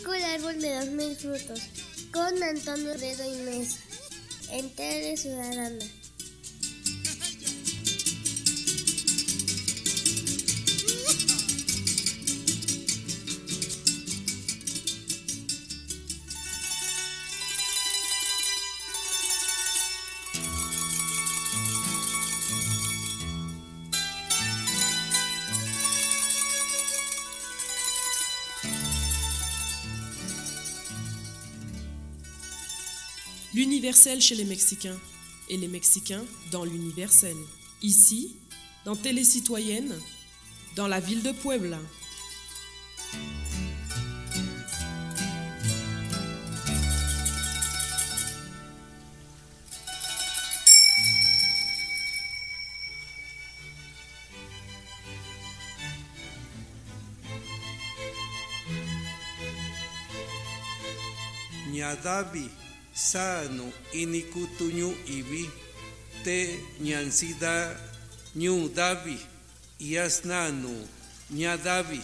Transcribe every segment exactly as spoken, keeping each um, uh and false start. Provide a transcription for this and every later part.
México, el árbol de los mil frutos, con Antonio Redo y Mesa, en Tele Ciudadana. L'universel chez les Mexicains et les Mexicains dans l'universel. Ici, dans Télé Citoyenne, dans la ville de Puebla. Ñadavi sano inikutuñu ibi te ñansida ñu davi yasnanu ñadavi.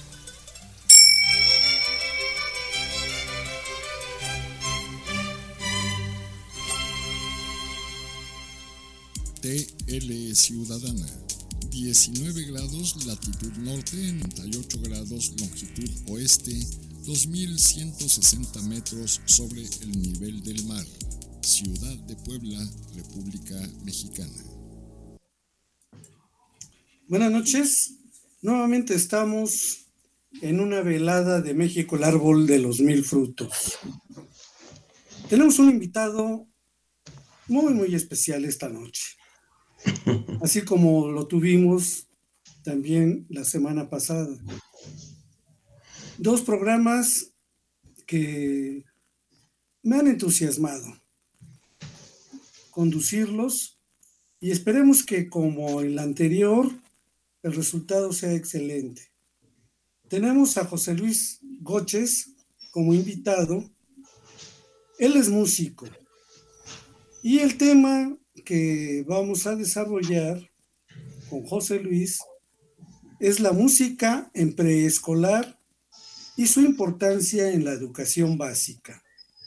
T L Ciudadana, diecinueve grados latitud norte, noventa y ocho grados longitud oeste, dos mil ciento sesenta metros sobre el nivel del mar. Ciudad de Puebla, República Mexicana. Buenas noches. Nuevamente estamos en una velada de México, el árbol de los mil frutos. Tenemos un invitado muy, muy especial esta noche. Así como lo tuvimos también la semana pasada. Dos programas que me han entusiasmado conducirlos y esperemos que como el anterior el resultado sea excelente. Tenemos a José Luis Goches como invitado. Él es músico y el tema que vamos a desarrollar con José Luis es la música en preescolar y su importancia en la educación básica.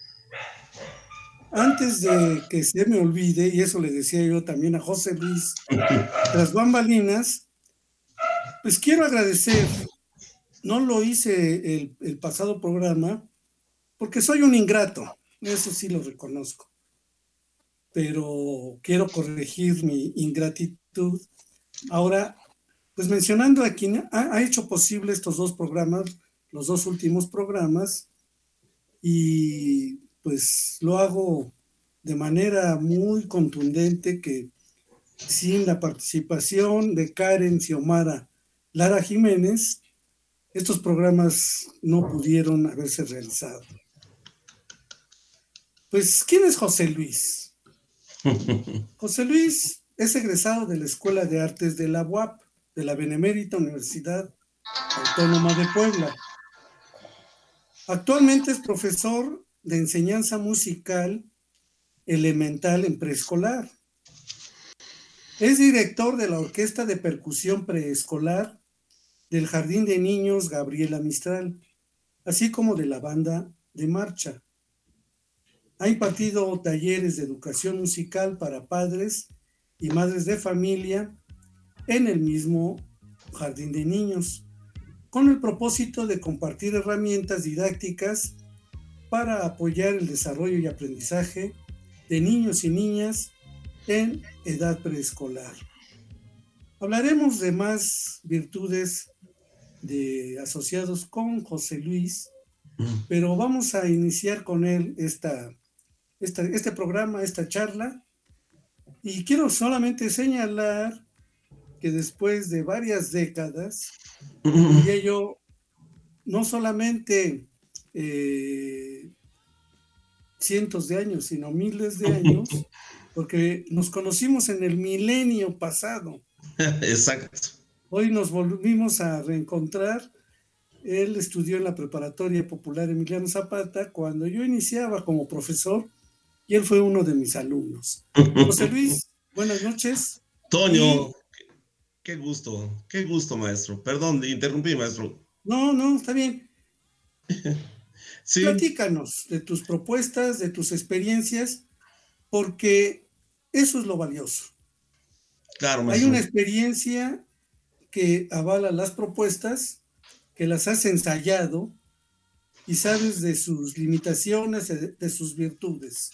Antes de que se me olvide, y eso le decía yo también a José Luis, tras bambalinas, pues quiero agradecer, no lo hice el, el pasado programa, porque soy un ingrato, eso sí lo reconozco, pero quiero corregir mi ingratitud. Ahora, pues mencionando a quien ha, ha hecho posible estos dos programas, los dos últimos programas, y pues lo hago de manera muy contundente que sin la participación de Karen Xiomara Lara Jiménez, estos programas no pudieron haberse realizado. Pues, ¿quién es José Luis? José Luis es egresado de la Escuela de Artes de la U A P, de la Benemérita Universidad Autónoma de Puebla. Actualmente es profesor de enseñanza musical elemental en preescolar. Es director de la Orquesta de Percusión Preescolar del Jardín de Niños Gabriela Mistral, así como de la banda de marcha. Ha impartido talleres de educación musical para padres y madres de familia en el mismo Jardín de Niños, con el propósito de compartir herramientas didácticas para apoyar el desarrollo y aprendizaje de niños y niñas en edad preescolar. Hablaremos de más virtudes de asociados con José Luis, pero vamos a iniciar con él esta, esta, este programa, esta charla, y quiero solamente señalar que después de varias décadas, diría yo, no solamente eh, cientos de años, sino miles de años, porque nos conocimos en el milenio pasado. Exacto. Hoy nos volvimos a reencontrar. Él estudió en la Preparatoria Popular Emiliano Zapata cuando yo iniciaba como profesor y él fue uno de mis alumnos. José Luis, buenas noches. Toño, y... qué gusto, qué gusto, maestro. Perdón, interrumpí, maestro. No, no, está bien. Sí, Platícanos de tus propuestas, de tus experiencias, porque eso es lo valioso. claro, Hay maestro. una experiencia que avala las propuestas, que las has ensayado y sabes de sus limitaciones, de, de sus virtudes.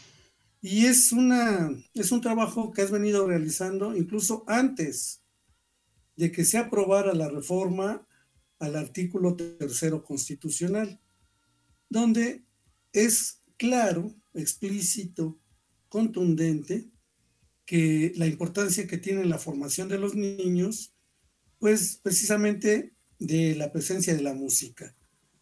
Y es, una, es un trabajo que has venido realizando incluso antes de que se aprobara la reforma al artículo tercero constitucional, donde es claro, explícito, contundente, que la importancia que tiene la formación de los niños, pues precisamente de la presencia de la música.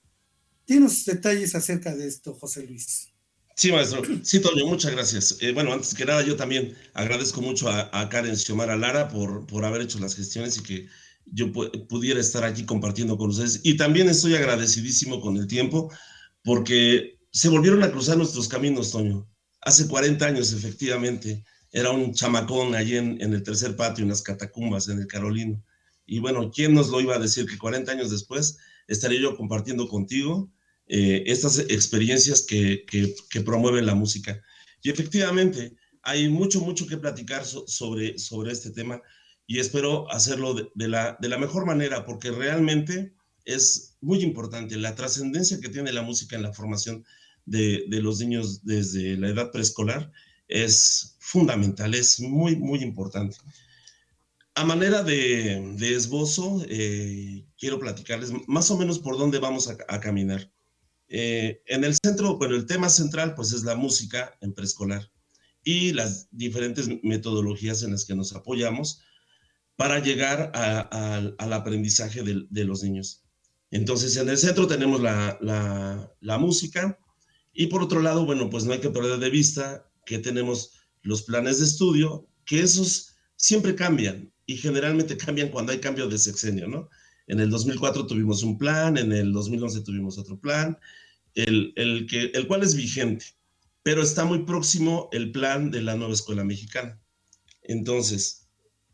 Dinos detalles acerca de esto, José Luis. Sí, maestro. Sí, Toño, muchas gracias. Eh, bueno, antes que nada, yo también agradezco mucho a, a Karen Xiomara Lara por, por haber hecho las gestiones y que yo pu pudiera estar aquí compartiendo con ustedes. Y también estoy agradecidísimo con el tiempo porque se volvieron a cruzar nuestros caminos, Toño. Hace cuarenta años, efectivamente, era un chamacón allí en, en el tercer patio, en las catacumbas, en el Carolino. Y bueno, ¿quién nos lo iba a decir que cuarenta años después estaría yo compartiendo contigo eh, estas experiencias que, que, que promueven la música? Y efectivamente, hay mucho, mucho que platicar so, sobre, sobre este tema y espero hacerlo de, de, la, de la mejor manera porque realmente es muy importante la trascendencia que tiene la música en la formación de, de los niños desde la edad preescolar. Es fundamental, es muy, muy importante. A manera de, de esbozo, eh, quiero platicarles más o menos por dónde vamos a, a caminar. Eh, en el centro, bueno, el tema central pues es la música en preescolar y las diferentes metodologías en las que nos apoyamos para llegar a, a, al aprendizaje de, de los niños. Entonces, en el centro tenemos la, la, la música y por otro lado, bueno, pues no hay que perder de vista que tenemos los planes de estudio, que esos siempre cambian y generalmente cambian cuando hay cambio de sexenio, ¿no? En el dos mil cuatro tuvimos un plan, en el dos mil once tuvimos otro plan, el, el, que, el cual es vigente, pero está muy próximo el plan de la nueva escuela mexicana. Entonces,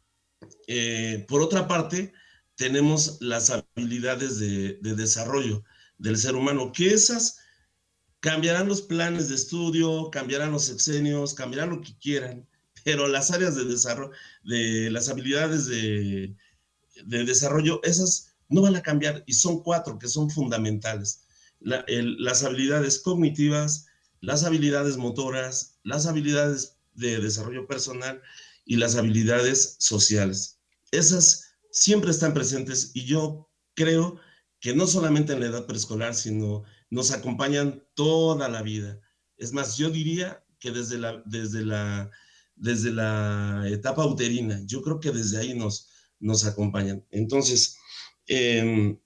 eh, por otra parte, tenemos las habilidades de, de desarrollo del ser humano, que esas cambiarán los planes de estudio, cambiarán los sexenios, cambiarán lo que quieran, pero las áreas de desarrollo, de las habilidades de, de desarrollo, esas no van a cambiar y son cuatro que son fundamentales. La, el, las habilidades cognitivas, las habilidades motoras, las habilidades de desarrollo personal y las habilidades sociales. Esas siempre están presentes y yo creo que no solamente en la edad preescolar, sino nos acompañan toda la vida. Es más, yo diría que desde la, desde la, desde la etapa uterina, yo creo que desde ahí nos, nos acompañan. Entonces, eh,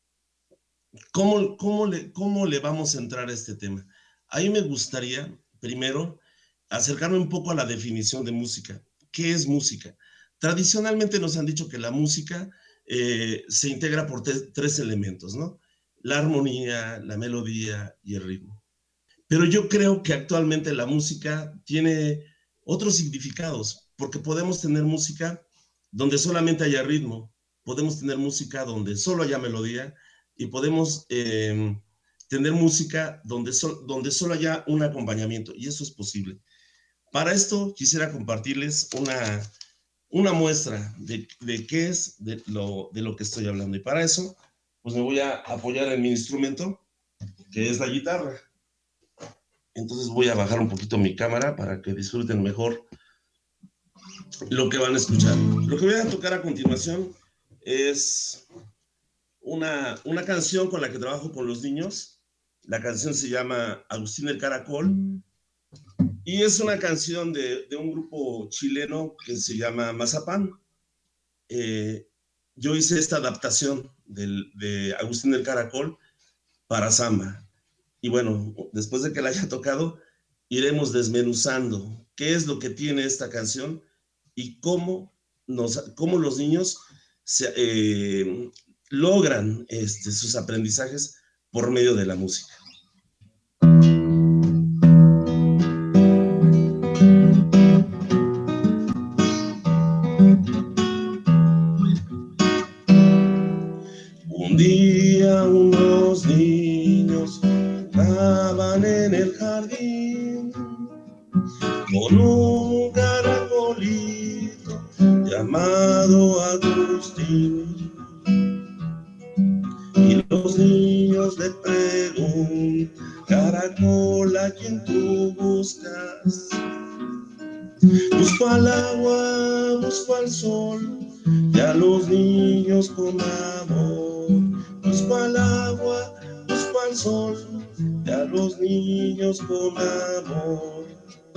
¿cómo, cómo, le, ¿cómo le vamos a entrar a este tema? A mí me gustaría, primero, acercarme un poco a la definición de música. ¿Qué es música? Tradicionalmente nos han dicho que la música eh, se integra por tres elementos, ¿no? La armonía, la melodía y el ritmo. Pero yo creo que actualmente la música tiene otros significados, porque podemos tener música donde solamente haya ritmo, podemos tener música donde solo haya melodía y podemos eh, tener música donde, so, donde solo haya un acompañamiento, y eso es posible. Para esto quisiera compartirles una, una muestra de, de qué es de lo, de lo que estoy hablando, y para eso pues me voy a apoyar en mi instrumento, que es la guitarra. Entonces voy a bajar un poquito mi cámara para que disfruten mejor lo que van a escuchar. Lo que voy a tocar a continuación es una, una canción con la que trabajo con los niños. La canción se llama Agustín el Caracol y es una canción de, de un grupo chileno que se llama Mazapán. Eh, yo hice esta adaptación del, de Agustín el Caracol para samba. Y bueno, después de que la haya tocado, iremos desmenuzando qué es lo que tiene esta canción y cómo, nos, cómo los niños se, eh, logran este, sus aprendizajes por medio de la música. Un día unos niños llamado Agustín. Y los niños le preguntan, caracol, ¿a quién tú buscas? Busco al agua, busco al sol, y a los niños con amor. Busco al agua, busco al sol, y a los niños con amor.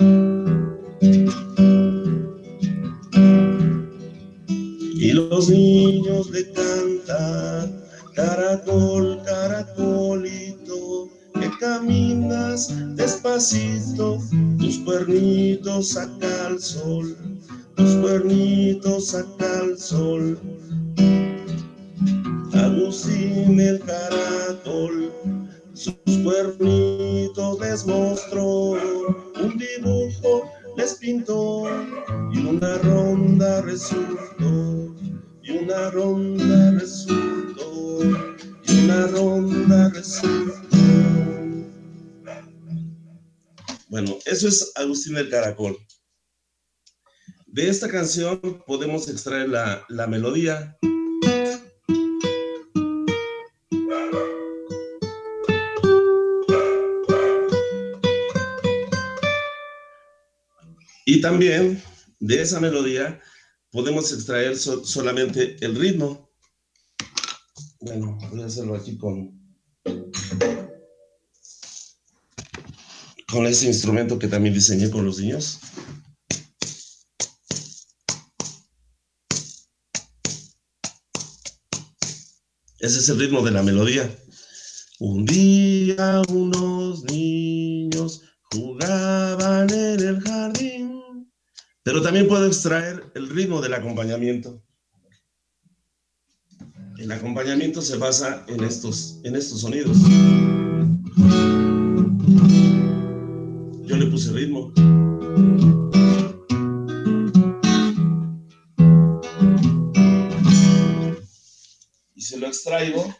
Y los niños le cantan, caracol, caracolito, que caminas despacito, tus cuernitos saca al sol, tus cuernitos saca al sol. Agustín el caracol, sus cuernitos les mostró, un dibujo les pintó, y una ronda resultó, y una ronda resultó, y una ronda resultó. Bueno, eso es Agustín el caracol. De esta canción podemos extraer la, la melodía. Y también de esa melodía podemos extraer so, solamente el ritmo. Bueno, voy a hacerlo aquí con, con ese instrumento que también diseñé con los niños. Ese es el ritmo de la melodía. Un día unos niños jugaban en el jardín. Pero también puedo extraer el ritmo del acompañamiento. El acompañamiento se basa en estos, en estos sonidos. Yo le puse ritmo. Y se lo extraigo.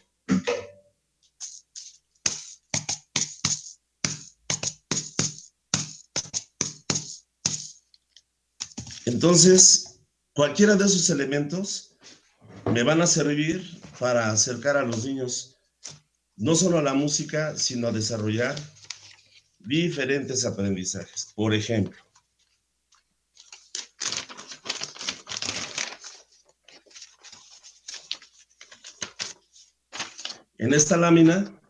Entonces, cualquiera de esos elementos me van a servir para acercar a los niños no solo a la música, sino a desarrollar diferentes aprendizajes. Por ejemplo, en esta lámina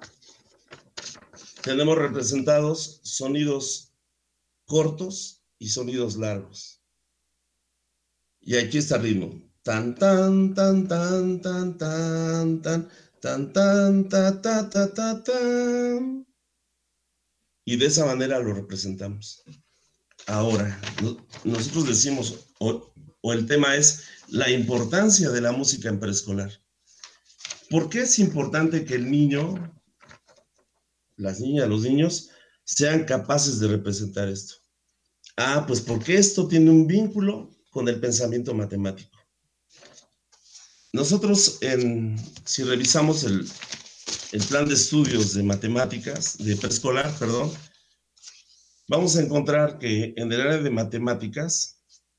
tenemos representados sonidos cortos y sonidos largos. Y aquí está el ritmo. Tan, tan, tan, tan, tan, tan, tan, tan, tan, ta, ta, ta, ta, tan. Y de esa manera lo representamos. Ahora, nosotros decimos, o, o el tema es la importancia de la música en preescolar. ¿Por qué es importante que el niño, las niñas, los niños, sean capaces de representar esto? Ah, pues porque esto tiene un vínculo con el pensamiento matemático. Nosotros, en, si revisamos el, el plan de estudios de matemáticas, de preescolar, perdón, vamos a encontrar que en el área de matemáticas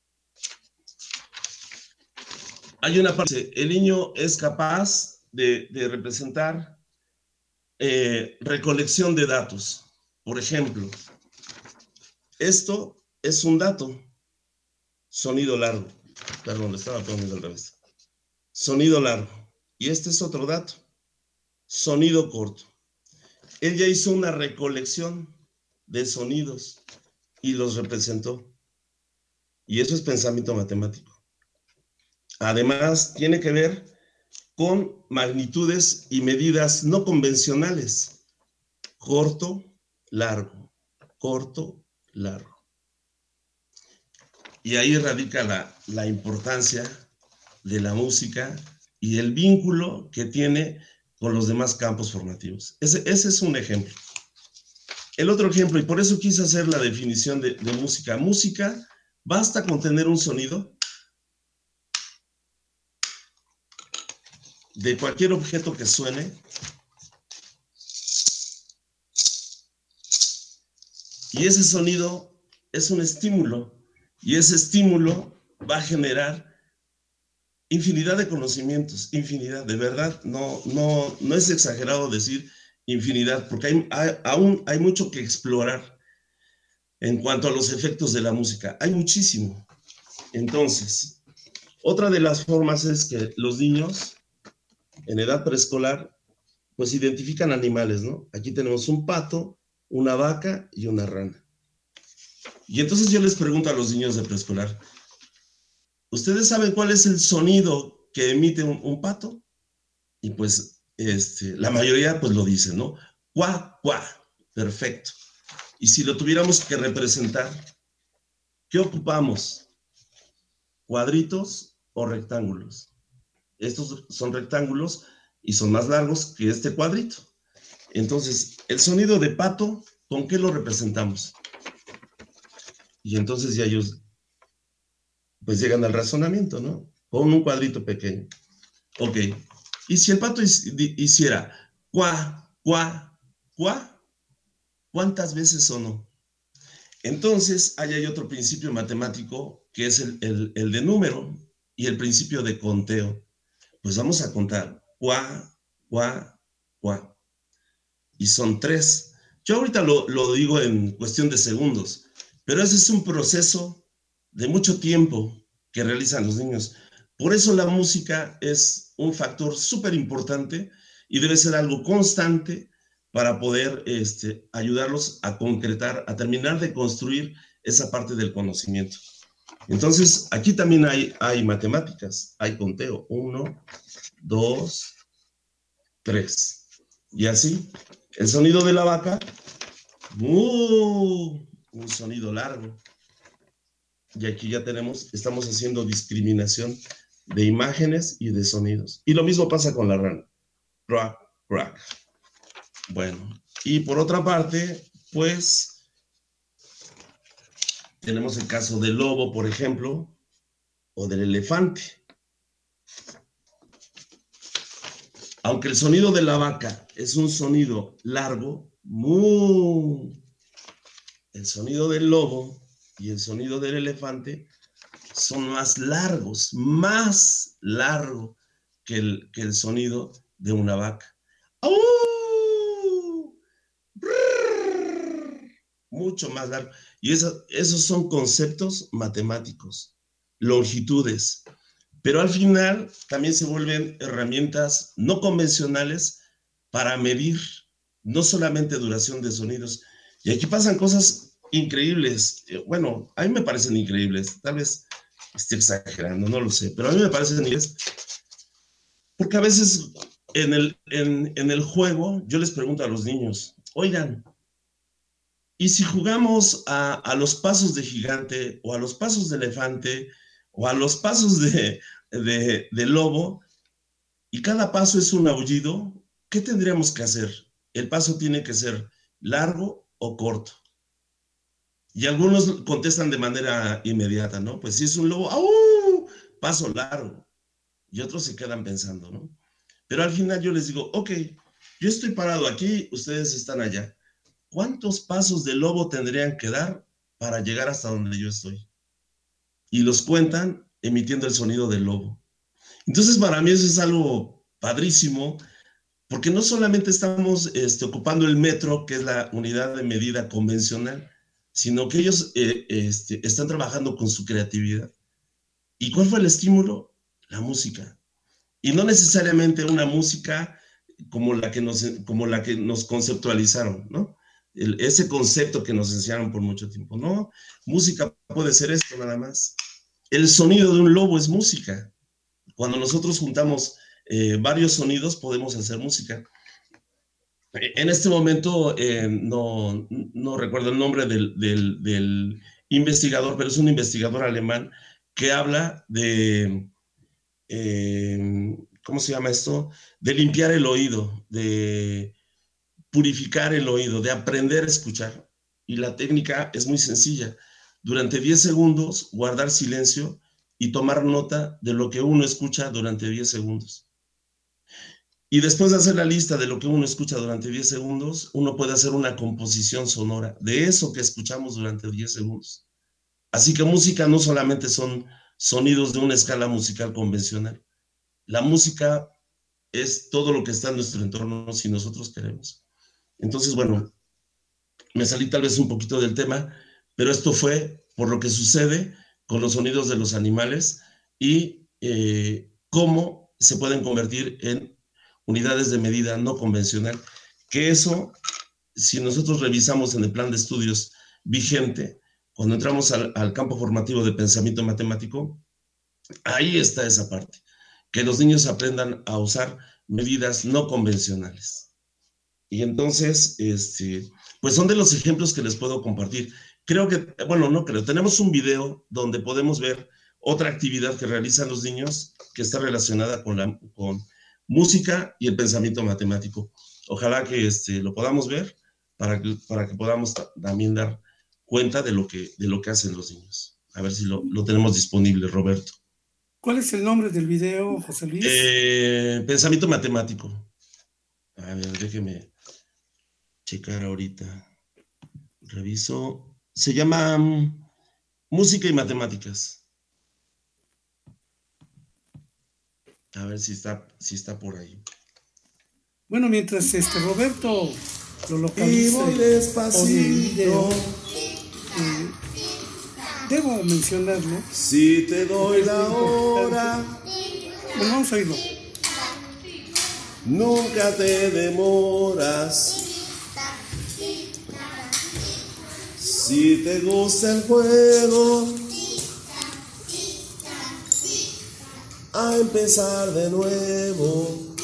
hay una parte, el niño es capaz de, de representar eh, recolección de datos. Por ejemplo, esto es un dato, sonido largo. Perdón, le estaba poniendo al revés. Sonido largo. Y este es otro dato, sonido corto. Ella hizo una recolección de sonidos y los representó. Y eso es pensamiento matemático. Además, tiene que ver con magnitudes y medidas no convencionales. Corto, largo, corto, largo. Y ahí radica la, la importancia de la música y el vínculo que tiene con los demás campos formativos. Ese, ese es un ejemplo. El otro ejemplo, y por eso quise hacer la definición de, de música. Música, basta con tener un sonido de cualquier objeto que suene, y ese sonido es un estímulo, y ese estímulo va a generar infinidad de conocimientos, infinidad, de verdad, no, no, no es exagerado decir infinidad, porque hay, hay, aún hay mucho que explorar en cuanto a los efectos de la música, hay muchísimo. Entonces, otra de las formas es que los niños en edad preescolar, pues identifican animales, ¿no? Aquí tenemos un pato, una vaca y una rana. Y entonces yo les pregunto a los niños de preescolar, ¿ustedes saben cuál es el sonido que emite un, un pato? Y pues este, la mayoría pues lo dice, ¿no? Cuá, cuá, perfecto. Y si lo tuviéramos que representar, ¿qué ocupamos? ¿Cuadritos o rectángulos? Estos son rectángulos y son más largos que este cuadrito. Entonces, el sonido de pato, ¿con qué lo representamos? Y entonces ya ellos pues llegan al razonamiento, ¿no? Con un cuadrito pequeño. Ok. Y si el pato hiciera cuá, cuá, cuá, ¿cuántas veces sonó? Entonces, ahí hay otro principio matemático que es el, el, el de número y el principio de conteo. Pues vamos a contar cuá, cuá, cuá. Y son tres. Yo ahorita lo, lo digo en cuestión de segundos, pero ese es un proceso de mucho tiempo que realizan los niños. Por eso la música es un factor súper importante y debe ser algo constante para poder este, ayudarlos a concretar, a terminar de construir esa parte del conocimiento. Entonces, aquí también hay, hay matemáticas, hay conteo. Uno, dos, tres. Y así, el sonido de la vaca, uh, un sonido largo. Y aquí ya tenemos, estamos haciendo discriminación de imágenes y de sonidos. Y lo mismo pasa con la rana. Rock, rock. Bueno, y por otra parte, pues, tenemos el caso del lobo, por ejemplo, o del elefante. Aunque el sonido de la vaca es un sonido largo, muy... el sonido del lobo y el sonido del elefante son más largos, más largo que el, que el sonido de una vaca. ¡Au! Mucho más largo. Y eso, esos son conceptos matemáticos, longitudes. Pero al final también se vuelven herramientas no convencionales para medir no solamente duración de sonidos. Y aquí pasan cosas increíbles. Bueno, a mí me parecen increíbles. Tal vez esté exagerando, no lo sé. Pero a mí me parecen increíbles. Porque a veces en el, en, en el juego yo les pregunto a los niños, oigan, ¿y si jugamos a, a los pasos de gigante o a los pasos de elefante o a los pasos de, de, de lobo y cada paso es un aullido? ¿Qué tendríamos que hacer? ¿El paso tiene que ser largo o corto? Y algunos contestan de manera inmediata, ¿no? Pues si es un lobo, ¡au! Paso largo. Y otros se quedan pensando, ¿no? Pero al final yo les digo, ok, yo estoy parado aquí, ustedes están allá. ¿Cuántos pasos de lobo tendrían que dar para llegar hasta donde yo estoy? Y los cuentan emitiendo el sonido del lobo. Entonces, para mí eso es algo padrísimo, porque no solamente estamos este, ocupando el metro, que es la unidad de medida convencional, sino que ellos eh, este, están trabajando con su creatividad. ¿Y cuál fue el estímulo? La música. Y no necesariamente una música como la que nos, como la que nos conceptualizaron, ¿no? El, ese concepto que nos enseñaron por mucho tiempo. No, música puede ser esto nada más. El sonido de un lobo es música. Cuando nosotros juntamos eh, varios sonidos, podemos hacer música. En este momento eh, no, no recuerdo el nombre del, del, del investigador, pero es un investigador alemán que habla de, eh, ¿cómo se llama esto? De limpiar el oído, de purificar el oído, de aprender a escuchar. Y la técnica es muy sencilla. Durante diez segundos, guardar silencio y tomar nota de lo que uno escucha durante diez segundos. Y después de hacer la lista de lo que uno escucha durante diez segundos, uno puede hacer una composición sonora de eso que escuchamos durante diez segundos. Así que música no solamente son sonidos de una escala musical convencional. La música es todo lo que está en nuestro entorno si nosotros queremos. Entonces, bueno, me salí tal vez un poquito del tema, pero esto fue por lo que sucede con los sonidos de los animales y eh, cómo se pueden convertir en unidades de medida no convencional, que eso, si nosotros revisamos en el plan de estudios vigente, cuando entramos al, al campo formativo de pensamiento matemático, ahí está esa parte, que los niños aprendan a usar medidas no convencionales. Y entonces, este, pues son de los ejemplos que les puedo compartir. Creo que, bueno, no creo, tenemos un video donde podemos ver otra actividad que realizan los niños que está relacionada con, la, con música y el pensamiento matemático. Ojalá que este, lo podamos ver para que, para que podamos también dar cuenta de lo que, de lo que hacen los niños. A ver si lo, lo tenemos disponible, Roberto. ¿Cuál es el nombre del video, José Luis? Eh, pensamiento matemático. A ver, déjeme checar ahorita. Reviso. Se llama um, Música y Matemáticas. A ver si está, si está por ahí. Bueno, mientras este Roberto lo localice por el video, eh, debo mencionarlo. Si te doy la hora, bueno, vamos a oírlo. nunca te demoras. Si te gusta el juego, a empezar de nuevo.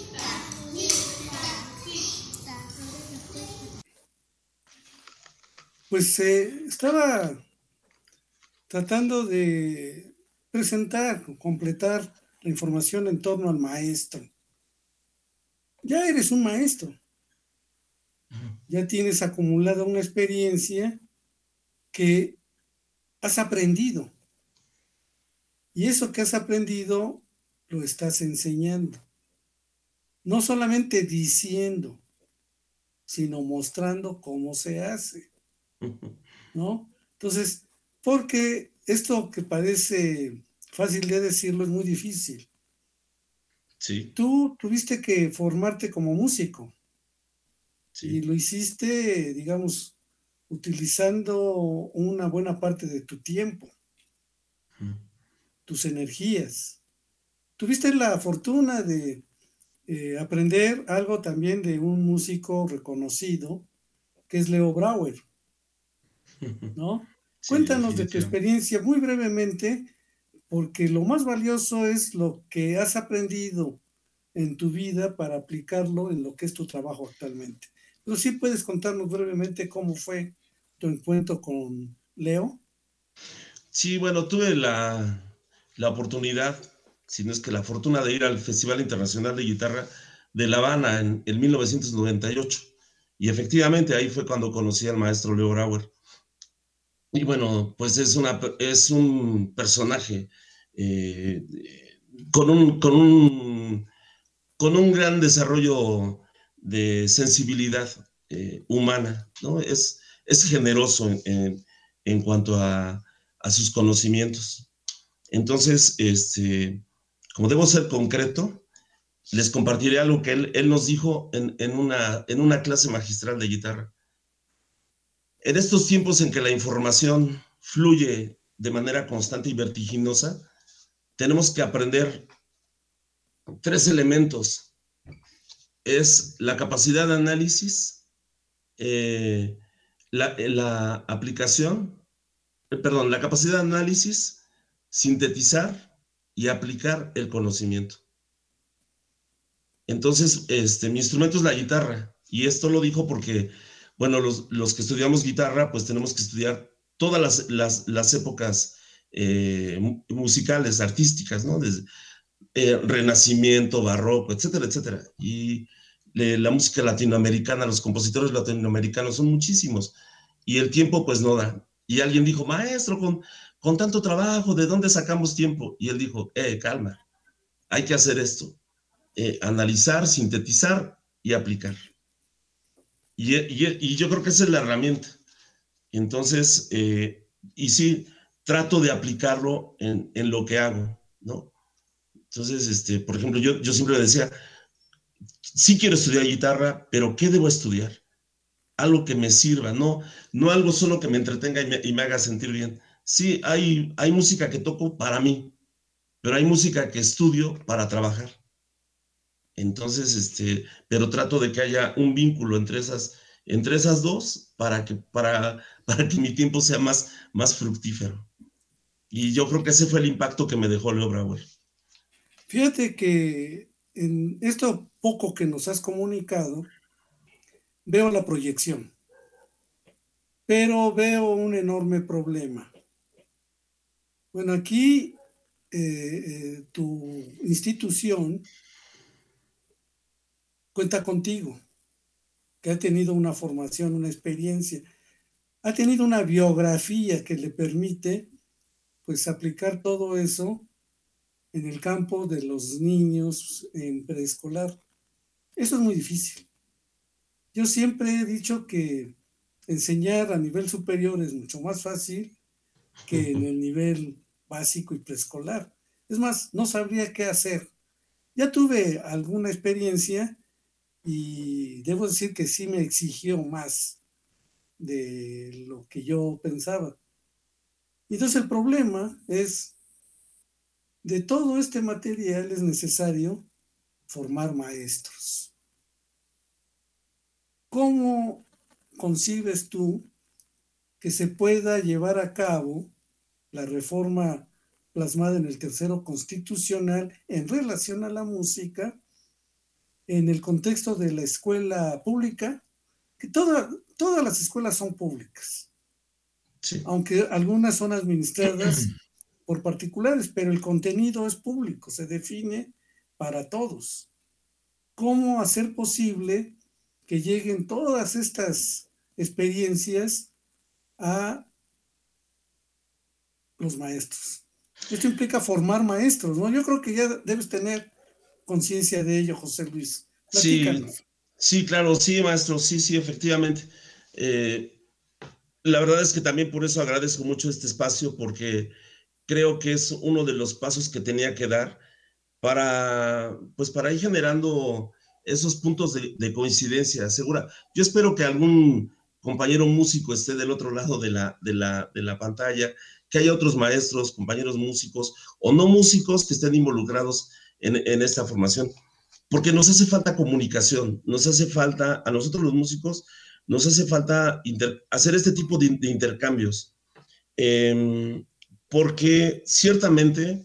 Pues eh, estaba tratando de presentar, completar la información en torno al maestro. Ya eres un maestro. Ya tienes acumulada una experiencia que has aprendido. Y eso que has aprendido lo estás enseñando. No solamente diciendo, sino mostrando cómo se hace, ¿no? Entonces, porque esto que parece fácil de decirlo es muy difícil. Sí. Tú tuviste que formarte como músico. Sí. Y lo hiciste, digamos, utilizando una buena parte de tu tiempo, Mm. tus energías. Tuviste la fortuna de eh, aprender algo también de un músico reconocido, que es Leo Brauer, ¿no? Sí, Cuéntanos de tu definitivamente. experiencia muy brevemente, porque lo más valioso es lo que has aprendido en tu vida para aplicarlo en lo que es tu trabajo actualmente. Pero sí puedes contarnos brevemente cómo fue tu encuentro con Leo. Sí, bueno, tuve la, la oportunidad, si no es que la fortuna, de ir al Festival Internacional de Guitarra de La Habana en, en mil novecientos noventa y ocho. Y efectivamente ahí fue cuando conocí al maestro Leo Brauer. Y bueno, pues es, una, es un personaje eh, con, un, con, un, con un gran desarrollo de sensibilidad eh, humana, ¿no? Es, es generoso en, en, en cuanto a, a sus conocimientos. Entonces, este, como debo ser concreto, les compartiré algo que él, él nos dijo en, en, una, en una clase magistral de guitarra. En estos tiempos en que la información fluye de manera constante y vertiginosa, tenemos que aprender tres elementos. Es la capacidad de análisis, eh, la, la aplicación, eh, perdón, la capacidad de análisis, sintetizar y aplicar el conocimiento. Entonces, este, mi instrumento es la guitarra, y esto lo dijo porque, bueno, los, los que estudiamos guitarra, pues tenemos que estudiar todas las, las, las épocas eh, musicales, artísticas, ¿no? Desde eh, Renacimiento, Barroco, etcétera, etcétera. Y eh, la música latinoamericana, los compositores latinoamericanos son muchísimos, y el tiempo pues no da. Y alguien dijo, maestro, con, con tanto trabajo, ¿de dónde sacamos tiempo? Y él dijo, eh, calma, hay que hacer esto. Eh, analizar, sintetizar y aplicar. Y, y, y yo creo que esa es la herramienta. Entonces, eh, y sí, trato de aplicarlo en, en lo que hago, ¿no? Entonces, este, por ejemplo, yo, yo siempre decía, sí quiero estudiar guitarra, pero ¿qué debo estudiar? Algo que me sirva, no, no algo solo que me entretenga y me, y me haga sentir bien. Sí, hay, hay música que toco para mí, pero hay música que estudio para trabajar. Entonces, este, pero trato de que haya un vínculo entre esas, entre esas dos para que, para, para que mi tiempo sea más, más fructífero. Y yo creo que ese fue el impacto que me dejó Leo Brauer. Fíjate que en esto poco que nos has comunicado, veo la proyección, pero veo un enorme problema. Bueno, aquí eh, eh, tu institución cuenta contigo, que ha tenido una formación, una experiencia, ha tenido una biografía que le permite, pues, aplicar todo eso en el campo de los niños en preescolar. Eso es muy difícil. Yo siempre he dicho que enseñar a nivel superior es mucho más fácil que en el nivel básico y preescolar. Es más, no sabría qué hacer. Ya tuve alguna experiencia y debo decir que sí me exigió más de lo que yo pensaba. Entonces el problema es, de todo este material es necesario formar maestros. ¿Cómo concibes tú que se pueda llevar a cabo la reforma plasmada en el tercero constitucional en relación a la música en el contexto de la escuela pública? Que toda, todas las escuelas son públicas, sí, aunque algunas son administradas por particulares, pero el contenido es público, se define para todos. ¿Cómo hacer posible que lleguen todas estas experiencias a los maestros? Esto implica formar maestros, ¿no? Yo creo que ya debes tener conciencia de ello, José Luis. Platícanos. Sí, sí, claro, sí, maestro, sí, sí, efectivamente. Eh, la verdad es que también por eso agradezco mucho este espacio, porque creo que es uno de los pasos que tenía que dar para, pues, para ir generando esos puntos de, de coincidencia segura. Yo espero que algún compañero músico esté del otro lado de la, de la, de la pantalla, que haya otros maestros, compañeros músicos o no músicos que estén involucrados en, en esta formación, porque nos hace falta comunicación, nos hace falta, a nosotros los músicos, nos hace falta inter, hacer este tipo de, de intercambios, eh, porque ciertamente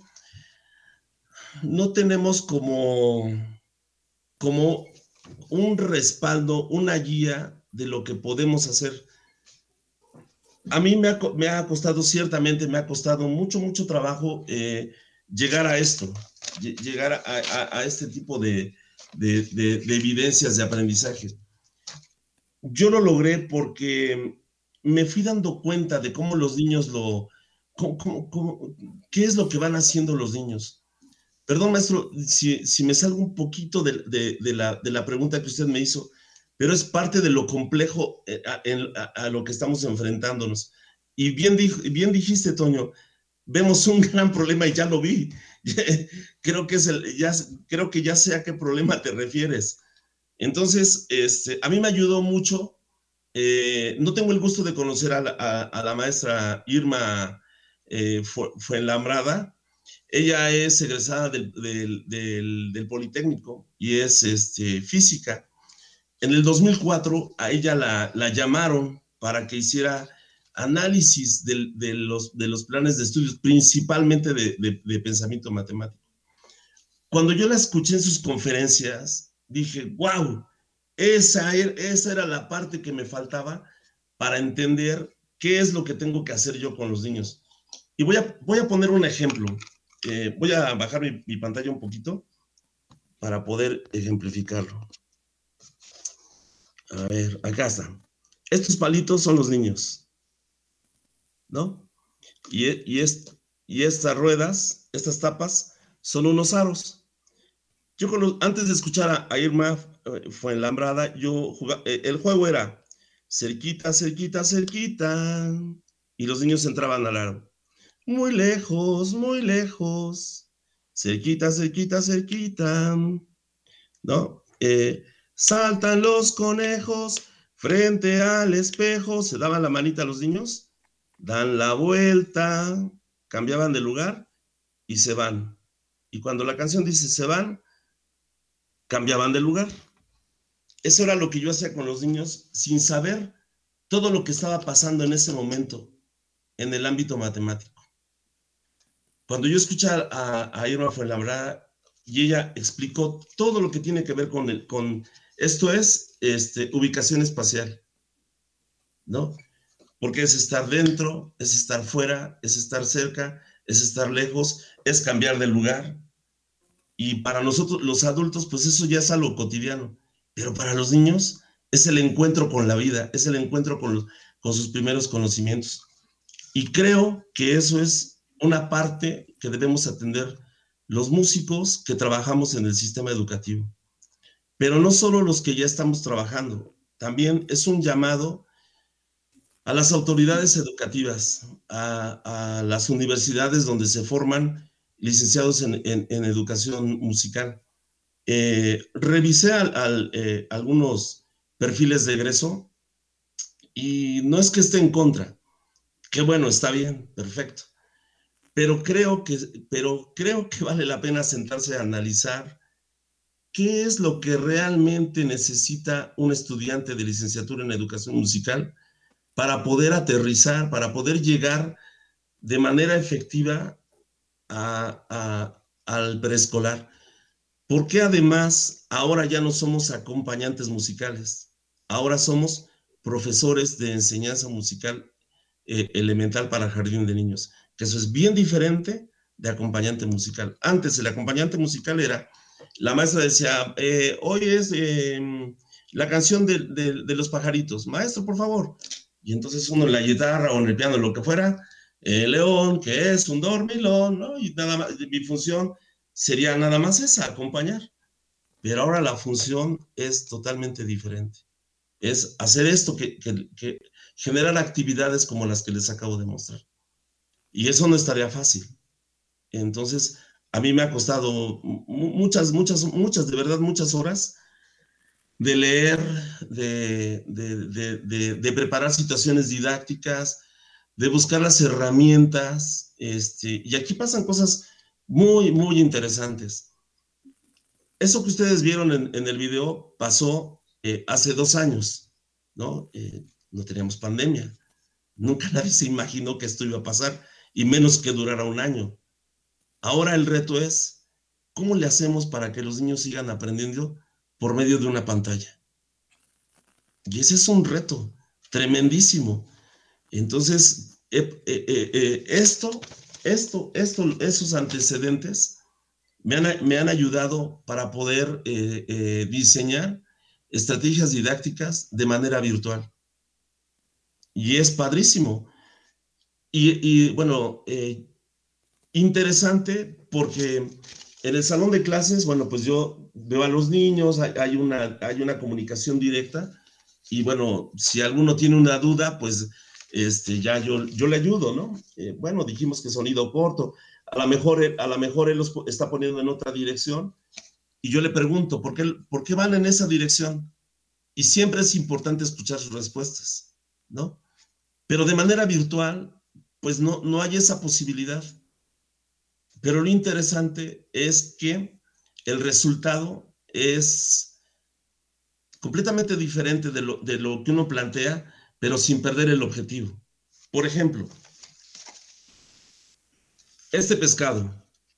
no tenemos como, como un respaldo, una guía de lo que podemos hacer. A mí me ha, me ha costado, ciertamente me ha costado mucho, mucho trabajo eh, llegar a esto, llegar a, a, a este tipo de, de, de, de evidencias de aprendizaje. Yo lo logré porque me fui dando cuenta de cómo los niños lo... Cómo, cómo, cómo, ¿qué es lo que van haciendo los niños? Perdón, maestro, si, si me salgo un poquito de, de, de, la, de la pregunta que usted me hizo, pero es parte de lo complejo a, a, a lo que estamos enfrentándonos. Y bien, bien dijiste, Toño, vemos un gran problema y ya lo vi. Creo que, es el, ya, creo que ya sé a qué problema te refieres. Entonces, este, a mí me ayudó mucho. Eh, no tengo el gusto de conocer a la, a, a la maestra Irma eh, Fuenlabrada. Ella es egresada del, del, del, del Politécnico y es este, física. En el dos mil cuatro a ella la, la llamaron para que hiciera análisis de, de, los, de los planes de estudios, principalmente de, de, de pensamiento matemático. Cuando yo la escuché en sus conferencias, dije, wow, esa era, esa era la parte que me faltaba para entender qué es lo que tengo que hacer yo con los niños. Y voy a, voy a poner un ejemplo. Eh, voy a bajar mi, mi pantalla un poquito para poder ejemplificarlo. A ver, acá está. Estos palitos son los niños, ¿no? Y, y, es, y estas ruedas, estas tapas, son unos aros. Yo con los, antes de escuchar a, a Irma eh, Fuenlabrada, yo jugaba, eh, el juego era cerquita, cerquita, cerquita, y los niños entraban al aro. muy lejos, muy lejos, cerquita, cerquita, cerquita, ¿no? Eh, saltan los conejos frente al espejo, se daban la manita a los niños, dan la vuelta, cambiaban de lugar y se van. Y cuando la canción dice se van, cambiaban de lugar. Eso era lo que yo hacía con los niños sin saber todo lo que estaba pasando en ese momento en el ámbito matemático. Cuando yo escuché a, a Irma Fuenlabrada y ella explicó todo lo que tiene que ver con, el, con esto es este, ubicación espacial, ¿no? Porque es estar dentro, es estar fuera, es estar cerca, es estar lejos, es cambiar de lugar. Y para nosotros los adultos, pues eso ya es algo cotidiano. Pero para los niños es el encuentro con la vida, es el encuentro con, los, con sus primeros conocimientos. Y creo que eso es una parte que debemos atender los músicos que trabajamos en el sistema educativo. Pero no solo los que ya estamos trabajando, también es un llamado a las autoridades educativas, a, a las universidades donde se forman licenciados en, en, en educación musical. Eh, revisé al, al, eh, algunos perfiles de egreso y no es que esté en contra, que bueno, está bien, perfecto, pero creo que, pero creo que vale la pena sentarse a analizar qué es lo que realmente necesita un estudiante de licenciatura en educación musical para poder aterrizar, para poder llegar de manera efectiva a, a, al preescolar. Porque además ahora ya no somos acompañantes musicales, ahora somos profesores de enseñanza musical eh, elemental para jardín de niños, que eso es bien diferente de acompañante musical. Antes el acompañante musical era, la maestra decía, eh, hoy es eh, la canción de, de, de los pajaritos, maestro, por favor. Y entonces uno en la guitarra o en el piano, lo que fuera, eh, León, que es un dormilón, ¿no? Y nada más, mi función sería nada más esa, acompañar. Pero ahora la función es totalmente diferente. Es hacer esto, que, que, que generar actividades como las que les acabo de mostrar. Y eso no es tarea fácil. Entonces, a mí me ha costado muchas, muchas, muchas, de verdad, muchas horas de leer, de, de, de, de, de preparar situaciones didácticas, de buscar las herramientas. Este, y aquí pasan cosas muy, muy interesantes. Eso que ustedes vieron en, en el video pasó eh, hace dos años, ¿no? Eh, no teníamos pandemia. Nunca nadie se imaginó que esto iba a pasar, y menos que durara un año. Ahora el reto es, ¿cómo le hacemos para que los niños sigan aprendiendo por medio de una pantalla? Y ese es un reto tremendísimo. Entonces, eh, eh, eh, esto, esto, esto, esos antecedentes me han, me han ayudado para poder eh, eh, diseñar estrategias didácticas de manera virtual. Y es padrísimo. Y, y bueno, eh, interesante porque en el salón de clases, bueno, pues yo veo a los niños, hay, hay, una, hay una comunicación directa, y bueno, si alguno tiene una duda, pues este, ya yo, yo le ayudo, ¿no? Eh, bueno, dijimos que sonido corto, a lo mejor, a lo mejor él los está poniendo en otra dirección, y yo le pregunto, ¿por qué, ¿por qué van en esa dirección? Y siempre es importante escuchar sus respuestas, ¿no? Pero de manera virtual, pues no, no hay esa posibilidad. Pero lo interesante es que el resultado es completamente diferente de lo, de lo que uno plantea, pero sin perder el objetivo. Por ejemplo, este pescado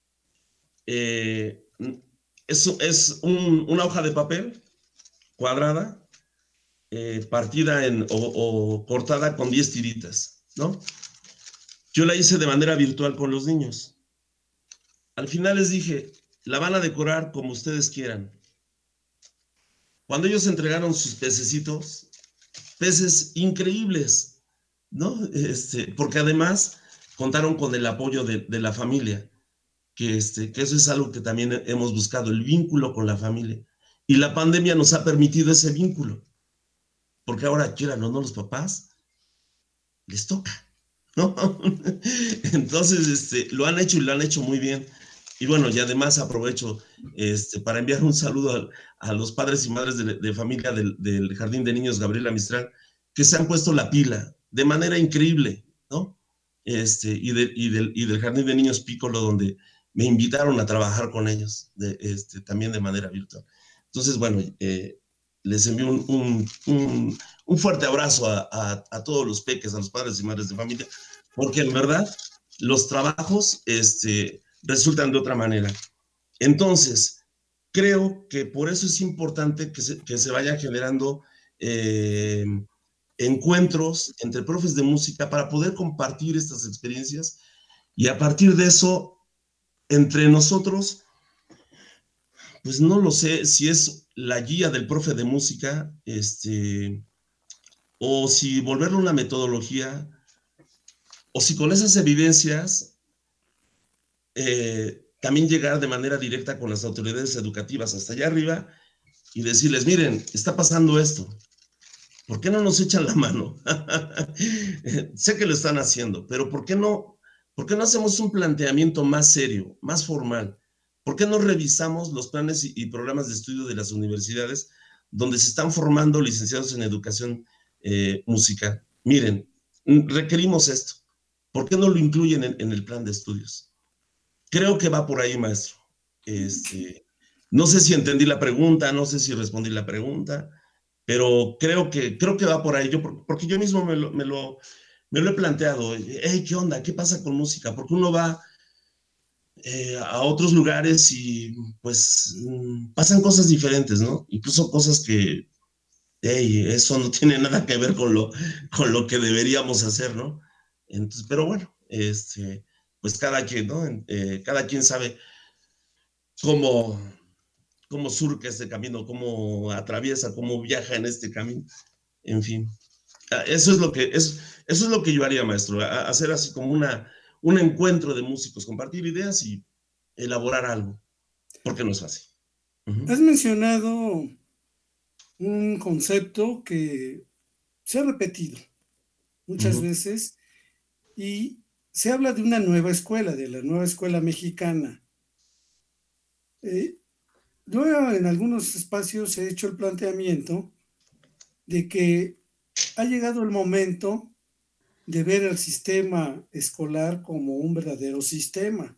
eh, es, es un, una hoja de papel cuadrada, eh, partida en, o, o cortada con diez tiritas, ¿no? Yo la hice de manera virtual con los niños. Al final les dije, la van a decorar como ustedes quieran. Cuando ellos entregaron sus pececitos, peces increíbles, ¿no? Este, porque además contaron con el apoyo de, de la familia, que, este, que eso es algo que también hemos buscado, el vínculo con la familia. Y la pandemia nos ha permitido ese vínculo, porque ahora, quieran o no, los papás les toca ¿no? Entonces, este, lo han hecho y lo han hecho muy bien. Y bueno, y además aprovecho este, para enviar un saludo a, a los padres y madres de, de familia del, del Jardín de Niños Gabriela Mistral, que se han puesto la pila de manera increíble, ¿no? Este, y, de, y, del, y del Jardín de Niños Piccolo, donde me invitaron a trabajar con ellos, de, este, también de manera virtual. Entonces, bueno, eh, les envío un, un, un, un fuerte abrazo a, a, a todos los peques, a los padres y madres de familia, porque en verdad los trabajos este, resultan de otra manera. Entonces, creo que por eso es importante que se, que se vayan generando eh, encuentros entre profes de música para poder compartir estas experiencias y a partir de eso, entre nosotros, pues no lo sé si es la guía del profe de música, este, o si volverlo una metodología, o si con esas evidencias eh, también llegar de manera directa con las autoridades educativas hasta allá arriba y decirles, miren, está pasando esto, ¿por qué no nos echan la mano? Sé que lo están haciendo, pero ¿por qué no, por qué no hacemos un planteamiento más serio, más formal? ¿Por qué no revisamos los planes y, y programas de estudio de las universidades donde se están formando licenciados en educación eh, musical? Miren, requerimos esto. ¿Por qué no lo incluyen en, en el plan de estudios? Creo que va por ahí, maestro. Este, no sé si entendí la pregunta, no sé si respondí la pregunta, pero creo que, creo que va por ahí. Yo, porque yo mismo me lo, me lo, me lo he planteado. Hey, ¿qué onda? ¿Qué pasa con música? Porque uno va eh, a otros lugares y pues pasan cosas diferentes, ¿no? Incluso cosas que, hey, eso no tiene nada que ver con lo, con lo que deberíamos hacer, ¿no? Entonces, pero bueno, este, pues cada quien, ¿no? Eh, cada quien sabe cómo, cómo surca este camino, cómo atraviesa, cómo viaja en este camino, en fin. Eso es lo que, es, eso es lo que yo haría, maestro, a, hacer así como una, un encuentro de músicos, compartir ideas y elaborar algo, porque no es fácil. Uh-huh. Has mencionado un concepto que se ha repetido muchas uh-huh. veces y se habla de una nueva escuela, de la nueva escuela mexicana. Eh, luego en algunos espacios he hecho el planteamiento de que ha llegado el momento de ver el sistema escolar como un verdadero sistema.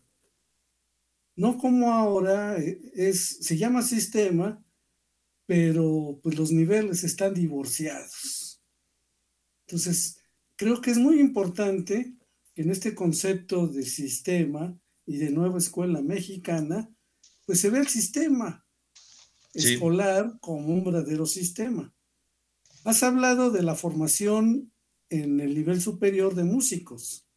No como ahora es, se llama sistema, pero pues los niveles están divorciados. Entonces, creo que es muy importante que en este concepto de sistema y de nueva escuela mexicana, pues se ve el sistema sí. escolar como un verdadero sistema. Has hablado de la formación en el nivel superior de músicos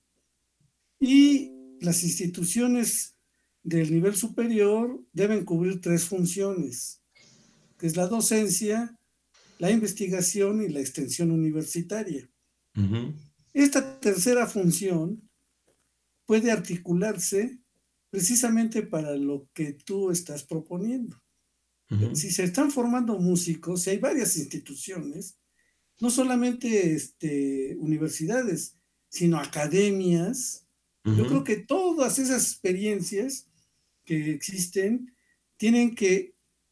y las instituciones del nivel superior deben cubrir tres funciones, que es la docencia, la investigación y la extensión universitaria. Uh-huh. Esta tercera función puede articularse precisamente para lo que tú estás proponiendo. Uh-huh. Si se están formando músicos, si hay varias instituciones, no solamente este, universidades, sino academias, uh-huh. yo creo que todas esas experiencias que existen tienen que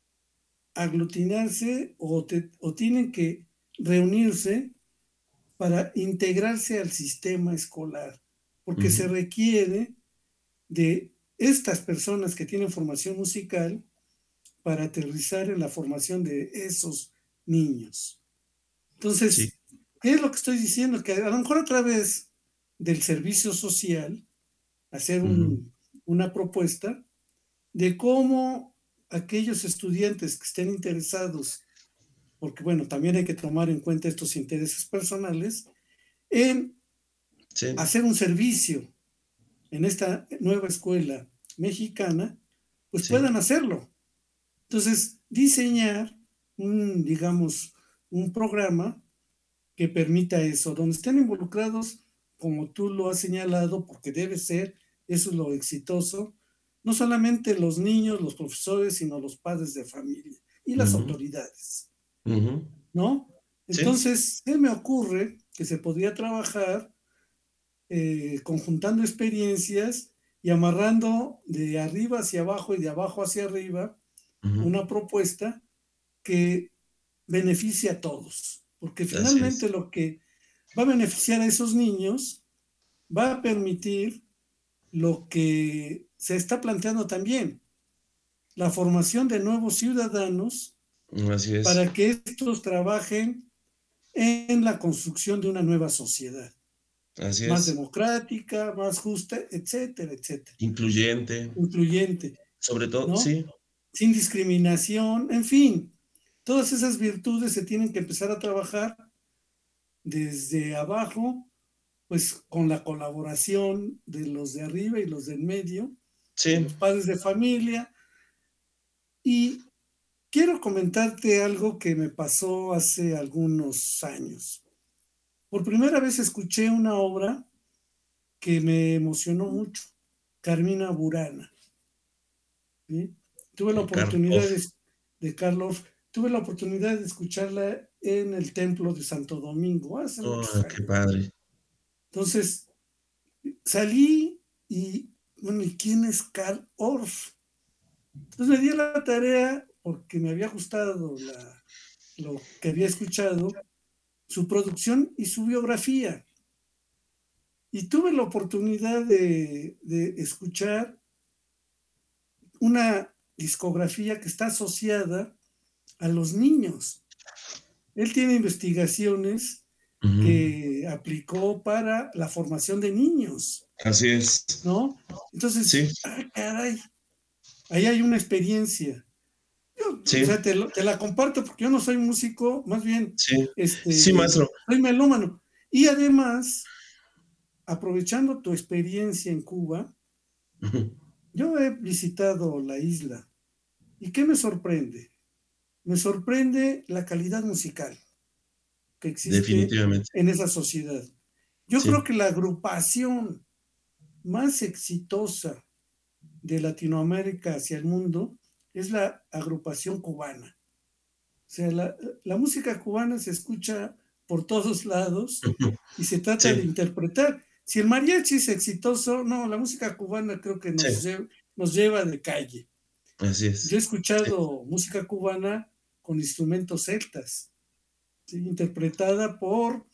aglutinarse o, te, o tienen que reunirse para integrarse al sistema escolar, porque uh-huh. se requiere de estas personas que tienen formación musical para aterrizar en la formación de esos niños. Entonces, sí. ¿qué es lo que estoy diciendo? Que a lo mejor a través del servicio social, hacer un, uh-huh. una propuesta de cómo aquellos estudiantes que estén interesados, porque bueno, también hay que tomar en cuenta estos intereses personales, en sí. hacer un servicio en esta nueva escuela mexicana, pues sí. puedan hacerlo. Entonces, diseñar un, digamos, un programa que permita eso, donde estén involucrados, como tú lo has señalado, porque debe ser, eso es lo exitoso, no solamente los niños, los profesores, sino los padres de familia y las uh-huh. autoridades, uh-huh. ¿no? Entonces, sí. se me ocurre que se podría trabajar eh, conjuntando experiencias y amarrando de arriba hacia abajo y de abajo hacia arriba Ujú. una propuesta que beneficie a todos, porque Así finalmente es. lo que va a beneficiar a esos niños va a permitir lo que se está planteando también, la formación de nuevos ciudadanos Así es. para que estos trabajen en la construcción de una nueva sociedad, Así más es. democrática, más justa, etcétera, etcétera, Incluyente. incluyente, Sobre todo, ¿no? sí. Sin discriminación, en fin, todas esas virtudes se tienen que empezar a trabajar desde abajo, pues con la colaboración de los de arriba y los del medio, Sí. de los padres de familia. Y quiero comentarte algo que me pasó hace algunos años. Por primera vez escuché una obra que me emocionó mucho, Carmina Burana. ¿Sí? Tuve la De Karl oportunidad Orff. de, de Karl Orff, tuve la oportunidad de escucharla en el Templo de Santo Domingo hace Oh, muchos qué años. padre. Entonces, salí y, bueno, ¿y quién es Karl Orff? Entonces me di la tarea, porque me había gustado la, lo que había escuchado, su producción y su biografía. Y tuve la oportunidad de, de escuchar una discografía que está asociada a los niños. Él tiene investigaciones Ujú. que aplicó para la formación de niños, Así es. ¿no? Entonces, Sí. ah, caray, ahí hay una experiencia. Yo, Sí. o sea, te, lo- te la comparto porque yo no soy músico, más bien, Sí. este, Sí, maestro. soy melómano. Y además, aprovechando tu experiencia en Cuba, Ujú. yo he visitado la isla. ¿Y qué me sorprende? Me sorprende la calidad musical que existe Definitivamente. en esa sociedad. Yo Sí. creo que la agrupación más exitosa de Latinoamérica hacia el mundo es la agrupación cubana. O sea, la, la música cubana se escucha por todos lados Ujú. y se trata de Sí. interpretar. Si el mariachi es exitoso, no, la música cubana creo que nos, Sí. lle- nos lleva de calle. Así Yo he es. Sí. escuchado música cubana con instrumentos celtas, ¿sí? Interpretada por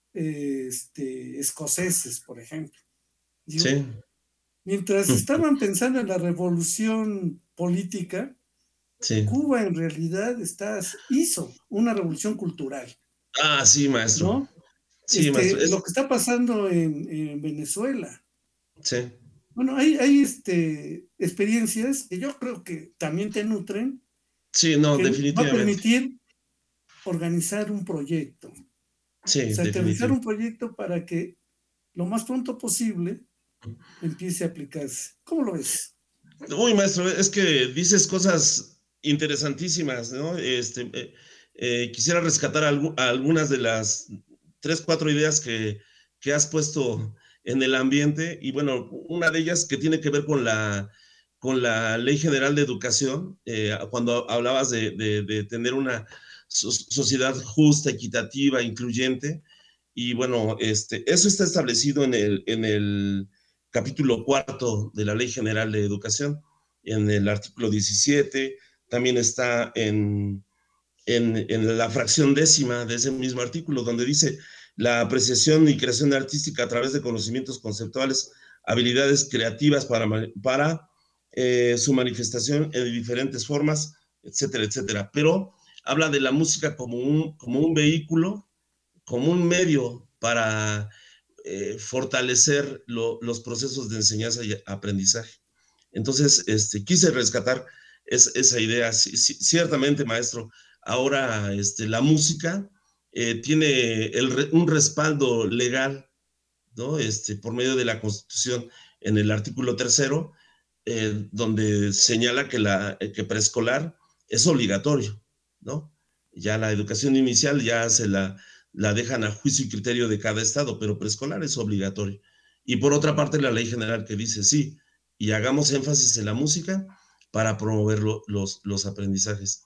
eh, este, escoceses, por ejemplo. Digo, Sí. mientras Ujú. estaban pensando en la revolución política, Sí. Cuba en realidad está, hizo una revolución cultural, Ah, sí, maestro. ¿no? Sí, maestro. Este, Es, lo que está pasando en, en Venezuela. sí. Bueno, hay, hay este, experiencias que yo creo que también te nutren, Sí, no, que va a definitivamente. permitir organizar un proyecto, o Sí, sea, aterrizar definitivo. un proyecto para que lo más pronto posible empiece a aplicarse. ¿Cómo lo ves? Uy, maestro, es que dices cosas interesantísimas, ¿no? Este, eh, eh, quisiera rescatar algu- algunas de las tres, cuatro ideas que, que has puesto en el ambiente. Y bueno, una de ellas que tiene que ver con la, con la Ley General de Educación, eh, cuando hablabas de, de- de tener una so- sociedad justa, equitativa, incluyente. Y bueno, este, eso está establecido en el, en el capítulo cuarto de la Ley General de Educación, en el artículo diecisiete, también está en, en, en la fracción décima de ese mismo artículo, donde dice la apreciación y creación artística a través de conocimientos conceptuales, habilidades creativas para, para eh, su manifestación en diferentes formas, etcétera, etcétera. Pero habla de la música como un, como un vehículo, como un medio para eh, fortalecer lo, los procesos de enseñanza y aprendizaje. Entonces, este, quise rescatar es, esa idea. C ciertamente, maestro, ahora este, la música eh, tiene el, un respaldo legal, ¿no? Este, por medio de la Constitución en el artículo tercero, eh, donde señala que, la, que preescolar es obligatorio, ¿no? Ya la educación inicial ya se la, la dejan a juicio y criterio de cada estado, pero preescolar es obligatorio. Y por otra parte, la ley general que dice, sí, y hagamos énfasis en la música para promover lo, los, los aprendizajes.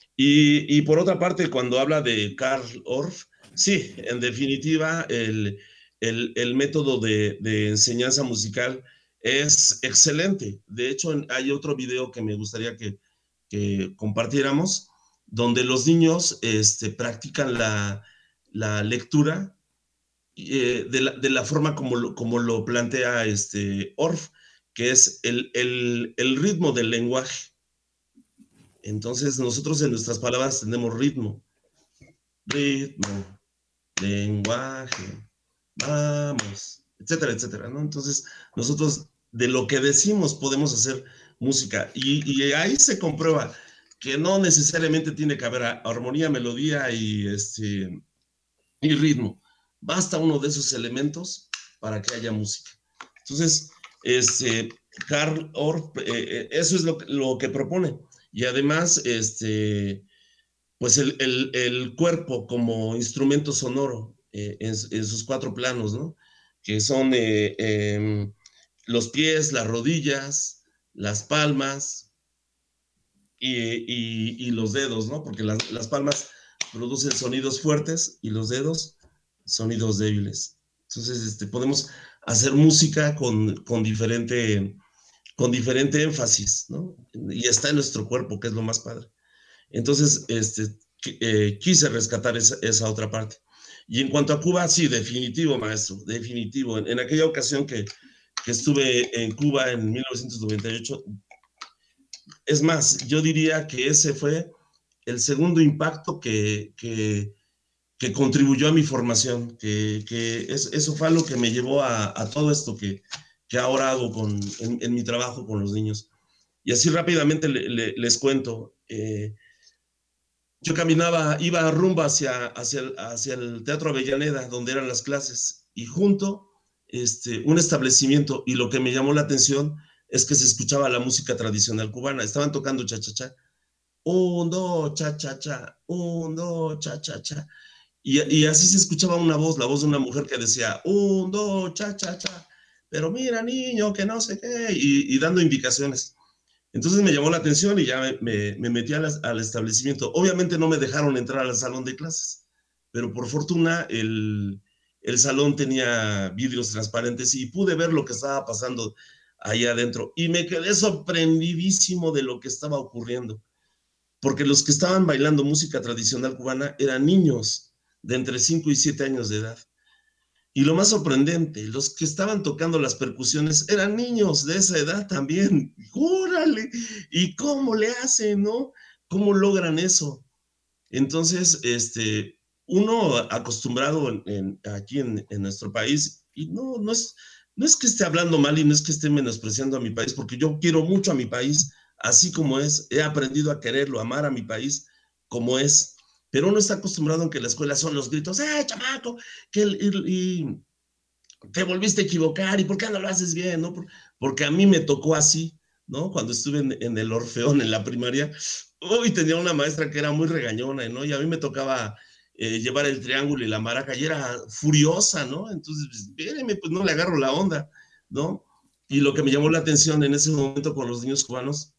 Y, y por otra parte, cuando habla de Karl Orff, sí, en definitiva, el, el, el método de, de enseñanza musical es excelente. De hecho, hay otro video que me gustaría que, que compartiéramos, donde los niños este, practican la, la lectura eh, de, la, de la forma como lo, como lo plantea este Orff, que es el, el, el ritmo del lenguaje. Entonces, nosotros en nuestras palabras tenemos ritmo, ritmo, lenguaje, vamos, etcétera, etcétera, ¿no? Entonces, nosotros de lo que decimos podemos hacer música, y, y ahí se comprueba que no necesariamente tiene que haber armonía, melodía y, este, y ritmo. Basta uno de esos elementos para que haya música. Entonces, este, Carl Orff, eh, eso es lo, lo que propone. Y además, este, pues el, el, el cuerpo como instrumento sonoro eh, en, en sus cuatro planos, ¿no? Que son eh, eh, los pies, las rodillas, las palmas y, y, y los dedos, ¿no? Porque las, las palmas producen sonidos fuertes y los dedos sonidos débiles. Entonces, este, podemos hacer música con, con diferente... con diferente énfasis, ¿no? Y está en nuestro cuerpo, que es lo más padre. Entonces, este, eh, quise rescatar esa, esa otra parte. Y en cuanto a Cuba, sí, definitivo, maestro, definitivo. En, en aquella ocasión que, que estuve en Cuba en mil novecientos noventa y ocho, es más, yo diría que ese fue el segundo impacto que, que, que contribuyó a mi formación, que, que es, eso fue lo que me llevó a, a todo esto que, que ahora hago con, en, en mi trabajo con los niños. Y así rápidamente le, le, les cuento. Eh, yo caminaba, iba rumbo hacia, hacia, el, hacia el Teatro Avellaneda, donde eran las clases, y junto este, un establecimiento, y lo que me llamó la atención es que se escuchaba la música tradicional cubana. Estaban tocando cha-cha-cha. Un, dos, cha-cha-cha. Un, dos, cha-cha-cha. Y, y así se escuchaba una voz, la voz de una mujer que decía, un, dos, cha-cha-cha. Pero mira, niño, que no sé qué, y, y dando indicaciones. Entonces me llamó la atención y ya me, me, me metí al, al establecimiento. Obviamente no me dejaron entrar al salón de clases, pero por fortuna el, el salón tenía vidrios transparentes y pude ver lo que estaba pasando ahí adentro. Y me quedé sorprendidísimo de lo que estaba ocurriendo, porque los que estaban bailando música tradicional cubana eran niños de entre cinco y siete años de edad. Y lo más sorprendente, los que estaban tocando las percusiones eran niños de esa edad también. ¡Órale! ¿Y cómo le hacen, no? ¿Cómo logran eso? Entonces, este, uno acostumbrado en, en, aquí en, en nuestro país, y no, no es, no es que esté hablando mal y no es que esté menospreciando a mi país, porque yo quiero mucho a mi país, así como es. He aprendido a quererlo, a amar a mi país como es. Pero uno está acostumbrado en que la escuela son los gritos, ¡eh, chamaco! Que el, y, y te volviste a equivocar, ¿y por qué no lo haces bien? ¿No? Porque a mí me tocó así, ¿no? Cuando estuve en, en el Orfeón, en la primaria, uy, tenía una maestra que era muy regañona, ¿no? Y a mí me tocaba eh, llevar el triángulo y la maraca, y era furiosa, ¿no? Entonces, espéreme, pues no le agarro la onda, ¿no? Y lo que me llamó la atención en ese momento con los niños cubanos,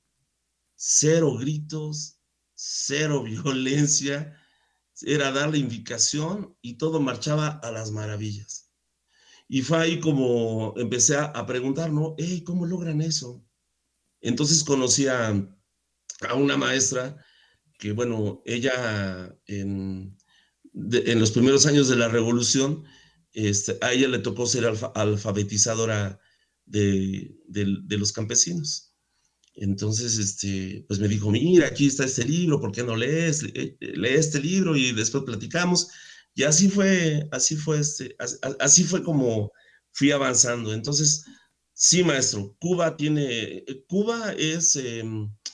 cero gritos, cero violencia, era darle indicación y todo marchaba a las maravillas. Y fue ahí como empecé a, a preguntar, ¿no? Hey, ¿cómo logran eso? Entonces conocí a, a una maestra que, bueno, ella en, de, en los primeros años de la revolución, este, a ella le tocó ser alfa, alfabetizadora de, de, de los campesinos. Entonces, este, pues me dijo, mira, aquí está este libro, ¿por qué no lees? Lee, lee este libro y después platicamos. Y así fue, así fue, este, así, así fue como fui avanzando. Entonces, sí, maestro, Cuba tiene, Cuba es, eh,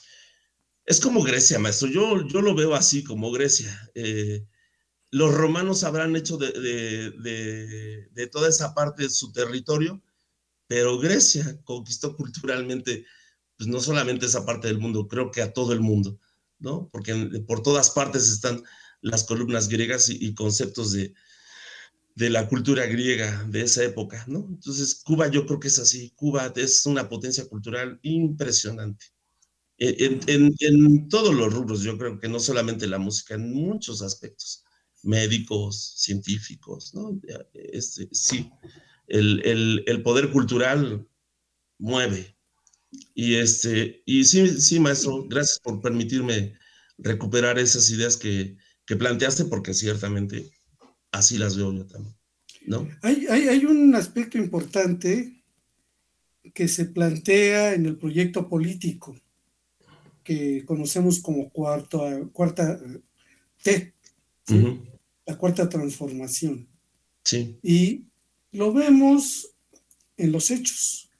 es como Grecia, maestro. Yo, yo lo veo así, como Grecia. Eh, los romanos habrán hecho de, de, de, de toda esa parte de su territorio, pero Grecia conquistó culturalmente pues no solamente esa parte del mundo, creo que a todo el mundo, ¿no? Porque por todas partes están las columnas griegas y, y conceptos de, de la cultura griega de esa época, ¿no? Entonces, Cuba yo creo que es así. Cuba es una potencia cultural impresionante. En, en, en todos los rubros, yo creo que no solamente la música, en muchos aspectos. médicos, científicos, ¿no? Este, sí, el, el, el poder cultural mueve. Y, este, y sí, sí, maestro, gracias por permitirme recuperar esas ideas que, que planteaste, porque ciertamente así las veo yo también, ¿no? Hay, hay, hay un aspecto importante que se plantea en el proyecto político que conocemos como cuarto, cuarta T, ¿sí? Uh-huh. La cuarta transformación. Sí. Y lo vemos en los hechos.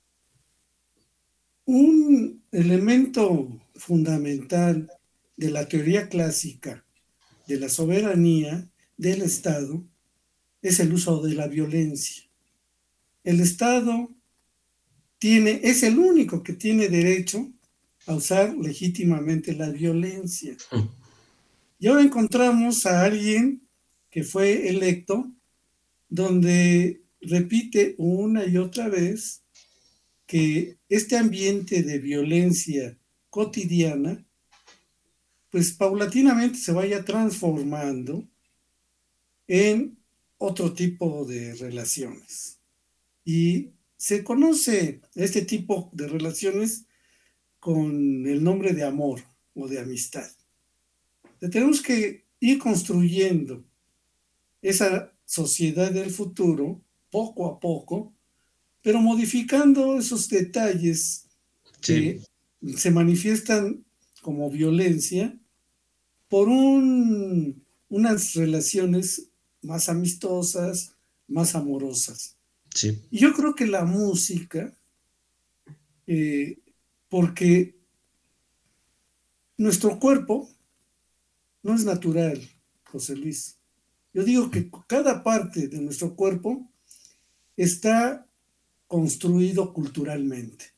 Un elemento fundamental de la teoría clásica de la soberanía del Estado es el uso de la violencia. El Estado tiene, es el único que tiene derecho a usar legítimamente la violencia. Y ahora encontramos a alguien que fue electo donde repite una y otra vez que este ambiente de violencia cotidiana pues paulatinamente se vaya transformando en otro tipo de relaciones. Y se conoce este tipo de relaciones con el nombre de amor o de amistad. Tenemos que ir construyendo esa sociedad del futuro poco a poco, pero modificando esos detalles que sí. se manifiestan como violencia por un, unas relaciones más amistosas, más amorosas. Sí. Y yo creo que la música, eh, porque nuestro cuerpo no es natural, José Luis. Yo digo que cada parte de nuestro cuerpo está construido culturalmente.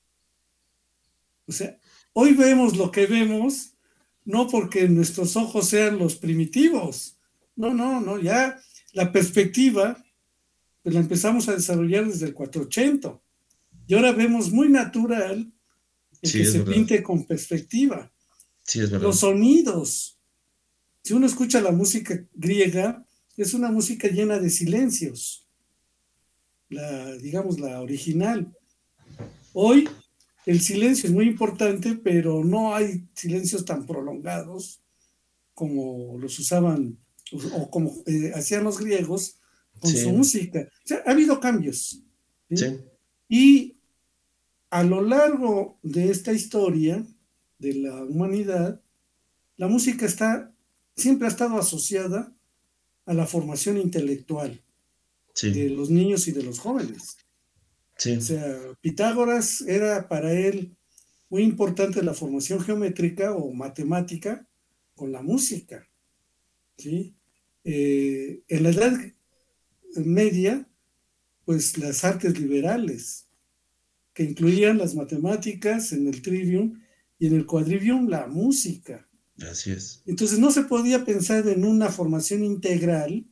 O sea, hoy vemos lo que vemos, no porque nuestros ojos sean los primitivos. No, no, no, ya la perspectiva pues la empezamos a desarrollar desde el cuatrocientos ochenta. Y ahora vemos muy natural el sí, que se verdad. Pinte con perspectiva. Sí, es verdad. Los sonidos. Si uno escucha la música griega, es una música llena de silencios. La, digamos, la original. Hoy el silencio es muy importante, pero no hay silencios tan prolongados como los usaban o, o como eh, hacían los griegos con sí. su música. O sea, ha habido cambios. ¿sí? Sí. Y a lo largo de esta historia de la humanidad, la música está, siempre ha estado asociada a la formación intelectual sí. de los niños y de los jóvenes. Sí. O sea, Pitágoras era para él muy importante la formación geométrica o matemática con la música. ¿sí? Eh, en la Edad Media, pues las artes liberales, que incluían las matemáticas, en el trivium y en el quadrivium la música. Así es. Entonces no se podía pensar en una formación integral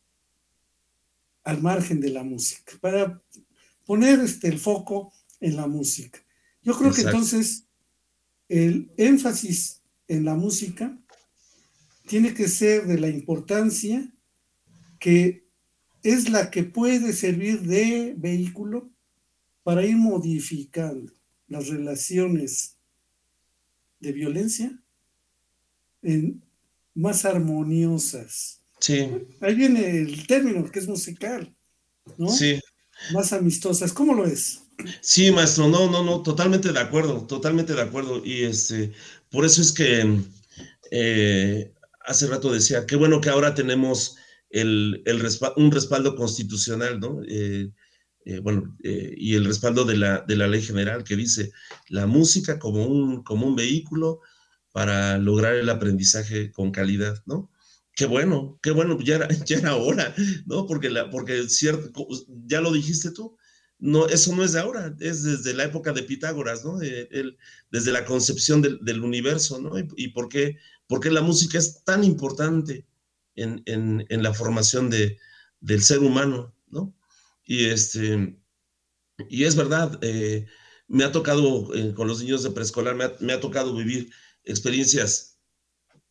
al margen de la música, para poner este, el foco en la música. Yo creo Exacto. que entonces el énfasis en la música tiene que ser de la importancia que es la que puede servir de vehículo para ir modificando las relaciones de violencia en más armoniosas. Sí. Ahí viene el término que es musical, ¿no? Sí. Más amistosas. ¿Cómo lo es? Sí, maestro, no, no, no, totalmente de acuerdo, totalmente de acuerdo. Y este, por eso es que eh, hace rato decía, qué bueno que ahora tenemos el, el resp- un respaldo constitucional, ¿no? Eh, eh, bueno, eh, y el respaldo de la, de la ley general que dice la música como un, como un vehículo para lograr el aprendizaje con calidad, ¿no? Qué bueno, qué bueno, ya era, ya era hora, ¿no? Porque, la, porque cierto, ya lo dijiste tú, no, eso no es de ahora, es desde la época de Pitágoras, ¿no? El, el, desde la concepción del, del universo, ¿no? Y, y por qué, por qué la música es tan importante en, en, en la formación de, del ser humano, ¿no? Y, este, y es verdad, eh, me ha tocado, eh, con los niños de preescolar, me ha, me ha tocado vivir experiencias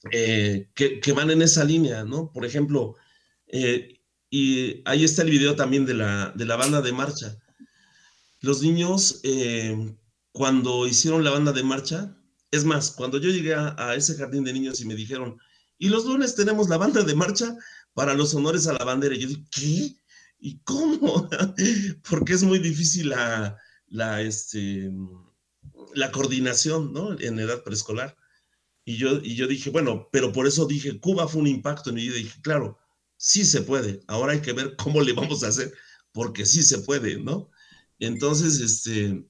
eh, que, que van en esa línea, ¿no? Por ejemplo, eh, y ahí está el video también de la, de la banda de marcha. Los niños, eh, cuando hicieron la banda de marcha, es más, cuando yo llegué a, a ese jardín de niños y me dijeron, y los lunes tenemos la banda de marcha para los honores a la bandera, y yo dije, ¿qué? ¿Y cómo? Porque es muy difícil la, la, este, la coordinación, ¿no? En edad preescolar. Y yo, y yo dije, bueno, pero por eso dije, Cuba fue un impacto en mi vida. Y dije, claro, sí se puede. Ahora hay que ver cómo le vamos a hacer, porque sí se puede, ¿no? Entonces, este,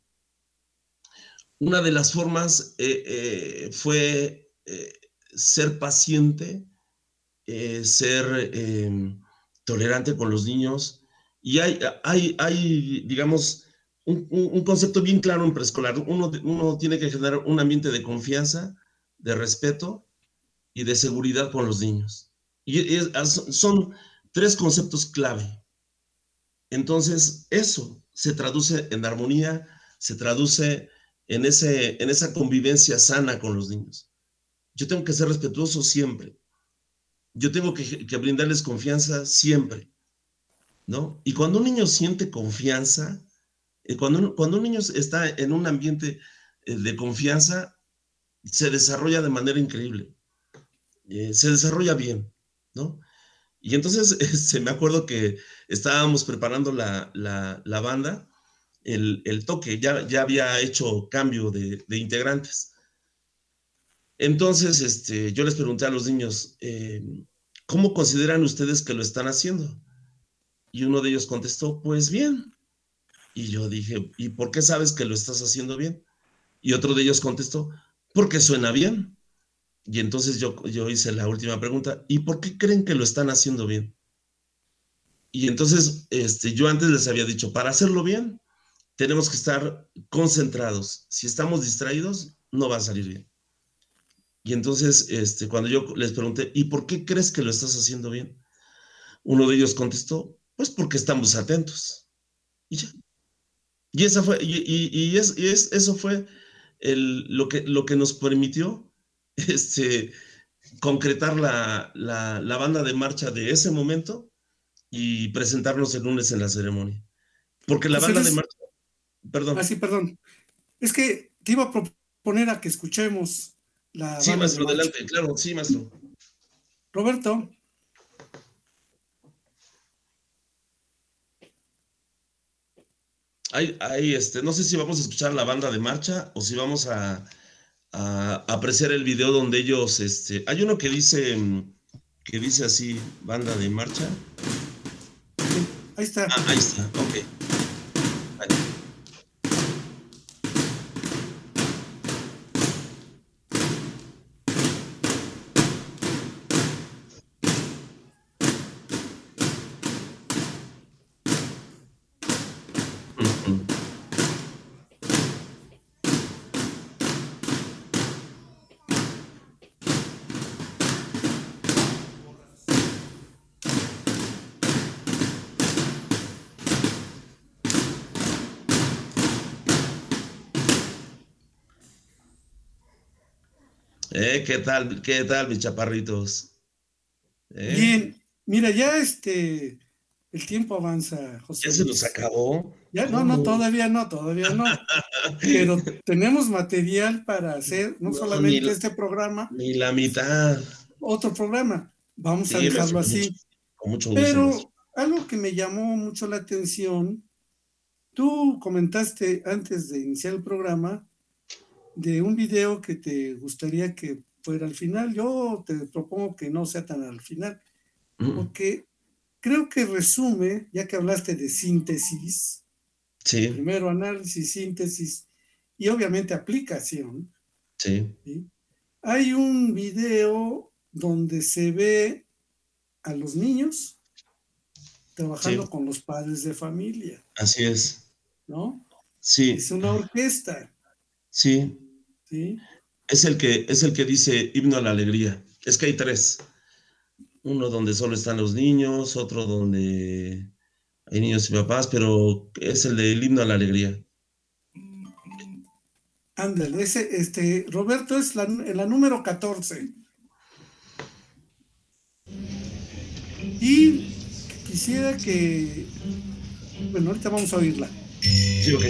una de las formas eh, eh, fue eh, ser paciente, eh, ser eh, tolerante con los niños. Y hay, hay, hay digamos, un, un, concepto bien claro en preescolar. Uno, uno tiene que generar un ambiente de confianza, de respeto y de seguridad con los niños. Y es, son tres conceptos clave. Entonces, eso se traduce en armonía, se traduce en, ese, en esa convivencia sana con los niños. Yo tengo que ser respetuoso siempre. Yo tengo que, que brindarles confianza siempre, ¿no? Y cuando un niño siente confianza, eh, cuando, un, cuando un niño está en un ambiente eh, de confianza, se desarrolla de manera increíble. Eh, se desarrolla bien, ¿no? Y entonces este, me acuerdo que estábamos preparando la, la, la banda, el, el toque, ya, ya había hecho cambio de, de integrantes. Entonces este, yo les pregunté a los niños, eh, ¿cómo consideran ustedes que lo están haciendo? Y uno de ellos contestó, pues bien. Y yo dije, ¿y por qué sabes que lo estás haciendo bien? Y otro de ellos contestó, porque suena bien. Y entonces yo, yo hice la última pregunta, ¿y por qué creen que lo están haciendo bien? Y entonces este, yo antes les había dicho, para hacerlo bien, tenemos que estar concentrados. Si estamos distraídos, no va a salir bien. Y entonces este, cuando yo les pregunté, ¿y por qué crees que lo estás haciendo bien? Uno de ellos contestó, pues porque estamos atentos. Y ya. Y, esa fue, y, y, y, es, y es, eso fue el, lo, que, lo que nos permitió este, concretar la, la, la banda de marcha de ese momento y presentarnos el lunes en la ceremonia. Porque la banda de marcha... Perdón. Ah, sí, perdón. Es que te iba a proponer a que escuchemos la Sí, banda maestro, de marcha. adelante, claro, sí, maestro. Roberto. Hay, hay, este, no sé si vamos a escuchar la banda de marcha o si vamos a, a, a apreciar el video donde ellos, este, hay uno que dice, que dice así, banda de marcha. Ahí está. Ah, ahí está, ok. Ahí. Uh-huh. Eh, ¿qué tal, qué tal, mis chaparritos? ¿Eh? Bien, mira, ya este, el tiempo avanza, José. ¿Ya se nos acabó? Ya, no, no, todavía no, todavía no. Pero tenemos material para hacer no, no solamente ni, este programa. Ni la mitad. Otro programa. Vamos sí, a dejarlo maestro, así. Con mucho, con mucho gusto, Pero maestro. Algo que me llamó mucho la atención, tú comentaste antes de iniciar el programa de un video que te gustaría que fuera al final. Yo te propongo que no sea tan al final, mm. porque creo que resume, ya que hablaste de síntesis, sí. primero análisis, síntesis y obviamente aplicación. Sí. ¿sí? Hay un video donde se ve a los niños trabajando sí. con los padres de familia. Así es. ¿No? Sí. Es una orquesta. Sí. Sí. Es el que, es el que dice himno a la alegría. Es que hay tres. Uno donde solo están los niños, otro donde hay niños y papás, pero es el del himno a la alegría. Ándale, ese, este, Roberto es la, la número catorce. Y quisiera que, bueno, ahorita vamos a oírla. Sí, ok.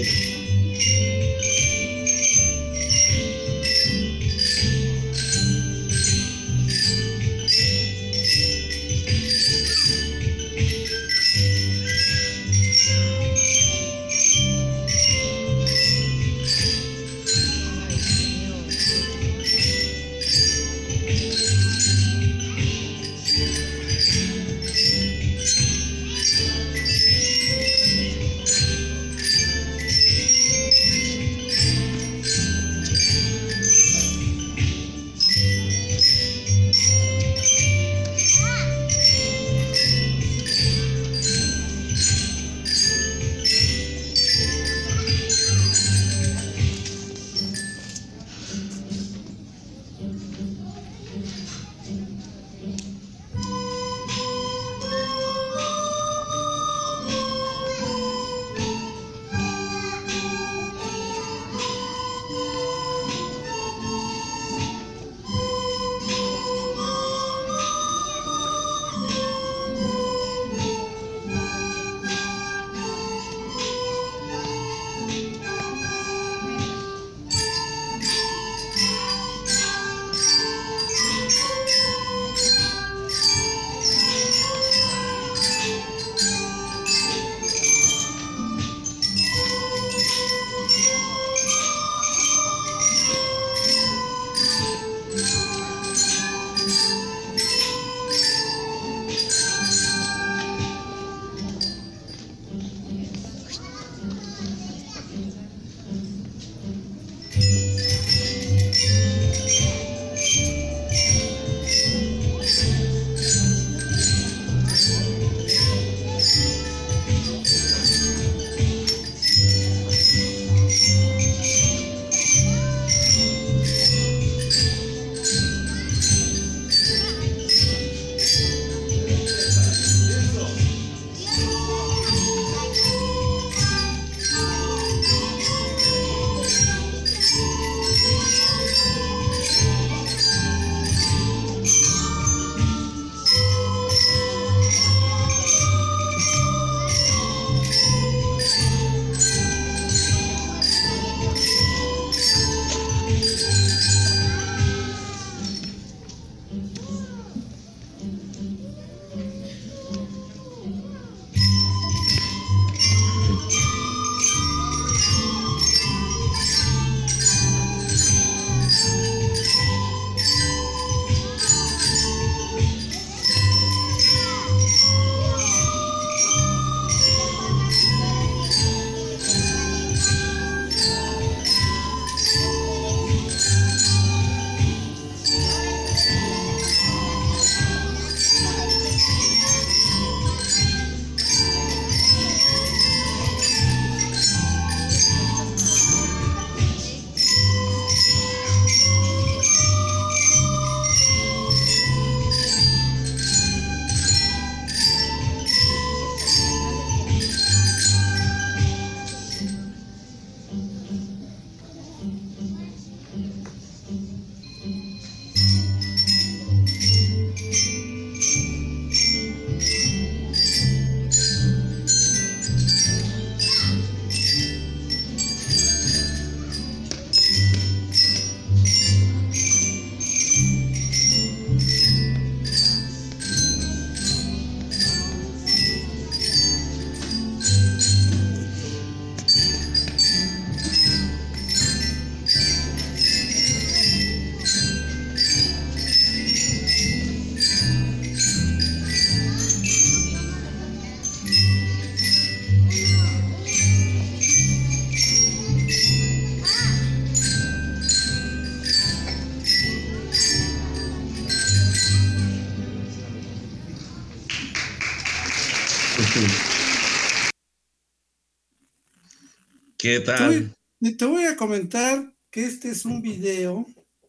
¿Qué tal? Te, te voy a comentar que este es un video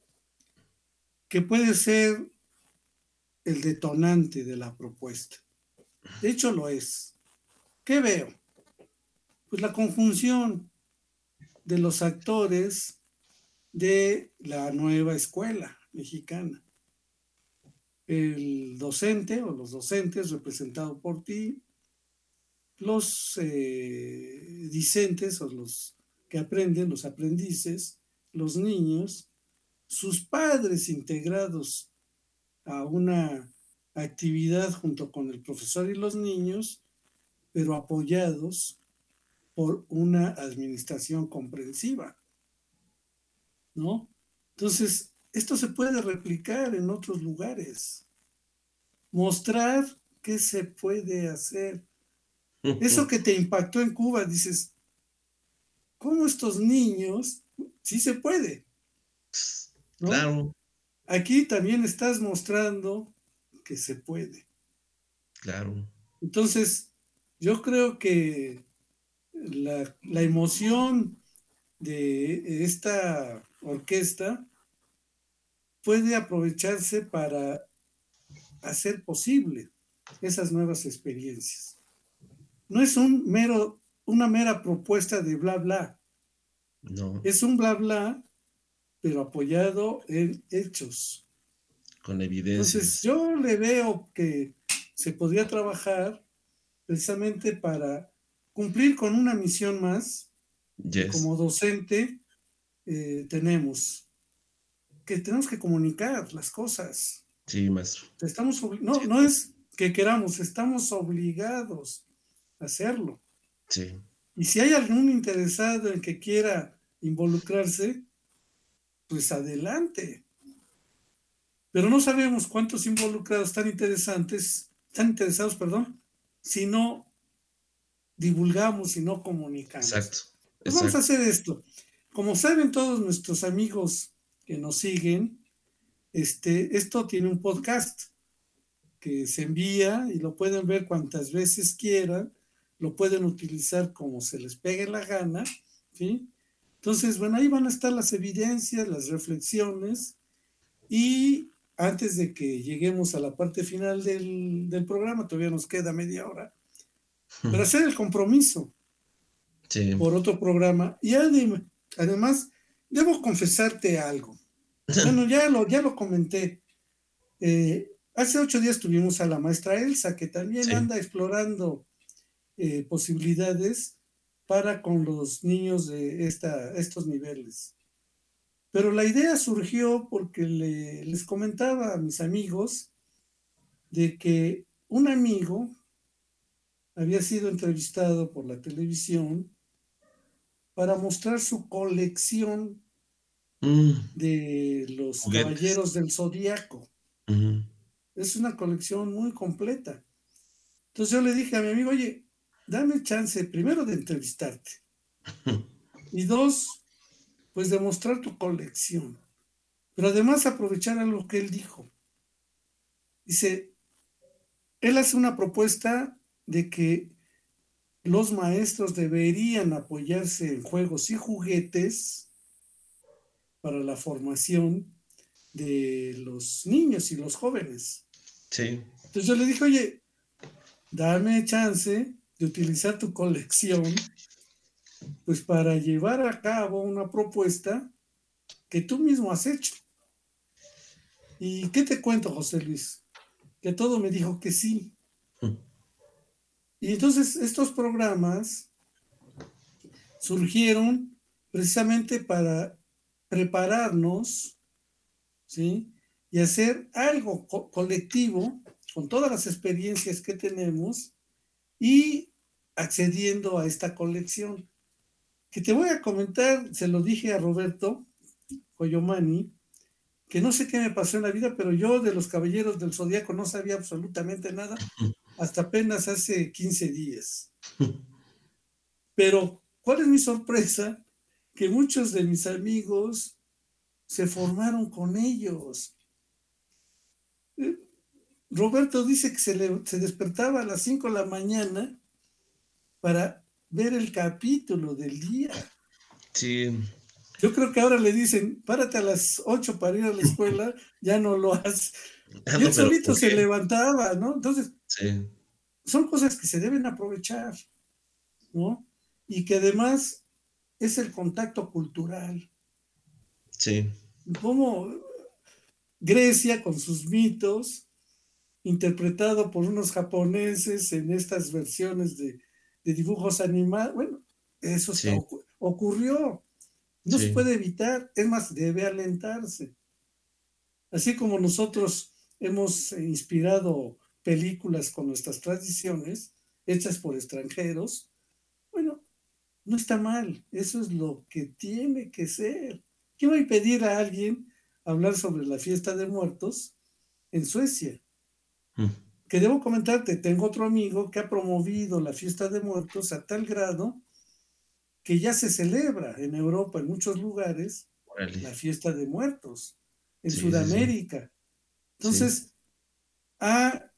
que puede ser el detonante de la propuesta. De hecho, lo es. ¿Qué veo? Pues la conjunción de los actores de la nueva escuela mexicana. el docente o los docentes representados por ti, los eh, discentes o los que aprenden, los aprendices, los niños, sus padres integrados a una actividad junto con el profesor y los niños, pero apoyados por una administración comprensiva, ¿no? Entonces, esto se puede replicar en otros lugares. Mostrar qué se puede hacer. Eso que te impactó en Cuba, dices, ¿cómo estos niños? Sí se puede, ¿no? Claro, Aquí también estás mostrando que se puede. claro. Entonces, yo creo que la, la emoción de esta orquesta puede aprovecharse para hacer posible esas nuevas experiencias. No es un mero, una mera propuesta de bla bla. No, Es un bla bla, pero apoyado en hechos. con Entonces, evidencias. yo le veo que se podría trabajar precisamente para cumplir con una misión más que Yes. como docente eh, tenemos, que tenemos que comunicar las cosas. Sí, maestro. Estamos obli- no, no es que queramos, estamos obligados a hacerlo. Sí, Y si hay algún interesado en que quiera involucrarse, pues adelante. Pero no sabemos cuántos involucrados tan interesantes, tan interesados, perdón, si no divulgamos, si no comunicamos. exacto. Pues vamos a Exacto. hacer esto. Como saben todos nuestros amigos que nos siguen, este, esto tiene un podcast que se envía y lo pueden ver cuantas veces quieran, lo pueden utilizar como se les pegue la gana, ¿sí? Entonces, bueno, ahí van a estar las evidencias, las reflexiones, y antes de que lleguemos a la parte final del, del programa, todavía nos queda media hora, para hacer el compromiso Sí. por otro programa. Y adem- además, debo confesarte algo. Bueno, ya lo, ya lo comenté. Eh, hace ocho días tuvimos a la maestra Elsa, que también Sí. anda explorando eh, posibilidades para con los niños de esta, estos niveles. Pero la idea surgió porque le, les comentaba a mis amigos de que un amigo había sido entrevistado por la televisión para mostrar su colección Mm, de los Juguetes. Caballeros del Zodíaco. ujú. Es una colección muy completa. Entonces yo le dije a mi amigo, oye, dame chance primero de entrevistarte y dos, pues de mostrar tu colección. Pero además aprovechar algo que él dijo. Dice, él hace una propuesta de que los maestros deberían apoyarse en juegos y juguetes para la formación de los niños y los jóvenes. Sí. Entonces yo le dije, oye, dame chance de utilizar tu colección pues para llevar a cabo una propuesta que tú mismo has hecho. ¿Y qué te cuento, José Luis? Que todo me dijo que sí. Y entonces estos programas surgieron precisamente para prepararnos, ¿sí? Y hacer algo co- colectivo con todas las experiencias que tenemos y accediendo a esta colección. Que te voy a comentar, se lo dije a Roberto Coyomani, que no sé qué me pasó en la vida, pero yo de los Caballeros del Zodíaco no sabía absolutamente nada hasta apenas hace quince días. Pero, ¿cuál es mi sorpresa? Que muchos de mis amigos se formaron con ellos. Eh, Roberto dice que se, le, se despertaba a las cinco de la mañana para ver el capítulo del día. Sí. Yo creo que ahora le dicen, párate a las ocho para ir a la escuela, ya no lo hace. Ah, Y no, él pero solito ¿por se qué? levantaba, ¿no? Entonces, Sí. son cosas que se deben aprovechar, ¿no? Y que además es el contacto cultural. Sí. Como Grecia con sus mitos, interpretado por unos japoneses en estas versiones de, de dibujos animados. Bueno, eso Sí. está, ocurrió. No Sí. se puede evitar, es más, debe alentarse. Así como nosotros hemos inspirado películas con nuestras tradiciones, hechas por extranjeros, bueno, no está mal, eso es lo que tiene que ser. ¿Qué voy a pedir a alguien hablar sobre la fiesta de muertos en Suecia? Mm. Que debo comentarte, tengo otro amigo que ha promovido la fiesta de muertos a tal grado que ya se celebra en Europa, en muchos lugares, Órale. la fiesta de muertos, en Sí, sí, sí. Sudamérica. Entonces, Sí. ha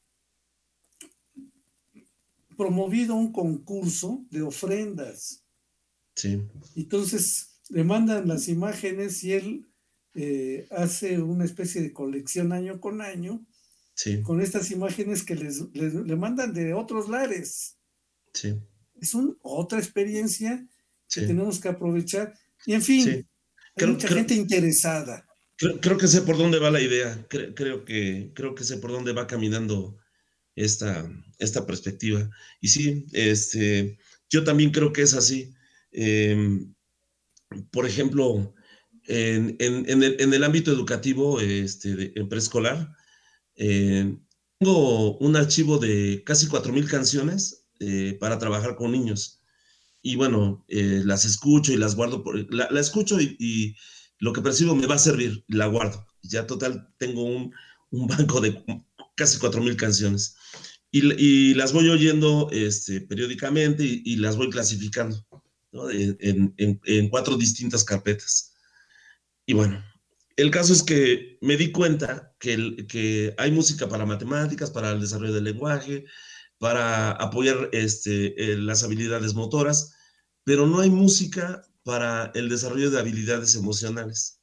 promovido un concurso de ofrendas. Sí. Entonces, le mandan las imágenes y él eh, hace una especie de colección año con año Sí. con estas imágenes que les, les- le mandan de otros lares. Sí. Es un, otra experiencia que Sí. tenemos que aprovechar. Y en fin, Sí. hay Creo, mucha creo, gente interesada. creo, creo que sé por dónde va la idea. Creo, creo que, creo que sé por dónde va caminando esta, esta perspectiva. Y sí, este, yo también creo que es así. Em, por ejemplo, en, en- en el, en el ámbito educativo, este, de- en preescolar, eh, tengo un archivo de casi cuatro mil canciones eh, para trabajar con niños. Y bueno, eh, las escucho y las guardo. Por, la, la escucho y, y lo que percibo me va a servir, la guardo. Ya total tengo un, un banco de casi cuatro mil canciones. Y, y las voy oyendo este, periódicamente y, y las voy clasificando, ¿no? en, en, en cuatro distintas carpetas. Y bueno, el caso es que me di cuenta que, el, que hay música para matemáticas, para el desarrollo del lenguaje, para apoyar este, eh, las habilidades motoras, pero no hay música para el desarrollo de habilidades emocionales.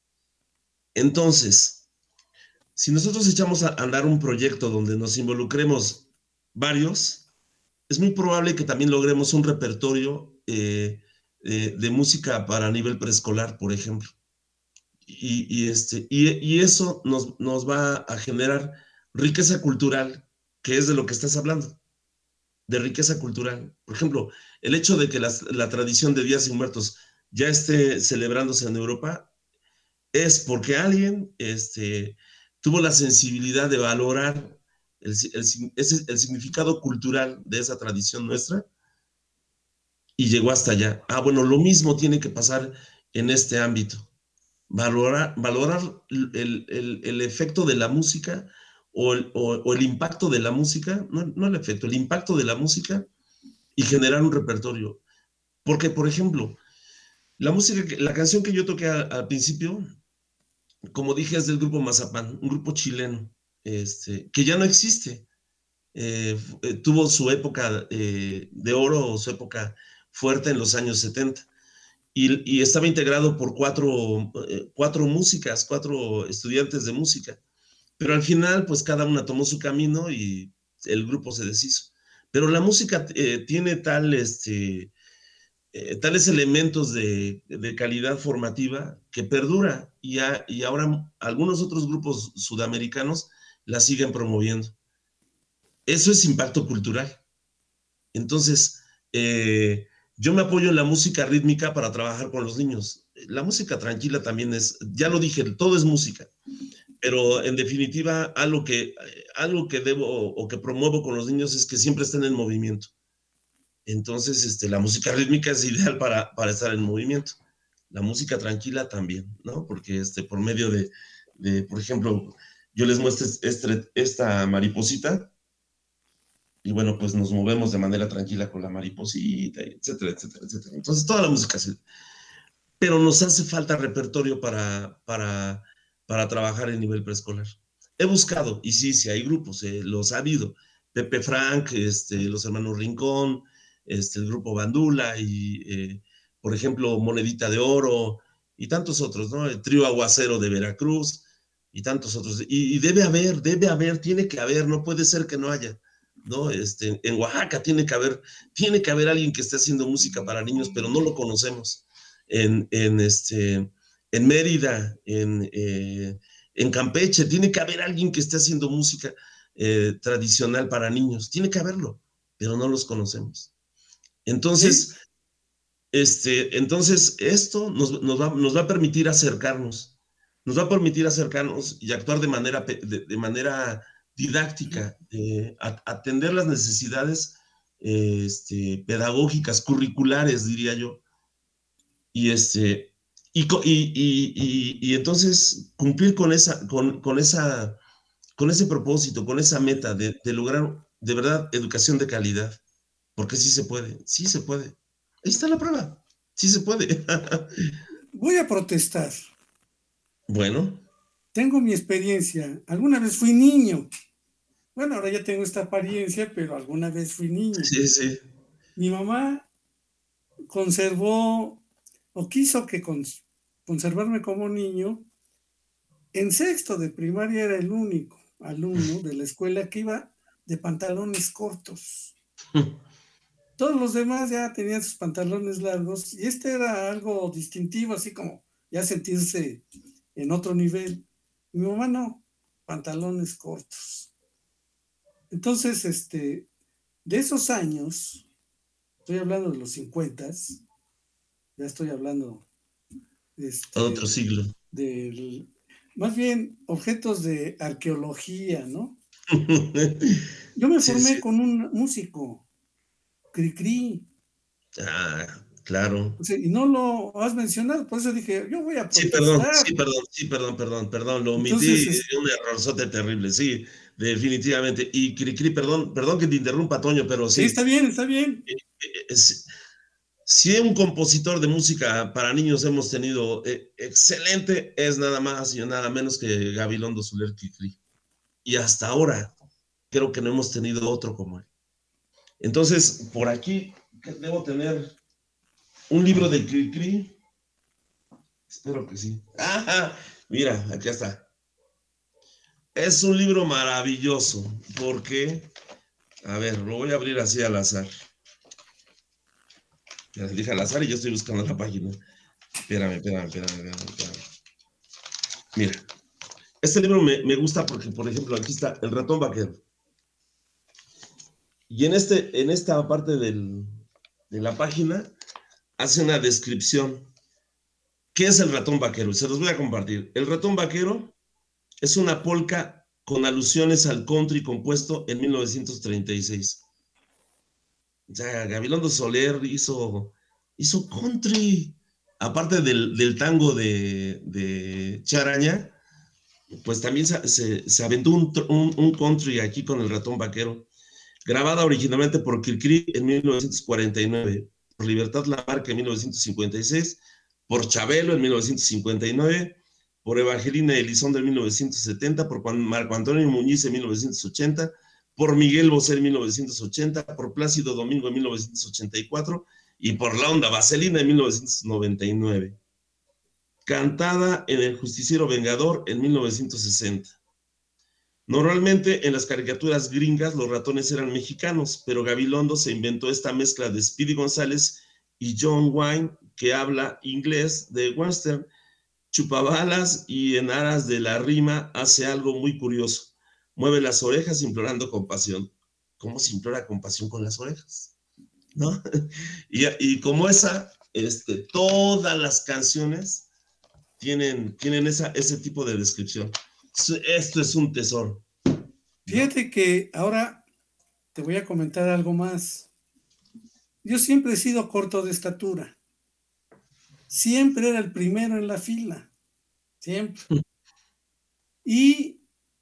Entonces, si nosotros echamos a andar un proyecto donde nos involucremos varios, es muy probable que también logremos un repertorio eh, eh, de música para nivel preescolar, por ejemplo. Y, y, este, y, y eso nos, nos va a generar riqueza cultural, que es de lo que estás hablando, de riqueza cultural. Por ejemplo, el hecho de que la, la tradición de Días Sin Muertos ya esté celebrándose en Europa es porque alguien este, tuvo la sensibilidad de valorar el, el, ese, el significado cultural de esa tradición nuestra y llegó hasta allá. Ah, bueno, lo mismo tiene que pasar en este ámbito. Valorar, valorar el, el, el efecto de la música o el, o, o el impacto de la música, no, no el efecto, el impacto de la música y generar un repertorio. Porque, por ejemplo, la música, la canción que yo toqué al, al principio, como dije, es del grupo Mazapán, un grupo chileno, este, que ya no existe. Eh, tuvo su época eh, de oro o su época fuerte en los años setenta. Y, y estaba integrado por cuatro, eh, cuatro músicas, cuatro estudiantes de música. Pero al final, pues cada una tomó su camino y el grupo se deshizo. Pero la música eh, tiene tal, este, eh, tales elementos de, de, calidad formativa que perdura y, a, y ahora algunos otros grupos sudamericanos la siguen promoviendo. Eso es impacto cultural. Entonces, eh, yo me apoyo en la música rítmica para trabajar con los niños. La música tranquila también es, ya lo dije, todo es música, pero en definitiva algo que, algo que debo o que promuevo con los niños es que siempre estén en movimiento. Entonces, este, la música rítmica es ideal para, para estar en movimiento. La música tranquila también, ¿no? Porque este, por medio de, de, por ejemplo, yo les muestro este, esta mariposita, y bueno, pues nos movemos de manera tranquila con la mariposita, etcétera, etcétera, etcétera. Entonces, toda la música se... Pero nos hace falta repertorio para, para, para trabajar en nivel preescolar. He buscado, y sí, sí hay grupos, eh, los ha habido. Pepe Frank, este, los hermanos Rincón, este, el grupo Bandula, y eh, por ejemplo, Monedita de Oro, y tantos otros, ¿no? El trío Aguacero de Veracruz, y tantos otros. Y, y debe haber, debe haber, tiene que haber, no puede ser que no haya. ¿No? Este, en Oaxaca tiene que haber, tiene que haber alguien que esté haciendo música para niños, pero no lo conocemos. En, en, este, en Mérida, en, eh, en Campeche, tiene que haber alguien que esté haciendo música. eh, tradicional para niños. Tiene que haberlo, pero no los conocemos. Entonces, ¿sí? este, entonces esto nos, nos, va, nos va a permitir acercarnos, nos va a permitir acercarnos y actuar de manera, de, de manera didáctica, eh, a, atender las necesidades eh, este, pedagógicas, curriculares, diría yo. Y, este, y, y, y, y entonces cumplir con, esa, con, con, esa, con ese propósito, con esa meta de, de lograr de verdad educación de calidad. Porque sí se puede, sí se puede. Ahí está la prueba, sí se puede. Voy a protestar. Bueno. Tengo mi experiencia. Alguna vez fui niño. Bueno, ahora ya tengo esta apariencia, pero alguna vez fui niño. Sí, sí. Mi mamá conservó, o quiso que cons- conservarme como niño. En sexto de primaria era el único alumno de la escuela que iba de pantalones cortos. Todos los demás ya tenían sus pantalones largos y este era algo distintivo, así como ya sentirse en otro nivel. Mi mamá no, pantalones cortos. Entonces, este, de esos años, estoy hablando de los cincuentas, ya estoy hablando este, otro siglo. Del, más bien objetos de arqueología, ¿no? Yo me formé sí, sí. con un músico, Cricri. Ah, claro. O sea, y no lo has mencionado, por eso dije, yo voy a protestar. Sí, perdón, sí, perdón, sí, perdón, perdón, perdón, lo omití, entonces, es un errorzote terrible, sí, definitivamente. Y Cricri, perdón, perdón que te interrumpa, Toño, pero sí. Sí, está bien, está bien. Es, si un compositor de música para niños hemos tenido eh, excelente, es nada más y nada menos que Gabilondo Soler Cricri. Y hasta ahora creo que no hemos tenido otro como él. Entonces, por aquí debo tener un libro de Cricri. Espero que sí. ¡Ah! Mira, aquí está. Es un libro maravilloso porque, a ver, lo voy a abrir así al azar. Ya dije al azar y yo estoy buscando la página. Espérame, espérame, espérame, espérame. espérame. Mira, este libro me, me gusta porque, por ejemplo, aquí está El ratón vaquero. Y en, este, en esta parte del, de la página hace una descripción. ¿Qué es el ratón vaquero? Se los voy a compartir. El ratón vaquero es una polca con alusiones al country compuesto en mil novecientos treinta y seis. Ya, Gabilondo Soler hizo, hizo country, aparte del, del tango de, de Charaña, pues también se, se, se aventó un, un, un country aquí con el ratón vaquero, grabada originalmente por Cricri en mil novecientos cuarenta y nueve, por Libertad Lamarque en mil novecientos cincuenta y seis, por Chabelo en mil novecientos cincuenta y nueve, por Evangelina Elizondo en mil novecientos setenta, por Marco Antonio Muñiz en mil novecientos ochenta, por Miguel Bosé en mil novecientos ochenta, por Plácido Domingo en mil novecientos ochenta y cuatro y por La Onda Vaselina en mil novecientos noventa y nueve. Cantada en El Justiciero Vengador en mil novecientos sesenta. Normalmente en las caricaturas gringas los ratones eran mexicanos, pero Gabilondo se inventó esta mezcla de Speedy González y John Wayne, que habla inglés de western, chupabalas y en aras de la rima hace algo muy curioso. Mueve las orejas implorando compasión. ¿Cómo se implora compasión con las orejas? ¿No? Y, y como esa, este, todas las canciones tienen, tienen esa, ese tipo de descripción. Esto es un tesoro. Fíjate que ahora te voy a comentar algo más. Yo siempre he sido corto de estatura. Siempre era el primero en la fila. Siempre. Y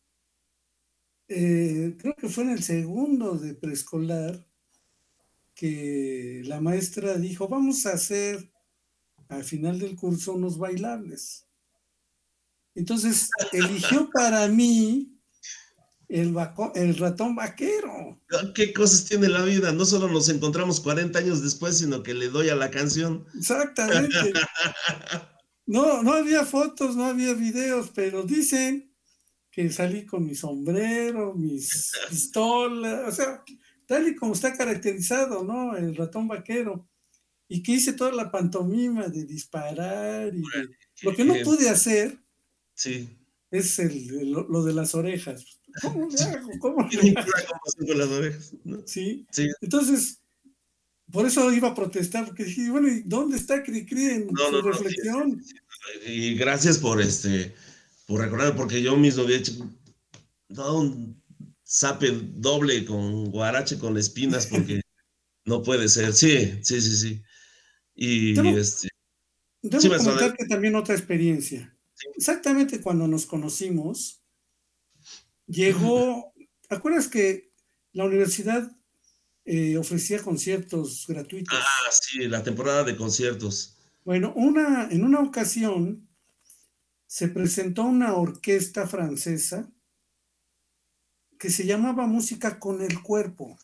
eh, creo que fue en el segundo de preescolar que la maestra dijo, vamos a hacer al final del curso unos bailables. Entonces eligió para mí el, vaco, el ratón vaquero. ¿Qué cosas tiene la vida? No solo nos encontramos cuarenta años después, sino que le doy a la canción. Exactamente. No, no había fotos, no había videos, pero dicen que salí con mi sombrero, mis pistolas, o sea, tal y como está caracterizado, ¿no? El ratón vaquero. Y que hice toda la pantomima de disparar y de... Lo que no pude hacer sí. es el, el, lo de las orejas. ¿Cómo le hago? ¿Cómo Y no le hago? importa cómo hacen con las orejas, ¿no? Sí. Sí. Entonces, por eso iba a protestar, porque dije, bueno, ¿y dónde está Cricri en No, su no, no, sí, sí, reflexión? sí, sí. Y gracias por este, por recordar, porque yo mismo había hecho todo un zape doble con guarache con espinas, porque no puede ser. Sí, sí, sí, sí. Y Debo, este, sí, debo maestro, adelante. comentarte también otra experiencia. Sí. Exactamente cuando nos conocimos, llegó, ¿acuerdas que la universidad eh, ofrecía conciertos Ah, gratuitos? sí, la temporada de conciertos. Bueno, una, en una ocasión se presentó una orquesta francesa que se llamaba Música con el Cuerpo.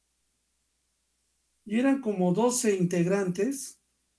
Y eran como doce integrantes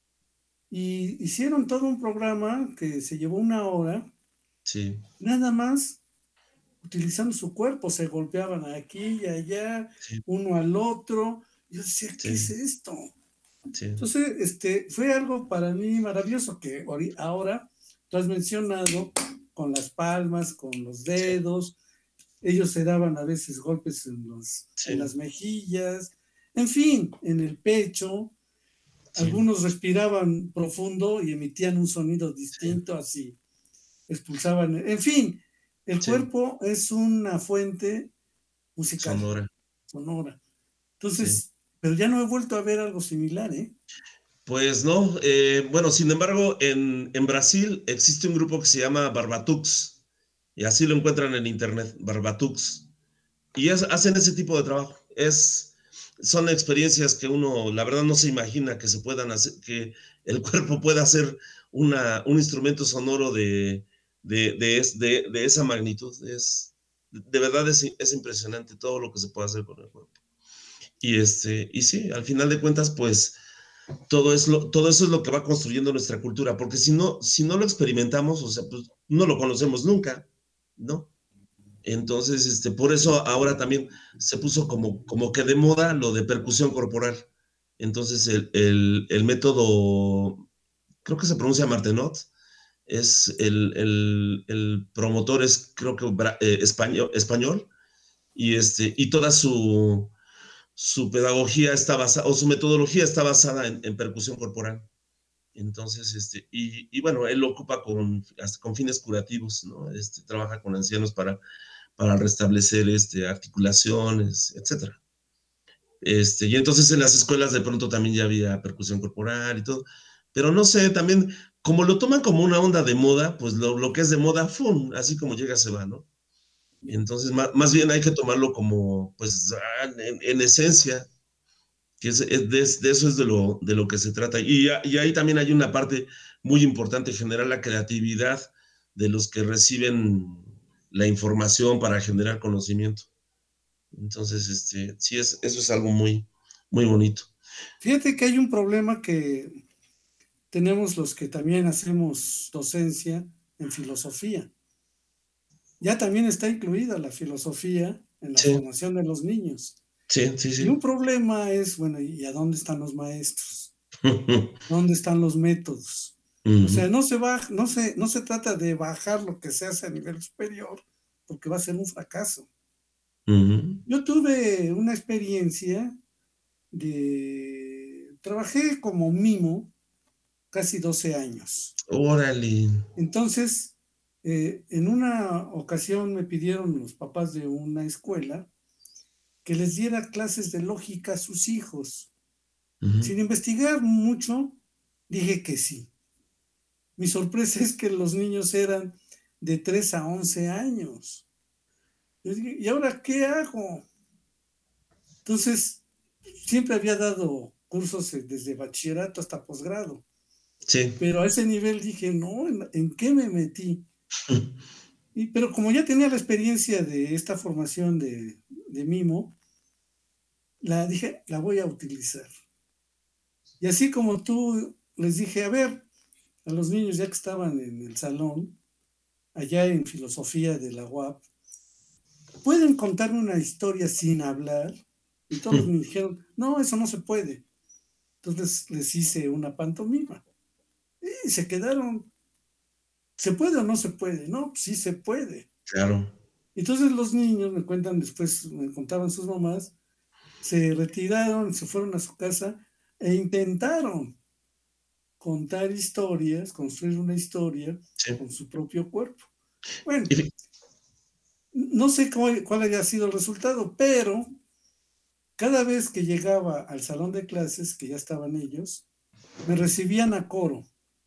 y hicieron todo un programa que se llevó una hora, Sí, nada más utilizando su cuerpo, se golpeaban aquí y allá, sí, uno al otro. Yo decía, ¿qué es sí, esto? sí, Entonces, este, fue algo para mí maravilloso que ahora tú has mencionado con las palmas, con los sí, dedos, ellos se daban a veces golpes en, los, en sí, las mejillas, en fin, en el pecho. sí, Algunos respiraban profundo y emitían un sonido sí, distinto, así expulsaban. En fin, el sí, cuerpo es una fuente musical, Sonora, sonora. sí. Entonces, pero ya no he vuelto a ver algo similar, ¿eh? Pues no, eh, bueno, sin embargo, en, en Brasil existe un grupo que se llama Barbatux, y así lo encuentran en internet, Barbatux, y es, hacen ese tipo de trabajo. Es, son experiencias que uno, la verdad, no se imagina que se puedan hacer, que el cuerpo pueda hacer una, un instrumento sonoro de, de, de, es- de, de esa magnitud. Es, de verdad es, es impresionante todo lo que se puede hacer con el cuerpo. Y, este, y sí, al final de cuentas, pues todo, es lo, todo eso es lo que va construyendo nuestra cultura, porque si no, si no lo experimentamos, o sea, pues no lo conocemos nunca, ¿no? Entonces, este, por eso ahora también se puso como, como que de moda lo de percusión corporal. Entonces, el, el, el método, creo que se pronuncia Martenot, es el, el, el promotor es, creo que eh, español, español, y, este, y toda su, su pedagogía está basada, o su metodología está basada en, en percusión corporal. Entonces, este, y, y, bueno, él lo ocupa con, hasta con fines curativos, ¿no? Este, trabaja con ancianos para, para restablecer este, articulaciones, etcétera. Este, y entonces en las escuelas de pronto también ya había percusión corporal y todo. Pero no sé, también, como lo toman como una onda de moda, pues lo, lo que es de moda, ¡fum! Así como llega, se va, ¿no? Entonces, más, más bien hay que tomarlo como, pues, en, en esencia, que es, es de, de, eso es de lo, de lo que se trata. Y, y, ahí también hay una parte muy importante, generar la creatividad de los que reciben la información para generar conocimiento. Entonces, este, sí, es, eso es algo muy, muy bonito. Fíjate que hay un problema que tenemos los que también hacemos docencia en filosofía. Ya también está incluida la filosofía en la Sí, formación de los niños. sí, sí, Y un sí. problema es, bueno, ¿y a dónde están los maestros? ¿Dónde están los métodos? O sea, no se, va, no, se, no se trata de bajar lo que se hace a nivel superior, porque va a ser un fracaso. Uh-huh. Yo tuve una experiencia de... Trabajé como mimo casi doce años. Órale. Entonces, eh, en una ocasión me pidieron los papás de una escuela que les diera clases de lógica a sus hijos. Uh-huh. Sin investigar mucho, dije que sí. Mi sorpresa es que los niños eran de tres a once años. Yo dije, ¿y ahora qué hago? Entonces, siempre había dado cursos desde bachillerato hasta posgrado. Sí. Pero a ese nivel dije, no, ¿en, ¿en qué me metí? Y, pero como ya tenía la experiencia de esta formación de, de mimo, la dije, la voy a utilizar. Y así como tú les dije, a ver, a los niños ya que estaban en el salón, allá en filosofía de la U A P, ¿pueden contarme una historia sin hablar? Y todos me dijeron, no, eso no se puede. Entonces les hice una pantomima. Y se quedaron, ¿se puede o no se puede? No, pues sí se puede. Claro. Entonces los niños, me cuentan después, me contaban sus mamás, se retiraron, se fueron a su casa e intentaron contar historias, construir una historia Sí. con su propio cuerpo. Bueno, Y fi- no sé cuál, cuál haya sido el resultado, pero cada vez que llegaba al salón de clases, que ya estaban ellos, me recibían a coro.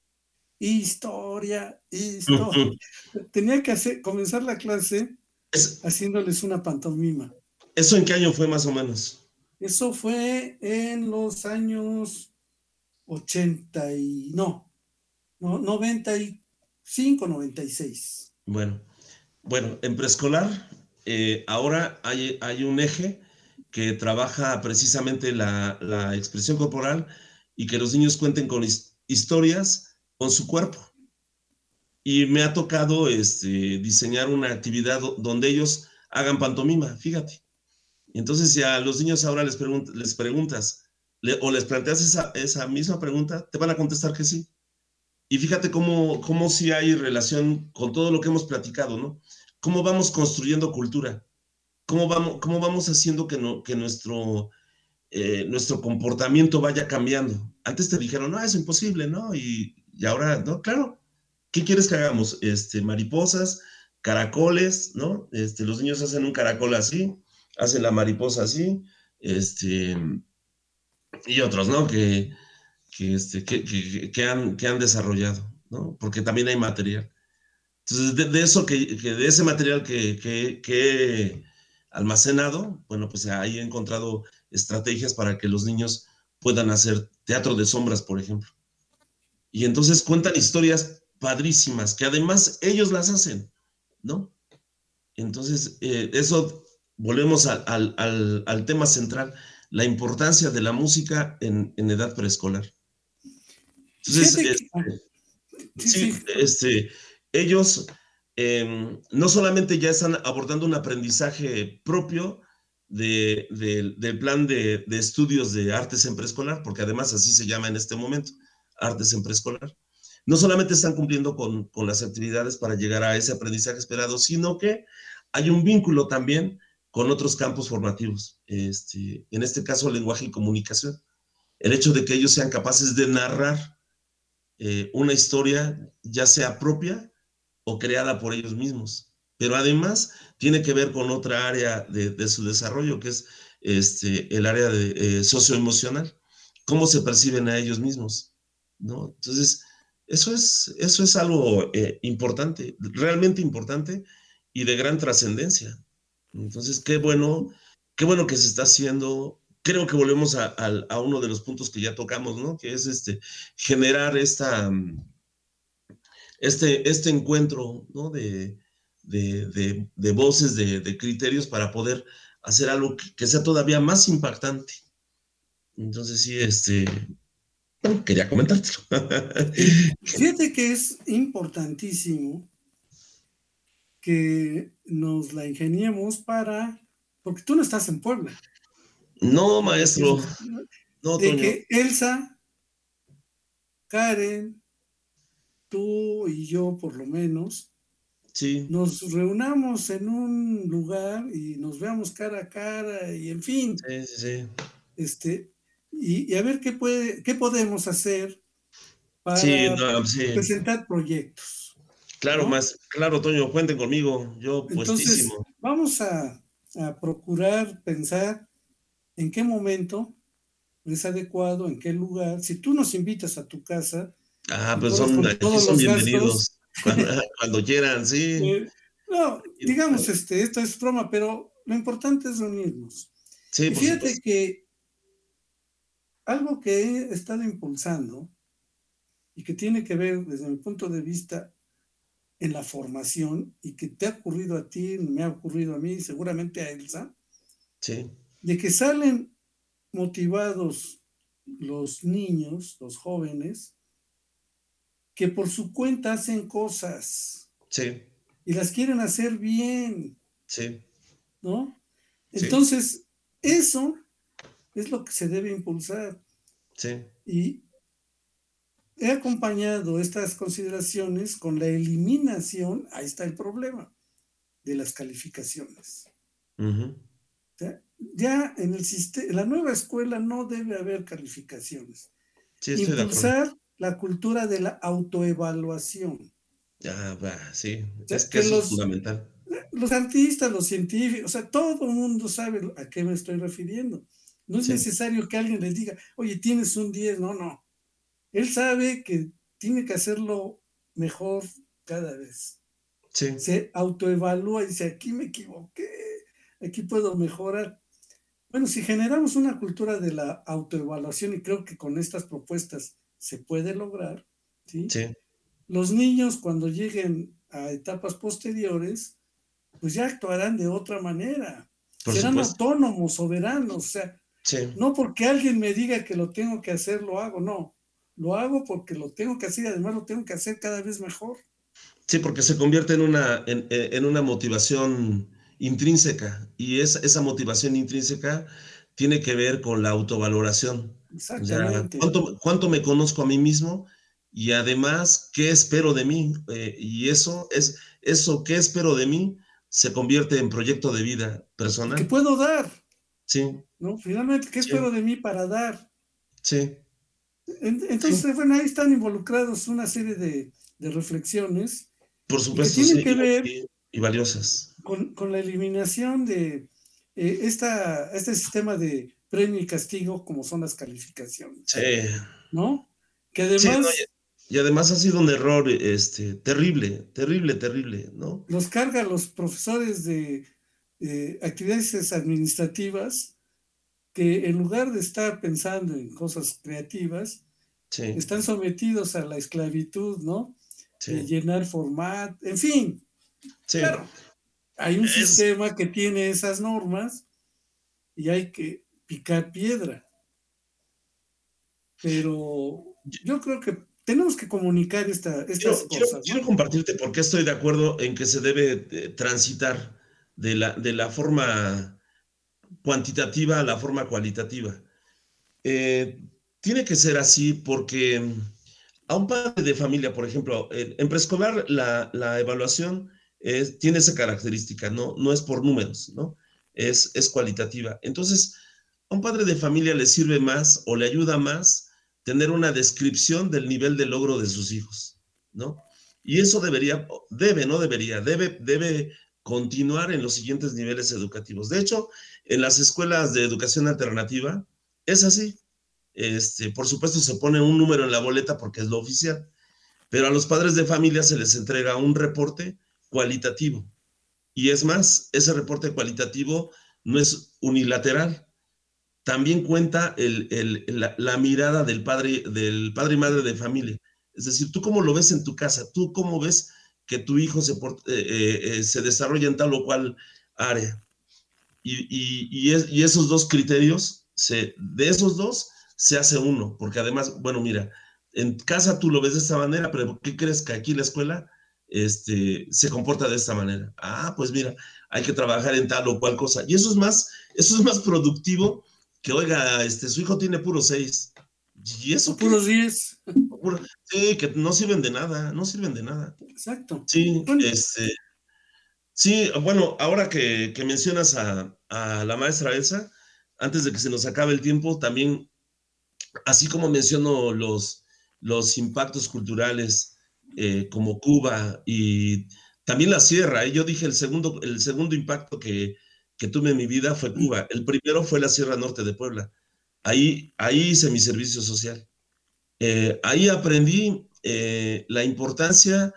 Historia, historia. Tenía que hacer, comenzar la clase es- haciéndoles una pantomima. ¿Eso en qué año fue más o menos? Eso fue en los años ochenta y, no, no, noventa y cinco, noventa y seis. Bueno, bueno, en preescolar eh, ahora hay, hay un eje que trabaja precisamente la, la expresión corporal y que los niños cuenten con his- historias con su cuerpo. Y me ha tocado este, diseñar una actividad do- donde ellos hagan pantomima, fíjate. Entonces, si a los niños ahora les, pregunt les preguntas le, o les planteas esa, esa misma pregunta, te van a contestar que sí. Y fíjate cómo, cómo sí hay relación con todo lo que hemos platicado, ¿no? Cómo vamos construyendo cultura, cómo vamos, cómo vamos haciendo que, no, que nuestro, eh, nuestro comportamiento vaya cambiando. Antes te dijeron, no, es imposible, ¿no? Y, y ahora, no, claro. ¿Qué quieres que hagamos? Este, mariposas, caracoles, ¿no? Este, los niños hacen un caracol así, hacen la mariposa así, este, y otros, ¿no? Que, que, este, que, que, que han, que han desarrollado, ¿no? Porque también hay material. Entonces, de, de eso que, que, de ese material que, que, que he almacenado, bueno, pues ahí he encontrado estrategias para que los niños puedan hacer teatro de sombras, por ejemplo. Y entonces cuentan historias padrísimas, que además ellos las hacen, ¿no? Entonces, eh, eso, volvemos a, al, al, al tema central, la importancia de la música en, en edad preescolar. Entonces, Fíjate que, ah, este, sí, sí, sí, este, ellos eh, no solamente ya están abordando un aprendizaje propio de, de, del plan de, de, estudios de artes en preescolar, porque además así se llama en este momento, artes en preescolar. No solamente están cumpliendo con, con las actividades para llegar a ese aprendizaje esperado, sino que hay un vínculo también con otros campos formativos, este, en este caso lenguaje y comunicación. El hecho de que ellos sean capaces de narrar eh, una historia, ya sea propia o creada por ellos mismos. Pero además tiene que ver con otra área de, de su desarrollo, que es este, el área de, eh, socioemocional, cómo se perciben a ellos mismos, ¿no? Entonces, eso es, eso es algo eh, importante, realmente importante y de gran trascendencia. Entonces, qué bueno, qué bueno que se está haciendo. Creo que volvemos a, a, a uno de los puntos que ya tocamos, ¿no? Que es este, generar esta, este, este encuentro, ¿no? De, de, de, de voces, de, de, criterios para poder hacer algo que, que sea todavía más impactante. Entonces, sí, este, bueno, quería comentártelo. fíjate que es importantísimo que nos la ingeniemos para, porque tú no estás en Puebla. No, maestro. No, de Toño. que Elsa, Karen, tú y yo por lo menos, sí. nos reunamos en un lugar y nos veamos cara a cara y en fin. Sí, sí, sí. Este, y, y a ver qué, puede, qué podemos hacer para sí, no, sí. presentar proyectos. Claro, ¿no? más, claro, Toño, cuenten conmigo, yo puestísimo. Entonces, vamos a, a procurar pensar en qué momento es adecuado, en qué lugar. Si tú nos invitas a tu casa, ah, pues son, con todos son los bienvenidos gastos, cuando, cuando quieran, sí. Eh, no, digamos, este, esto es broma, pero lo importante es reunirnos. Sí, y por fíjate supuesto. que algo que he estado impulsando y que tiene que ver desde mi punto de vista en la formación y que te ha ocurrido a ti, me ha ocurrido a mí, seguramente a Elsa, sí. de que salen motivados los niños, los jóvenes, que por su cuenta hacen cosas. Sí. Y las quieren hacer bien. Sí. ¿No? Entonces, sí. Eso es lo que se debe impulsar. Sí. Y he acompañado estas consideraciones con la eliminación, ahí está el problema, de las calificaciones. Uh-huh. O sea, ya en el sistema, en la nueva escuela no debe haber calificaciones. Sí, estoy Impulsar de acuerdo. la cultura de la autoevaluación. Ah, va, sí, O sea, es que que eso es los, fundamental. los artistas, los científicos, o sea, todo el mundo sabe a qué me estoy refiriendo. No es Sí, necesario que alguien les diga, oye, tienes un diez, no, no. Él sabe que tiene que hacerlo mejor cada vez. sí, Se autoevalúa y dice, aquí me equivoqué, aquí puedo mejorar. Bueno, si generamos una cultura de la autoevaluación, y creo que con estas propuestas se puede lograr, ¿sí? sí, Los niños cuando lleguen a etapas posteriores, pues ya actuarán de otra manera. por Serán supuesto. autónomos, soberanos, o sea, Sí, no porque alguien me diga que lo tengo que hacer, lo hago, no. Lo hago porque lo tengo que hacer y además lo tengo que hacer cada vez mejor. sí, porque se convierte en una, en, en una motivación intrínseca y es, esa motivación intrínseca tiene que ver con la autovaloración. O sea, Exactamente. ¿cuánto, cuánto me conozco a mí mismo? Y además, ¿qué espero de mí? Eh, y eso, es, eso, ¿qué espero de mí? Se convierte en proyecto de vida ¿Y qué personal. puedo dar? Sí, ¿No? Finalmente, ¿qué sí, espero de mí para dar? sí, sí, Entonces, bueno, ahí están involucrados una serie de, de reflexiones por y que supuesto, tienen sí, que ver y, y, y valiosas. con, con, la eliminación de eh, esta, este sistema de premio y castigo como son las calificaciones, Sí, ¿no? Que sí, no, además y, y además ha sido un error este, terrible, terrible, terrible, ¿no? los carga a los profesores de eh, actividades administrativas que en lugar de estar pensando en cosas creativas, Sí, están sometidos a la esclavitud, ¿no? De sí, llenar format, en fin, sí. claro, hay un Es, sistema que tiene esas normas y hay que picar piedra, pero yo creo que tenemos que comunicar esta, estas quiero, quiero, cosas, quiero ¿no? compartirte por qué estoy de acuerdo en que se debe eh, transitar de la, de la forma cuantitativa a la forma cualitativa. Eh, tiene que ser así porque a un padre de familia, por ejemplo, en, en preescolar la, la evaluación es, tiene esa característica, ¿no? No es por números, ¿no? Es, es cualitativa. Entonces, a un padre de familia le sirve más o le ayuda más tener una descripción del nivel de logro de sus hijos, ¿no? Y eso debería, debe, no debería, debe, debe continuar en los siguientes niveles educativos. De hecho, en las escuelas de educación alternativa es así. Este, por supuesto, se pone un número en la boleta porque es lo oficial, pero a los padres de familia se les entrega un reporte cualitativo. Y es más, ese reporte cualitativo no es unilateral. También cuenta el, el, la, la, mirada del padre, del padre y madre de familia. Es decir, tú cómo lo ves en tu casa, tú cómo ves que tu hijo se, eh, eh, se desarrolla en tal o cual área. Y, y, y, es, y esos dos criterios, se, de esos dos, se hace uno, porque además, bueno, mira, en casa tú lo ves de esta manera, pero ¿qué crees que aquí la escuela este, se comporta de esta manera? Ah, pues mira, hay que trabajar en tal o cual cosa. Y eso es más, eso es más productivo que, oiga, este, su hijo tiene puro seis. ¿Y eso o qué? puros diez. Puro, sí, que no sirven de nada, no sirven de nada. Exacto. Sí, Bueno, este, sí, bueno, ahora que, que mencionas a, a la maestra Elsa, antes de que se nos acabe el tiempo, también así como menciono los, los impactos culturales eh, como Cuba y también la sierra, ¿eh? Yo dije el segundo, el segundo impacto que, que tuve en mi vida fue Cuba. El primero fue la Sierra Norte de Puebla. Ahí, ahí hice mi servicio social. Eh, ahí aprendí eh, la importancia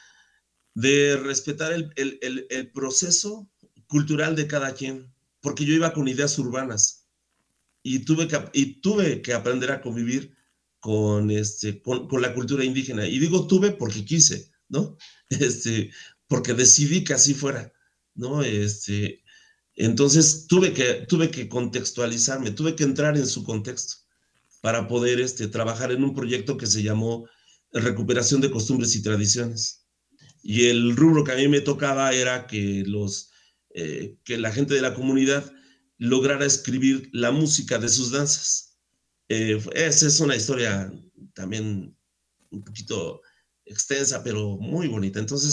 de respetar el, el, el, el proceso cultural de cada quien, porque yo iba con ideas urbanas y tuve que, y tuve que aprender a convivir con, este, con, con la cultura indígena. Y digo tuve porque quise, ¿no? Este, porque decidí que así fuera, ¿no? Este, entonces tuve que, tuve que contextualizarme, tuve que entrar en su contexto para poder este, trabajar en un proyecto que se llamó Recuperación de Costumbres y Tradiciones. Y el rubro que a mí me tocaba era que, los, eh, que la gente de la comunidad lograra escribir la música de sus danzas. Eh, esa es una historia también un poquito extensa, pero muy bonita. Entonces,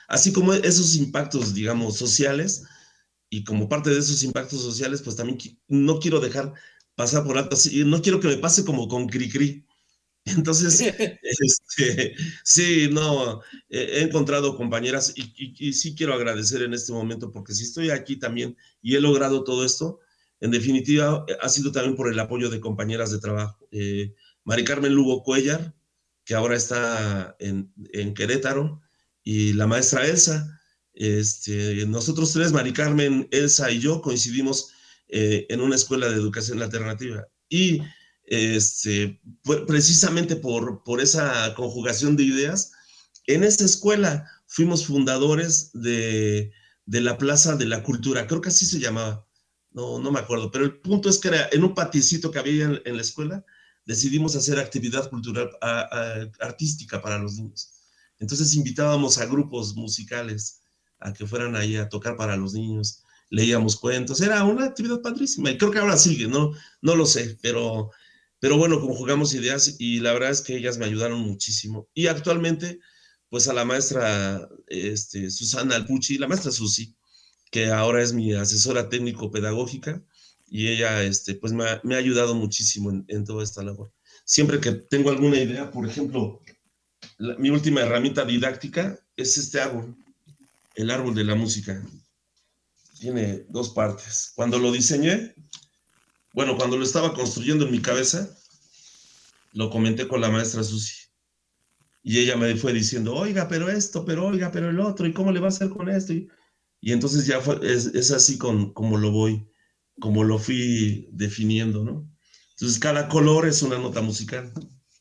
así como esos impactos, digamos, sociales, y como parte de esos impactos sociales, pues también no quiero dejar pasar por alto, así, no quiero que me pase como con Cricri. Entonces, este, sí, no, he encontrado compañeras y, y, y sí quiero agradecer en este momento, porque si estoy aquí también y he logrado todo esto, en definitiva ha sido también por el apoyo de compañeras de trabajo. Eh, Mari Carmen Lugo Cuellar, que ahora está en, en Querétaro, y la maestra Elsa. Este, nosotros tres, Mari Carmen, Elsa y yo, coincidimos eh, en una escuela de educación alternativa. Y este, precisamente por, por esa conjugación de ideas, en esa escuela fuimos fundadores de, de la Plaza de la Cultura, creo que así se llamaba, no, no me acuerdo, pero el punto es que era en un paticito que había en, en la escuela, decidimos hacer actividad cultural a, a, artística para los niños. Entonces invitábamos a grupos musicales a que fueran ahí a tocar para los niños, leíamos cuentos, era una actividad padrísima, y creo que ahora sigue, no, no lo sé, pero... Pero bueno, conjugamos ideas y la verdad es que ellas me ayudaron muchísimo. Y actualmente, pues a la maestra este, Susana Alpucci, la maestra Susi, que ahora es mi asesora técnico-pedagógica, y ella este, pues me ha, me ha ayudado muchísimo en, en toda esta labor. Siempre que tengo alguna idea, por ejemplo, la, mi última herramienta didáctica es este árbol, el árbol de la música. Tiene dos partes. Cuando lo diseñé, bueno, cuando lo estaba construyendo en mi cabeza, lo comenté con la maestra Susi. Y ella me fue diciendo, oiga, pero esto, pero oiga, pero el otro, ¿y cómo le va a hacer con esto? Y, y entonces ya fue, es, es así con, como lo voy, como lo fui definiendo, ¿no? Entonces cada color es una nota musical.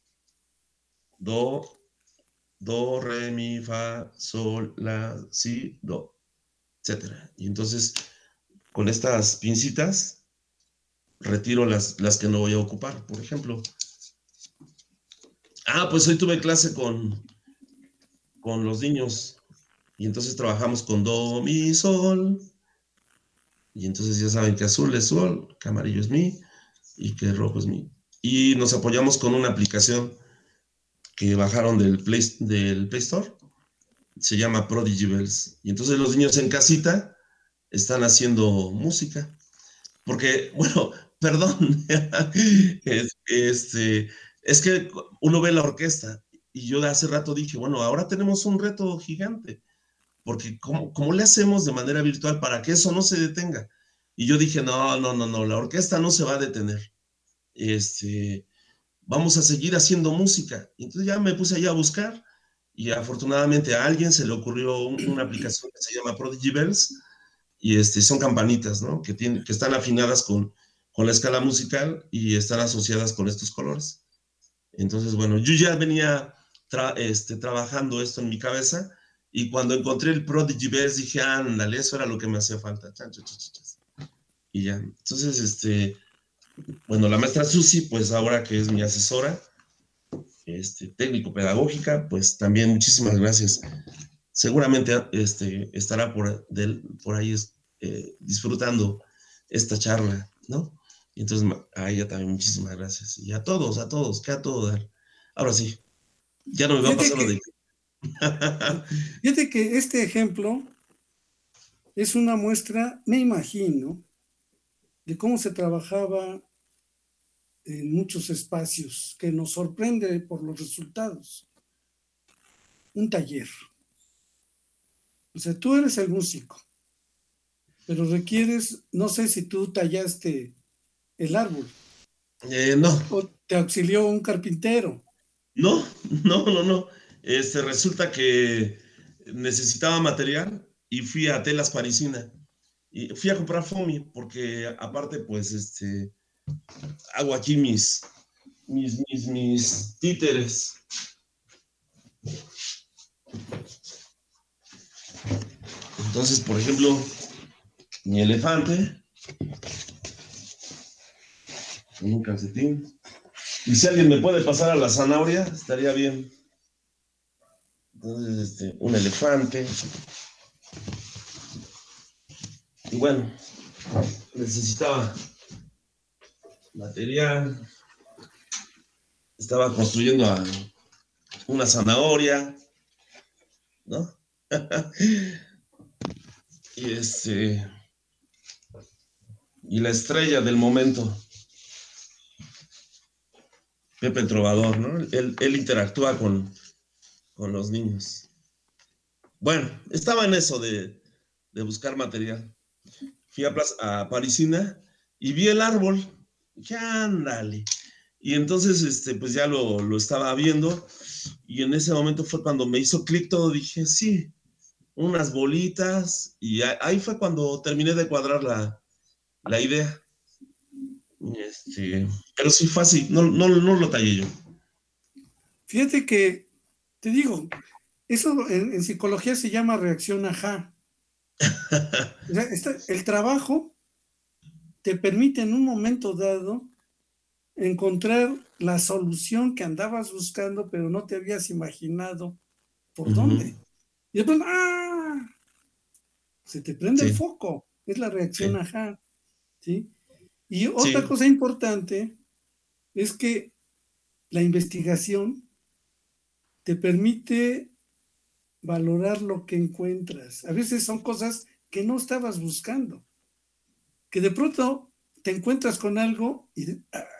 Do, do, re, mi, fa, sol, la, si, do, etcétera. Y entonces con estas pincitas retiro las, las que no voy a ocupar, por ejemplo. Ah, pues hoy tuve clase con, con los niños y entonces trabajamos con do, mi, sol, y entonces ya saben que azul es sol, que amarillo es mi y que rojo es mi. Y nos apoyamos con una aplicación que bajaron del Play, del Play Store, se llama Prodigy Bells, y entonces los niños en casita están haciendo música, porque, bueno, perdón, es, este, es que uno ve la orquesta y yo de hace rato dije, bueno, ahora tenemos un reto gigante, porque ¿cómo, cómo le hacemos de manera virtual para que eso no se detenga? Y yo dije, no, no, no, no, la orquesta no se va a detener, este, vamos a seguir haciendo música. Entonces ya me puse ahí a buscar y afortunadamente a alguien se le ocurrió un, una aplicación que se llama Prodigy Bells, y este, son campanitas, ¿no? Que, tienen, que están afinadas con, con la escala musical y están asociadas con estos colores. Entonces, bueno, yo ya venía tra este, trabajando esto en mi cabeza, y cuando encontré el Prodigy Bells dije, ándale, eso era lo que me hacía falta. Chan, chan, chan, chan. Y ya, entonces, este, bueno, la maestra Susi, pues ahora que es mi asesora este, técnico-pedagógica, pues también muchísimas gracias. Seguramente este, estará por, del, por ahí eh, disfrutando esta charla, ¿no? Y entonces a ella también muchísimas gracias. Y a todos, a todos, que a todo dar. Ahora sí, ya no me va a pasar lo de... Fíjate que este ejemplo es una muestra, me imagino, de cómo se trabajaba en muchos espacios, que nos sorprende por los resultados. Un taller. O sea, tú eres el músico, pero requieres, no sé si tú tallaste el árbol. Eh, no. O te auxilió un carpintero. No, no, no, no. Este, resulta que necesitaba material y fui a Telas Parisina. Y fui a comprar foamy porque aparte, pues, este, hago aquí mis, mis, mis, mis títeres. Entonces, por ejemplo, mi elefante, con un calcetín. Y si alguien me puede pasar a la zanahoria, estaría bien. Entonces, este, un elefante. Y bueno, necesitaba material. Estaba construyendo a una zanahoria, ¿no? Y este, y la estrella del momento, Pepe el Trovador, ¿no? Él, él interactúa con, con los niños. Bueno, estaba en eso de, de buscar material. Fui a, Plaza, a Parisina y vi el árbol. Dije, ándale. Y entonces, este, pues ya lo, lo estaba viendo. Y en ese momento fue cuando me hizo clic todo. Dije, sí, unas bolitas. Y ahí fue cuando terminé de cuadrar la, la idea. Este, pero sí fue así. No, no, no lo tallé yo. Fíjate que, te digo, eso en, en psicología se llama reacción ajá. O sea, está, el trabajo te permite en un momento dado encontrar la solución que andabas buscando, pero no te habías imaginado por uh-huh. dónde. Y después, ¡ah! Se te prende sí. el foco. Es la reacción sí. ajá. ¿Sí? Y otra sí. cosa importante es que la investigación te permite valorar lo que encuentras. A veces son cosas que no estabas buscando, que de pronto te encuentras con algo y,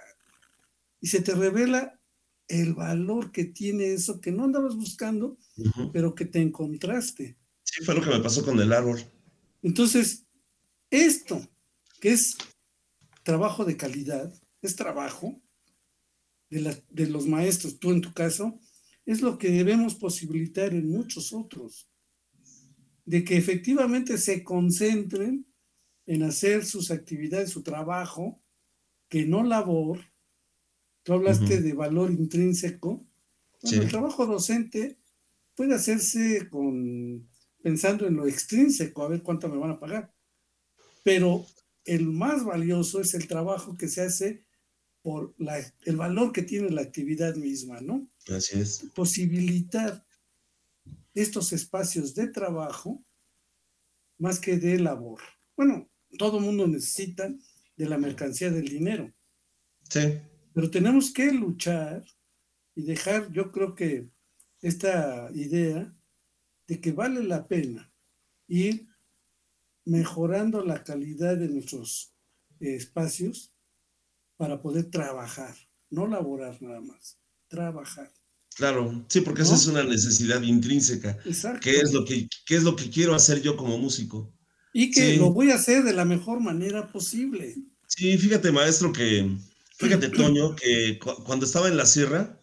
y se te revela el valor que tiene eso que no andabas buscando, uh-huh. pero que te encontraste. Sí, fue lo que me pasó con el árbol. Entonces, esto, que es trabajo de calidad, es trabajo de, la, de los maestros, tú en tu caso, es lo que debemos posibilitar en muchos otros, de que efectivamente se concentren en hacer sus actividades, su trabajo, que no labor. Tú hablaste uh-huh. de valor intrínseco. Bueno, sí. El trabajo docente puede hacerse con, pensando en lo extrínseco, a ver cuánto me van a pagar, pero el más valioso es el trabajo que se hace por la, el valor que tiene la actividad misma, ¿no? Así es. Posibilitar estos espacios de trabajo más que de labor. Bueno, todo mundo necesita de la mercancía del dinero. Sí. Pero tenemos que luchar y dejar, yo creo que esta idea de que vale la pena ir mejorando la calidad de nuestros eh, espacios para poder trabajar, no laborar nada más, trabajar. Claro, sí, porque ¿no? Esa es una necesidad intrínseca. Exacto. ¿Qué es lo que, qué es lo que quiero hacer yo como músico? Y que sí. lo voy a hacer de la mejor manera posible. Sí, fíjate, maestro, que, fíjate, Toño, que cu- cuando estaba en la sierra,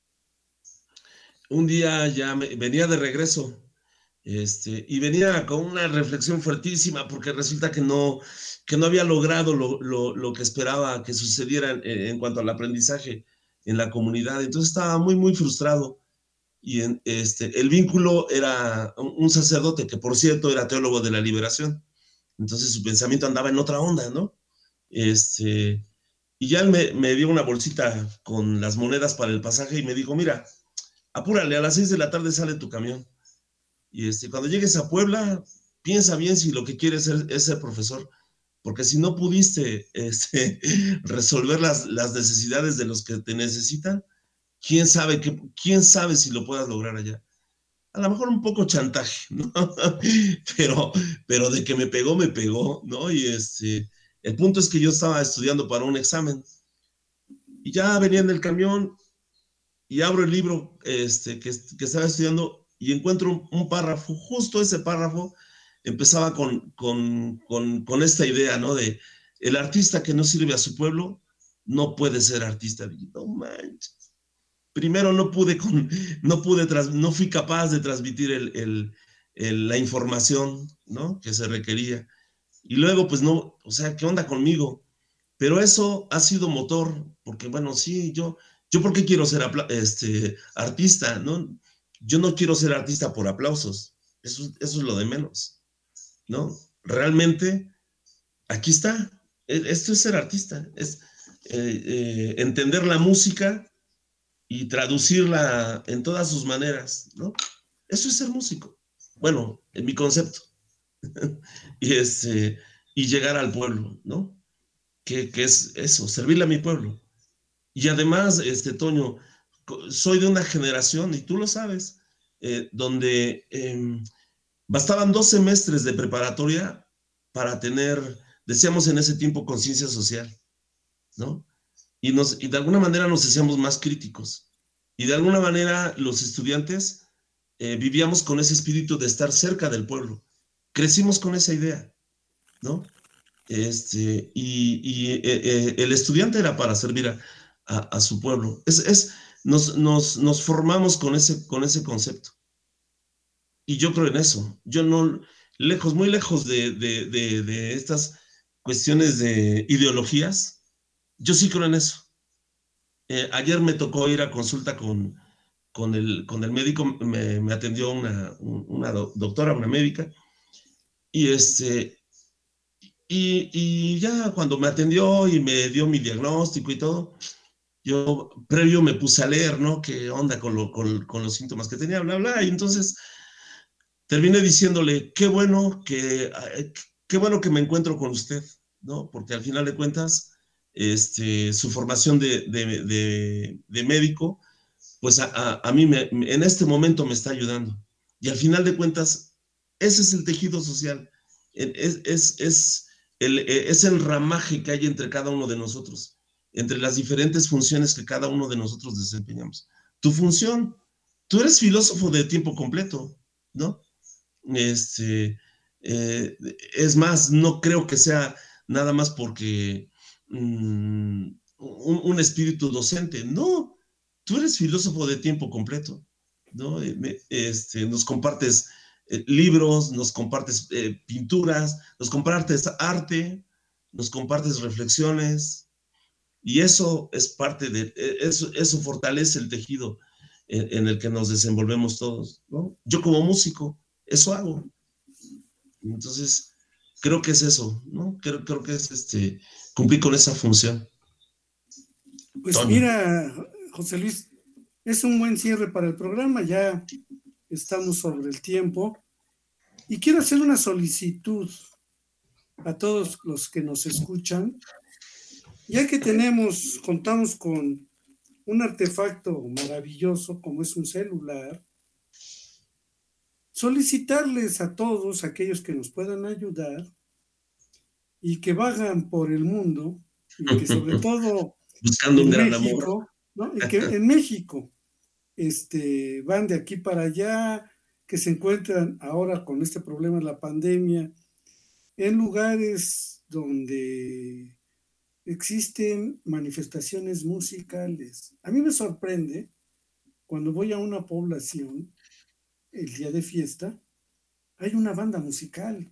un día ya me, venía de regreso, este, y venía con una reflexión fuertísima, porque resulta que no, que no había logrado lo, lo, lo que esperaba que sucediera en, en cuanto al aprendizaje en la comunidad. Entonces estaba muy, muy frustrado. Y en, este, el vínculo era un sacerdote que, por cierto, era teólogo de la liberación. Entonces su pensamiento andaba en otra onda, ¿no? Este, y ya él me, me dio una bolsita con las monedas para el pasaje y me dijo, mira, apúrale, a las seis de la tarde sale tu camión. Y este, cuando llegues a Puebla, piensa bien si lo que quieres es, es ser profesor, porque si no pudiste este, resolver las, las necesidades de los que te necesitan, ¿quién sabe, qué, quién sabe si lo puedas lograr allá? A lo mejor un poco chantaje, ¿no? pero, pero de que me pegó, me pegó, ¿no? Y este, el punto es que yo estaba estudiando para un examen y ya venía en el camión y abro el libro este, que, que estaba estudiando y encuentro un, un párrafo, justo ese párrafo empezaba con, con, con, con esta idea, ¿no? De el artista que no sirve a su pueblo no puede ser artista. Y no manches. Primero no pude, con, no pude, tras, no fui capaz de transmitir el, el, el, la información, ¿no? Que se requería. Y luego, pues no, o sea, ¿qué onda conmigo? Pero eso ha sido motor, porque bueno, sí, yo, yo ¿por qué quiero ser este, artista? ¿No? Yo no quiero ser artista por aplausos, eso, eso es lo de menos, ¿no? Realmente, aquí está, esto es ser artista, es eh, eh, entender la música y traducirla en todas sus maneras, ¿no? Eso es ser músico. Bueno, en mi concepto. y, este, y llegar al pueblo, ¿no? Que, que es eso, servirle a mi pueblo. Y además, este, Toño, soy de una generación, y tú lo sabes, eh, donde eh, bastaban dos semestres de preparatoria para tener, decíamos en ese tiempo, conciencia social, ¿no? Y, nos, y de alguna manera nos hacíamos más críticos. Y de alguna manera los estudiantes eh, vivíamos con ese espíritu de estar cerca del pueblo. Crecimos con esa idea, ¿no? Este, y y eh, eh, el estudiante era para servir a, a, a su pueblo. Es, es, nos, nos, nos formamos con ese, con ese concepto. Y yo creo en eso. Yo no, lejos, muy lejos de, de, de, de estas cuestiones de ideologías, yo sí creo en eso. Eh, ayer me tocó ir a consulta con, con, el, con el médico, me, me atendió una, una doctora, una médica, y, este, y, y ya cuando me atendió y me dio mi diagnóstico y todo, yo previo me puse a leer, ¿no? ¿Qué onda con, lo, con, con los síntomas que tenía, bla, bla, y entonces terminé diciéndole, qué bueno que, qué bueno que me encuentro con usted, ¿no? Porque al final de cuentas, este, su formación de, de, de, de médico, pues a, a, a mí me, en este momento me está ayudando. Y al final de cuentas, ese es el tejido social, es, es, es, el, es el ramaje que hay entre cada uno de nosotros, entre las diferentes funciones que cada uno de nosotros desempeñamos. Tu función, tú eres filósofo de tiempo completo, ¿no? Este, eh, es más, no creo que sea nada más porque um, un, un espíritu docente, no, tú eres filósofo de tiempo completo, ¿no? Este, nos compartes eh, libros, nos compartes eh, pinturas, nos compartes arte, nos compartes reflexiones, y eso es parte de, eso, eso fortalece el tejido en, en el que nos desenvolvemos todos, ¿no? Yo como músico, eso hago. Entonces, creo que es eso, ¿no? Creo, creo que es este, cumplir con esa función. Pues Toño. mira, José Luis, es un buen cierre para el programa, ya estamos sobre el tiempo. Y quiero hacer una solicitud a todos los que nos escuchan, ya que tenemos, contamos con un artefacto maravilloso como es un celular, solicitarles a todos aquellos que nos puedan ayudar y que vagan por el mundo y que sobre todo buscando en un gran México, amor, ¿no? Y que en México este, van de aquí para allá, que se encuentran ahora con este problema de la pandemia en lugares donde existen manifestaciones musicales. A mí me sorprende cuando voy a una población el día de fiesta, hay una banda musical.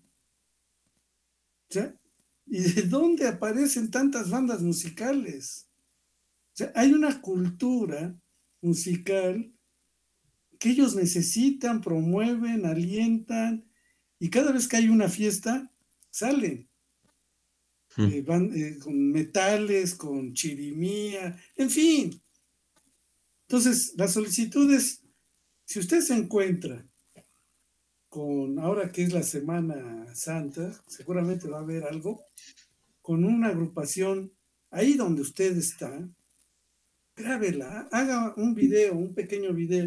O sea, ¿y de dónde aparecen tantas bandas musicales? O sea, hay una cultura musical que ellos necesitan, promueven, alientan, y cada vez que hay una fiesta, salen. Hmm. Eh, van eh, con metales, con chirimía, en fin. Entonces, la solicitud es, si usted se encuentra con, ahora que es la Semana Santa, seguramente va a haber algo, con una agrupación ahí donde usted está, grábela, haga un video, un pequeño video,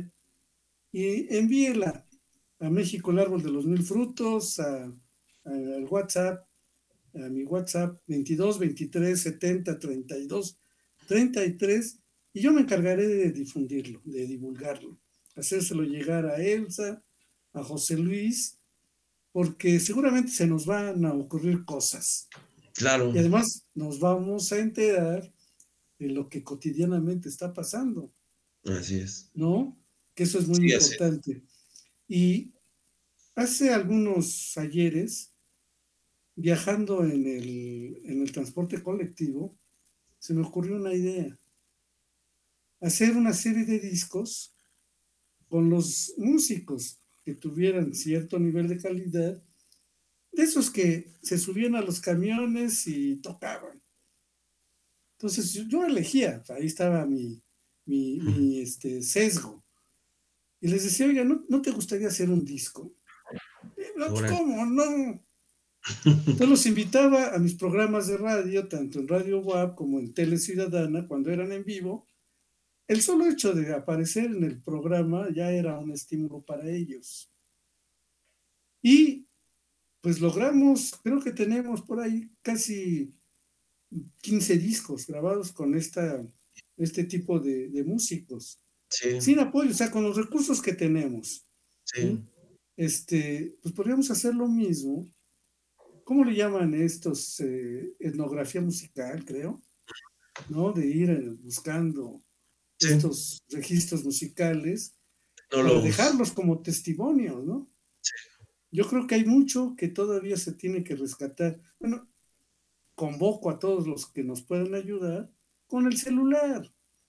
y envíela a México el Árbol de los Mil Frutos, a, a, al WhatsApp, a mi WhatsApp veintidós, veintitrés, setenta, treinta y dos, treinta y tres, y yo me encargaré de difundirlo, de divulgarlo, hacérselo llegar a Elsa, a José Luis, porque seguramente se nos van a ocurrir cosas. Claro. Y además nos vamos a enterar de lo que cotidianamente está pasando. Así es. ¿No? Que eso es muy sí, importante. Y hace algunos ayeres, viajando en el, en el transporte colectivo, se me ocurrió una idea. Hacer una serie de discos con los músicos que tuvieran cierto nivel de calidad, de esos que se subían a los camiones y tocaban. Entonces yo, yo elegía, ahí estaba mi, mi, mi este, sesgo. Y les decía, oiga, ¿no, ¿no te gustaría hacer un disco? No, ¿cómo? No. Entonces los invitaba a mis programas de radio, tanto en Radio W A P como en Tele Ciudadana, cuando eran en vivo. El solo hecho de aparecer en el programa ya era un estímulo para ellos. Y pues logramos, creo que tenemos por ahí casi quince discos grabados con esta, este tipo de, de músicos. Sí. Sin apoyo, o sea, con los recursos que tenemos. Sí. ¿Sí? Este, pues podríamos hacer lo mismo. ¿Cómo le llaman estos? Eh, etnografía musical, creo, ¿no? De ir eh, buscando Sí. estos registros musicales No para los- dejarlos como testimonios, ¿no? Sí. Yo creo que hay mucho que todavía se tiene que rescatar. Bueno, convoco a todos los que nos puedan ayudar con el celular.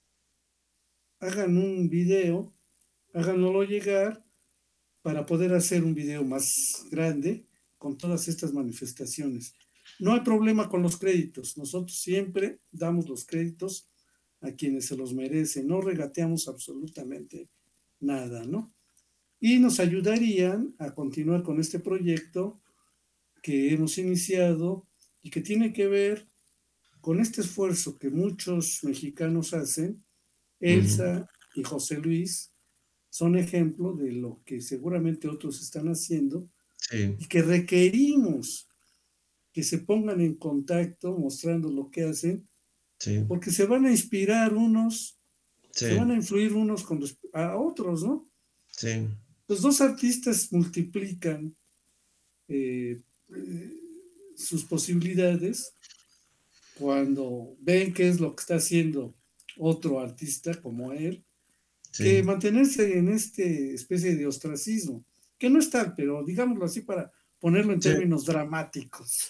Hagan un video, háganlo llegar para poder hacer un video más grande con todas estas manifestaciones. No hay problema con los créditos. Nosotros siempre damos los créditos a quienes se los merecen. No regateamos absolutamente nada, ¿no? Y nos ayudarían a continuar con este proyecto que hemos iniciado y que tiene que ver con este esfuerzo que muchos mexicanos hacen. Elsa y José Luis son ejemplo de lo que seguramente otros están haciendo Sí. y que requerimos que se pongan en contacto mostrando lo que hacen, Sí. porque se van a inspirar unos, Sí. se van a influir unos con resp- a otros, ¿no? Sí. Los dos artistas multiplican eh, eh, sus posibilidades cuando ven qué es lo que está haciendo otro artista como él, Sí. que mantenerse en este especie de ostracismo, que no es tal, pero digámoslo así para ponerlo en Sí. términos dramáticos.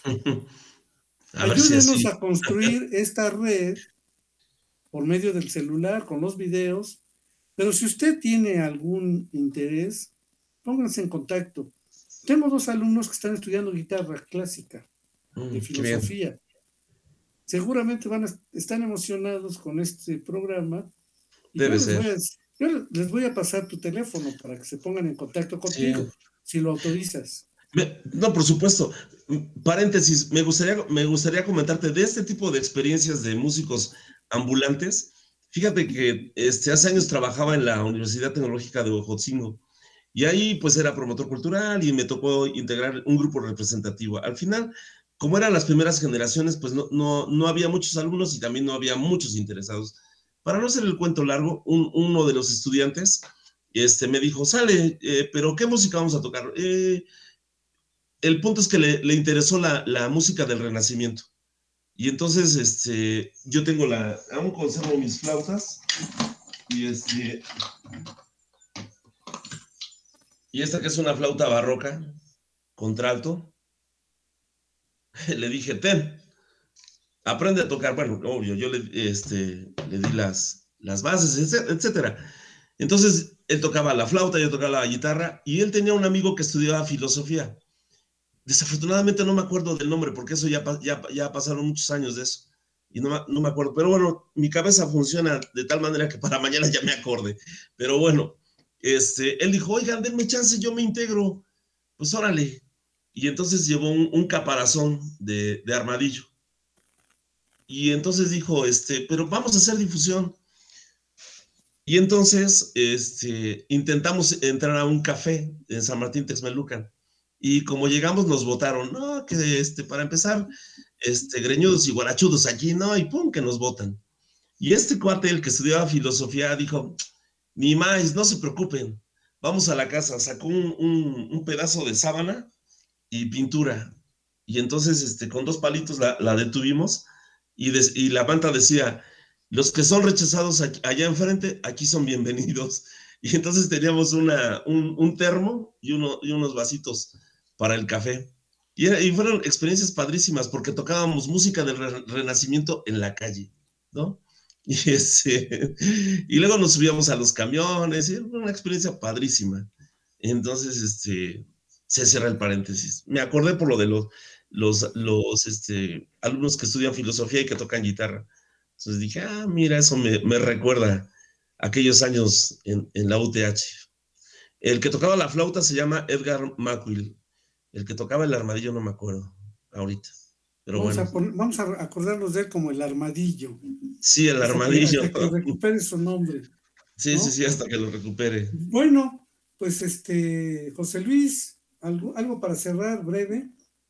A ver si Ayúdenos así. a construir esta red por medio del celular, con los videos, pero si usted tiene algún interés, pónganse en contacto. Tengo dos alumnos que están estudiando guitarra clásica, Mm, de qué bien. filosofía. Seguramente van a, están emocionados con este programa. Y yo Debe les, voy ser. a, yo les voy a pasar tu teléfono para que se pongan en contacto Sí. contigo, si lo autorizas. Me- no, por supuesto. Mm, Paréntesis, me gustaría, me gustaría comentarte de este tipo de experiencias de músicos ambulantes. Fíjate que este, hace años trabajaba en la Universidad Tecnológica de Ojotzingo y ahí pues era promotor cultural y me tocó integrar un grupo representativo. Al final, como eran las primeras generaciones, pues no, no, no había muchos alumnos y también no había muchos interesados. Para no hacer el cuento largo, un- uno de los estudiantes este, me dijo, sale, eh, pero ¿qué música vamos a tocar? Eh, el punto es que le, le interesó la, la música del Renacimiento. Y entonces, este, yo tengo la, aún conservo mis flautas y este, y esta que es una flauta barroca, contralto, le dije, ten, aprende a tocar. Bueno, obvio, yo le, este, le di las, las bases, etc- etcétera. Entonces, él tocaba la flauta, yo tocaba la guitarra y él tenía un amigo que estudiaba filosofía. Desafortunadamente no me acuerdo del nombre, porque eso ya, pa- ya, ya pasaron muchos años de eso. Y no, ma- no me acuerdo. Pero bueno, mi cabeza funciona de tal manera que para mañana ya me acorde. Pero bueno, este, él dijo, oigan, denme chance, yo me integro. Pues órale. Y entonces llevó un, un caparazón de, de armadillo. Y entonces dijo, este, pero vamos a hacer difusión. Y entonces este, intentamos entrar a un café en San Martín Texmelucan. Y como llegamos nos votaron, no, que este, para empezar, este, greñudos y guarachudos aquí, no, y pum, que nos votan. Y este cuate, el que estudiaba filosofía, dijo, ni más, no se preocupen, vamos a la casa, sacó un, un, un pedazo de sábana y pintura. Y entonces este, con dos palitos la, la detuvimos y, des, y la manta decía, los que son rechazados aquí, allá enfrente, aquí son bienvenidos. Y entonces teníamos una, un, un termo y, uno, y unos vasitos para el café. Y, era, y fueron experiencias padrísimas porque tocábamos música del re, Renacimiento en la calle, ¿no? Y, ese, y luego nos subíamos a los camiones, y era una experiencia padrísima. Entonces, este, se cierra el paréntesis. Me acordé por lo de los, los, los este, alumnos que estudian filosofía y que tocan guitarra. Entonces dije, ah, mira, eso me, me recuerda aquellos años en, en la U T H. El que tocaba la flauta se llama Edgar Macquill. El que tocaba el armadillo no me acuerdo ahorita. Pero vamos, bueno. a poner, vamos a acordarnos de él como el armadillo. Sí, el hasta armadillo. Que, hasta que recupere su nombre. Sí, ¿no? sí, sí, hasta que lo recupere. Bueno, pues este, José Luis, ¿Algo, algo para cerrar, breve?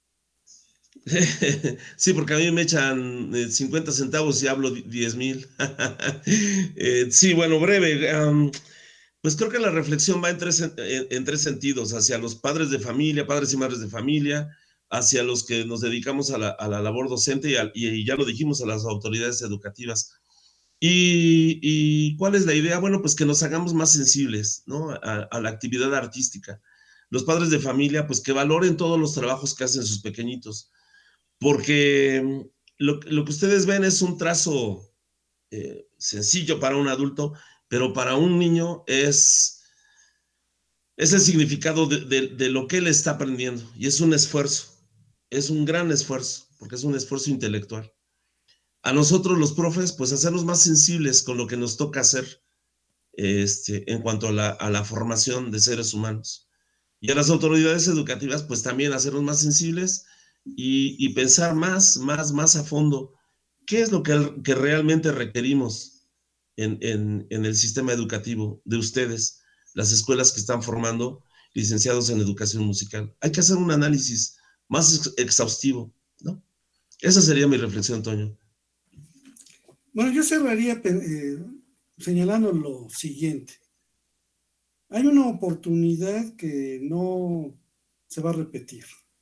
Sí, porque a mí me echan eh, cincuenta centavos y hablo diez mil. eh, sí, bueno, breve. Um, pues creo que la reflexión va en tres, en, en tres sentidos, hacia los padres de familia, padres y madres de familia, hacia los que nos dedicamos a la, a la labor docente y, a, y ya lo dijimos, a las autoridades educativas. Y, y ¿cuál es la idea? Bueno, pues que nos hagamos más sensibles, ¿no? A, a la actividad artística. Los padres de familia, pues que valoren todos los trabajos que hacen sus pequeñitos, porque lo, lo que ustedes ven es un trazo eh, sencillo para un adulto, pero para un niño es, es el significado de, de, de lo que él está aprendiendo, y es un esfuerzo, es un gran esfuerzo, porque es un esfuerzo intelectual. A nosotros los profes, pues hacernos más sensibles con lo que nos toca hacer este, en cuanto a la, a la formación de seres humanos. Y a las autoridades educativas, pues también hacernos más sensibles y, y pensar más, más, más a fondo qué es lo que, que realmente requerimos en, en, en el sistema educativo de ustedes, las escuelas que están formando licenciados en educación musical. Hay que hacer un análisis más ex exhaustivo, ¿no? Esa sería mi reflexión, Toño. Bueno, yo cerraría eh, señalando lo siguiente. Hay una oportunidad que no se va a repetir.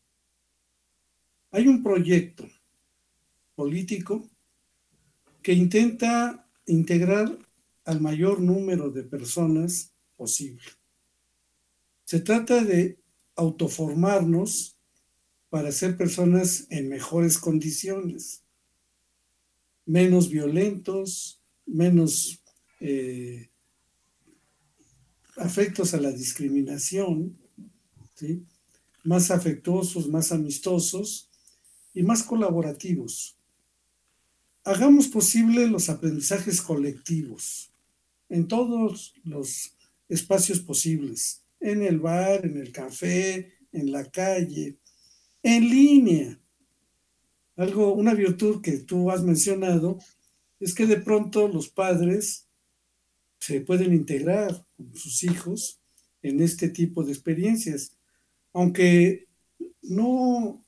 Hay un proyecto político que intenta integrar al mayor número de personas posible. Se trata de autoformarnos para ser personas en mejores condiciones, menos violentos, menos eh, afectos a la discriminación, ¿sí? Más afectuosos, más amistosos y más colaborativos. Hagamos posible los aprendizajes colectivos en todos los espacios posibles, en el bar, en el café, en la calle, en línea. Algo, una virtud que tú has mencionado es que de pronto los padres se pueden integrar con sus hijos en este tipo de experiencias, aunque no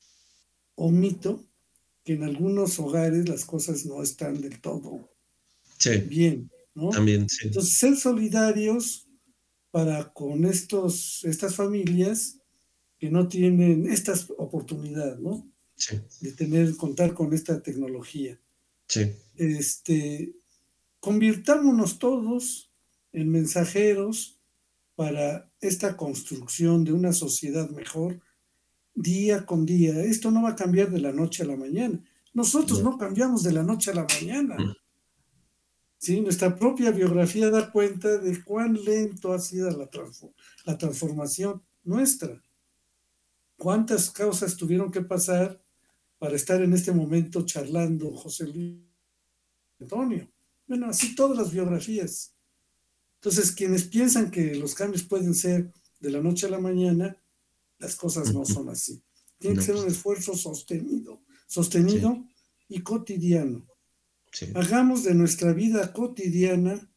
omito que en algunos hogares las cosas no están del todo sí, bien, ¿no? También, sí. Entonces, ser solidarios para con estos, estas familias que no tienen esta oportunidad, ¿no? Sí. De tener, contar con esta tecnología. Sí. Este, convirtámonos todos en mensajeros para esta construcción de una sociedad mejor día con día. Esto no va a cambiar de la noche a la mañana. Nosotros no, no cambiamos de la noche a la mañana. Mm. ¿Sí? Nuestra propia biografía da cuenta de cuán lento ha sido la, transform la transformación nuestra. ¿Cuántas causas tuvieron que pasar para estar en este momento charlando José Luis Antonio? Bueno, así todas las biografías. Entonces, quienes piensan que los cambios pueden ser de la noche a la mañana, las cosas no son así. Tiene no. que ser un esfuerzo sostenido, sostenido sí. y cotidiano. Sí. Hagamos de nuestra vida cotidiana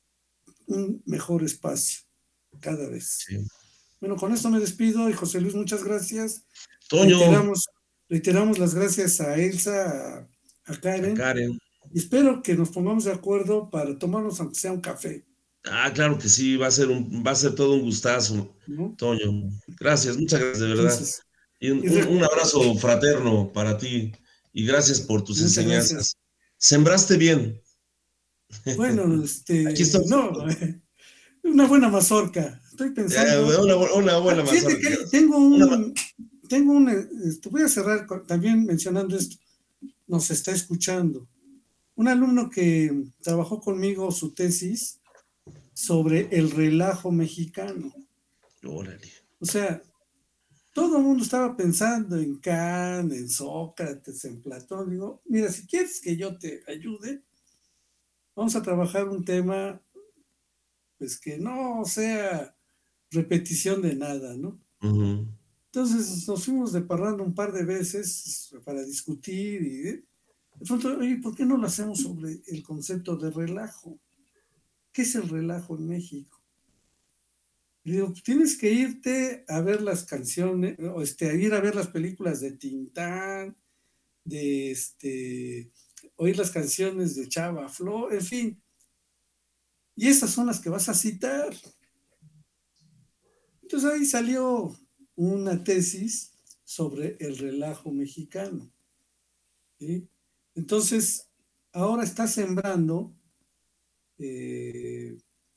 un mejor espacio, cada vez. Sí. Bueno, con esto me despido y José Luis, muchas gracias. Toño. Reiteramos, reiteramos las gracias a Elsa, a, a Karen. A Karen. Y espero que nos pongamos de acuerdo para tomarnos aunque sea un café. Ah, claro que sí, va a ser, un, va a ser todo un gustazo, ¿no? Toño. Gracias, muchas gracias, de verdad. Entonces, y un, y un, un abrazo fraterno para ti y gracias por tus enseñanzas. Gracias. Sembraste bien. Bueno, este, Aquí estoy. No, una buena mazorca. Estoy pensando. Eh, una, una buena mazorca. Que tengo un, una... tengo un, este, voy a cerrar también mencionando esto. Nos está escuchando. Un alumno que trabajó conmigo su tesis sobre el relajo mexicano. Órale. O sea, todo el mundo estaba pensando en Kant, en Sócrates, en Platón. Digo, mira, si quieres que yo te ayude, vamos a trabajar un tema, pues que no sea repetición de nada, ¿no? Uh-huh. Entonces nos fuimos de parranda un par de veces para discutir y de pronto, oye, ¿por qué no lo hacemos sobre el concepto de relajo? ¿Qué es el relajo en México? Le digo, tienes que irte a ver las canciones, o este, a ir a ver las películas de Tintán, de este, oír las canciones de Chava Flor, en fin. Y esas son las que vas a citar. Entonces ahí salió una tesis sobre el relajo mexicano. ¿Sí? Entonces, ahora está sembrando eh,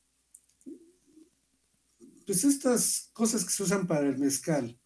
pues estas cosas que se usan para el mezcal.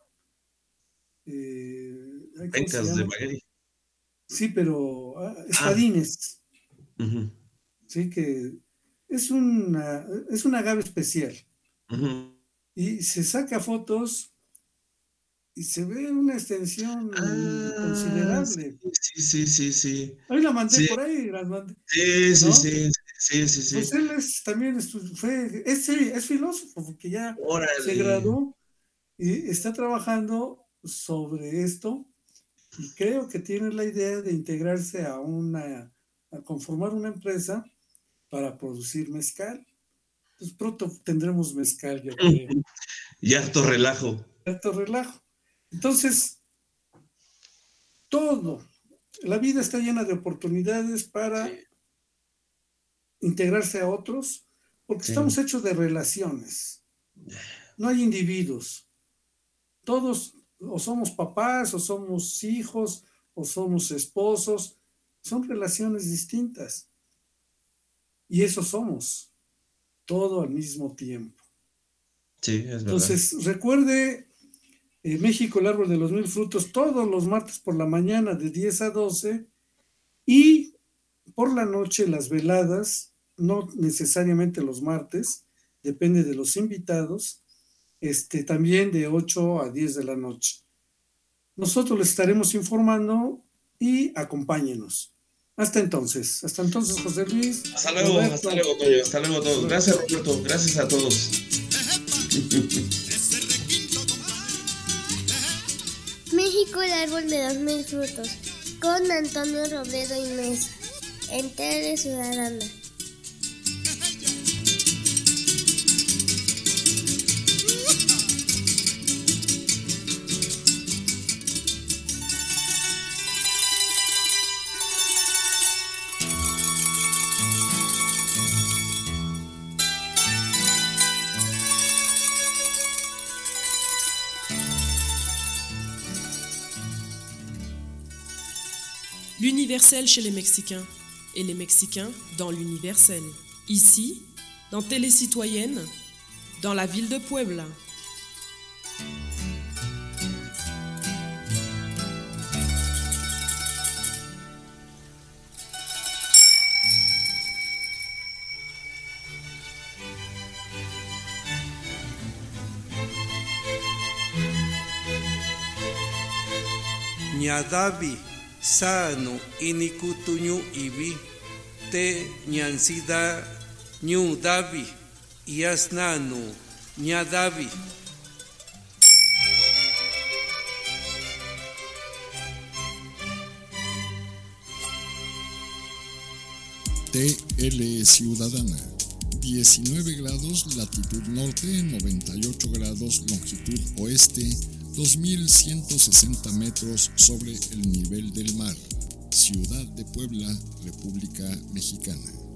Eh, Pencas de maguey. Sí, pero ah, espadines. Ah. Uh-huh. Sí, que es una, es un agave especial. Uh-huh. Y se saca fotos y se ve una extensión ah, considerable. Sí, sí, sí, sí. Ahí la mandé sí. por ahí, las mandé. Sí, sí, ¿no? sí, sí, sí, sí. Pues él es, también fue, es, es filósofo, porque ya Órale. se graduó y está trabajando sobre esto y creo que tiene la idea de integrarse a una, a conformar una empresa para producir mezcal. Pues pronto tendremos mezcal, yo creo. Y harto relajo. Harto relajo. Entonces, todo, la vida está llena de oportunidades para sí. integrarse a otros, porque sí. estamos hechos de relaciones. No hay individuos. Todos o somos papás, o somos hijos, o somos esposos. Son relaciones distintas. Y eso somos, todo al mismo tiempo. Sí, es verdad. Entonces, recuerde, eh, México, el árbol de los mil frutos, todos los martes por la mañana de diez a doce, y por la noche las veladas, no necesariamente los martes, depende de los invitados, este, también de ocho a diez de la noche. Nosotros les estaremos informando y acompáñenos. Hasta entonces, hasta entonces, José Luis. Hasta luego, Roberto. hasta luego, Toño, hasta luego a todos. Gracias, Roberto, gracias a todos. México, el árbol de los mil frutos, con Antonio Robledo y Mesa, en Tele Ciudadana. L'universel chez les Mexicains et les Mexicains dans l'universel. Ici, dans Télé Citoyenne, dans la ville de Puebla. Ñadavi sano inikutuñu ibi te ñansida ñu davi yasnanu ñadavi. T L Ciudadana, diecinueve grados latitud norte, noventa y ocho grados longitud oeste, dos mil ciento sesenta metros sobre el nivel del mar. Ciudad de Puebla, República Mexicana.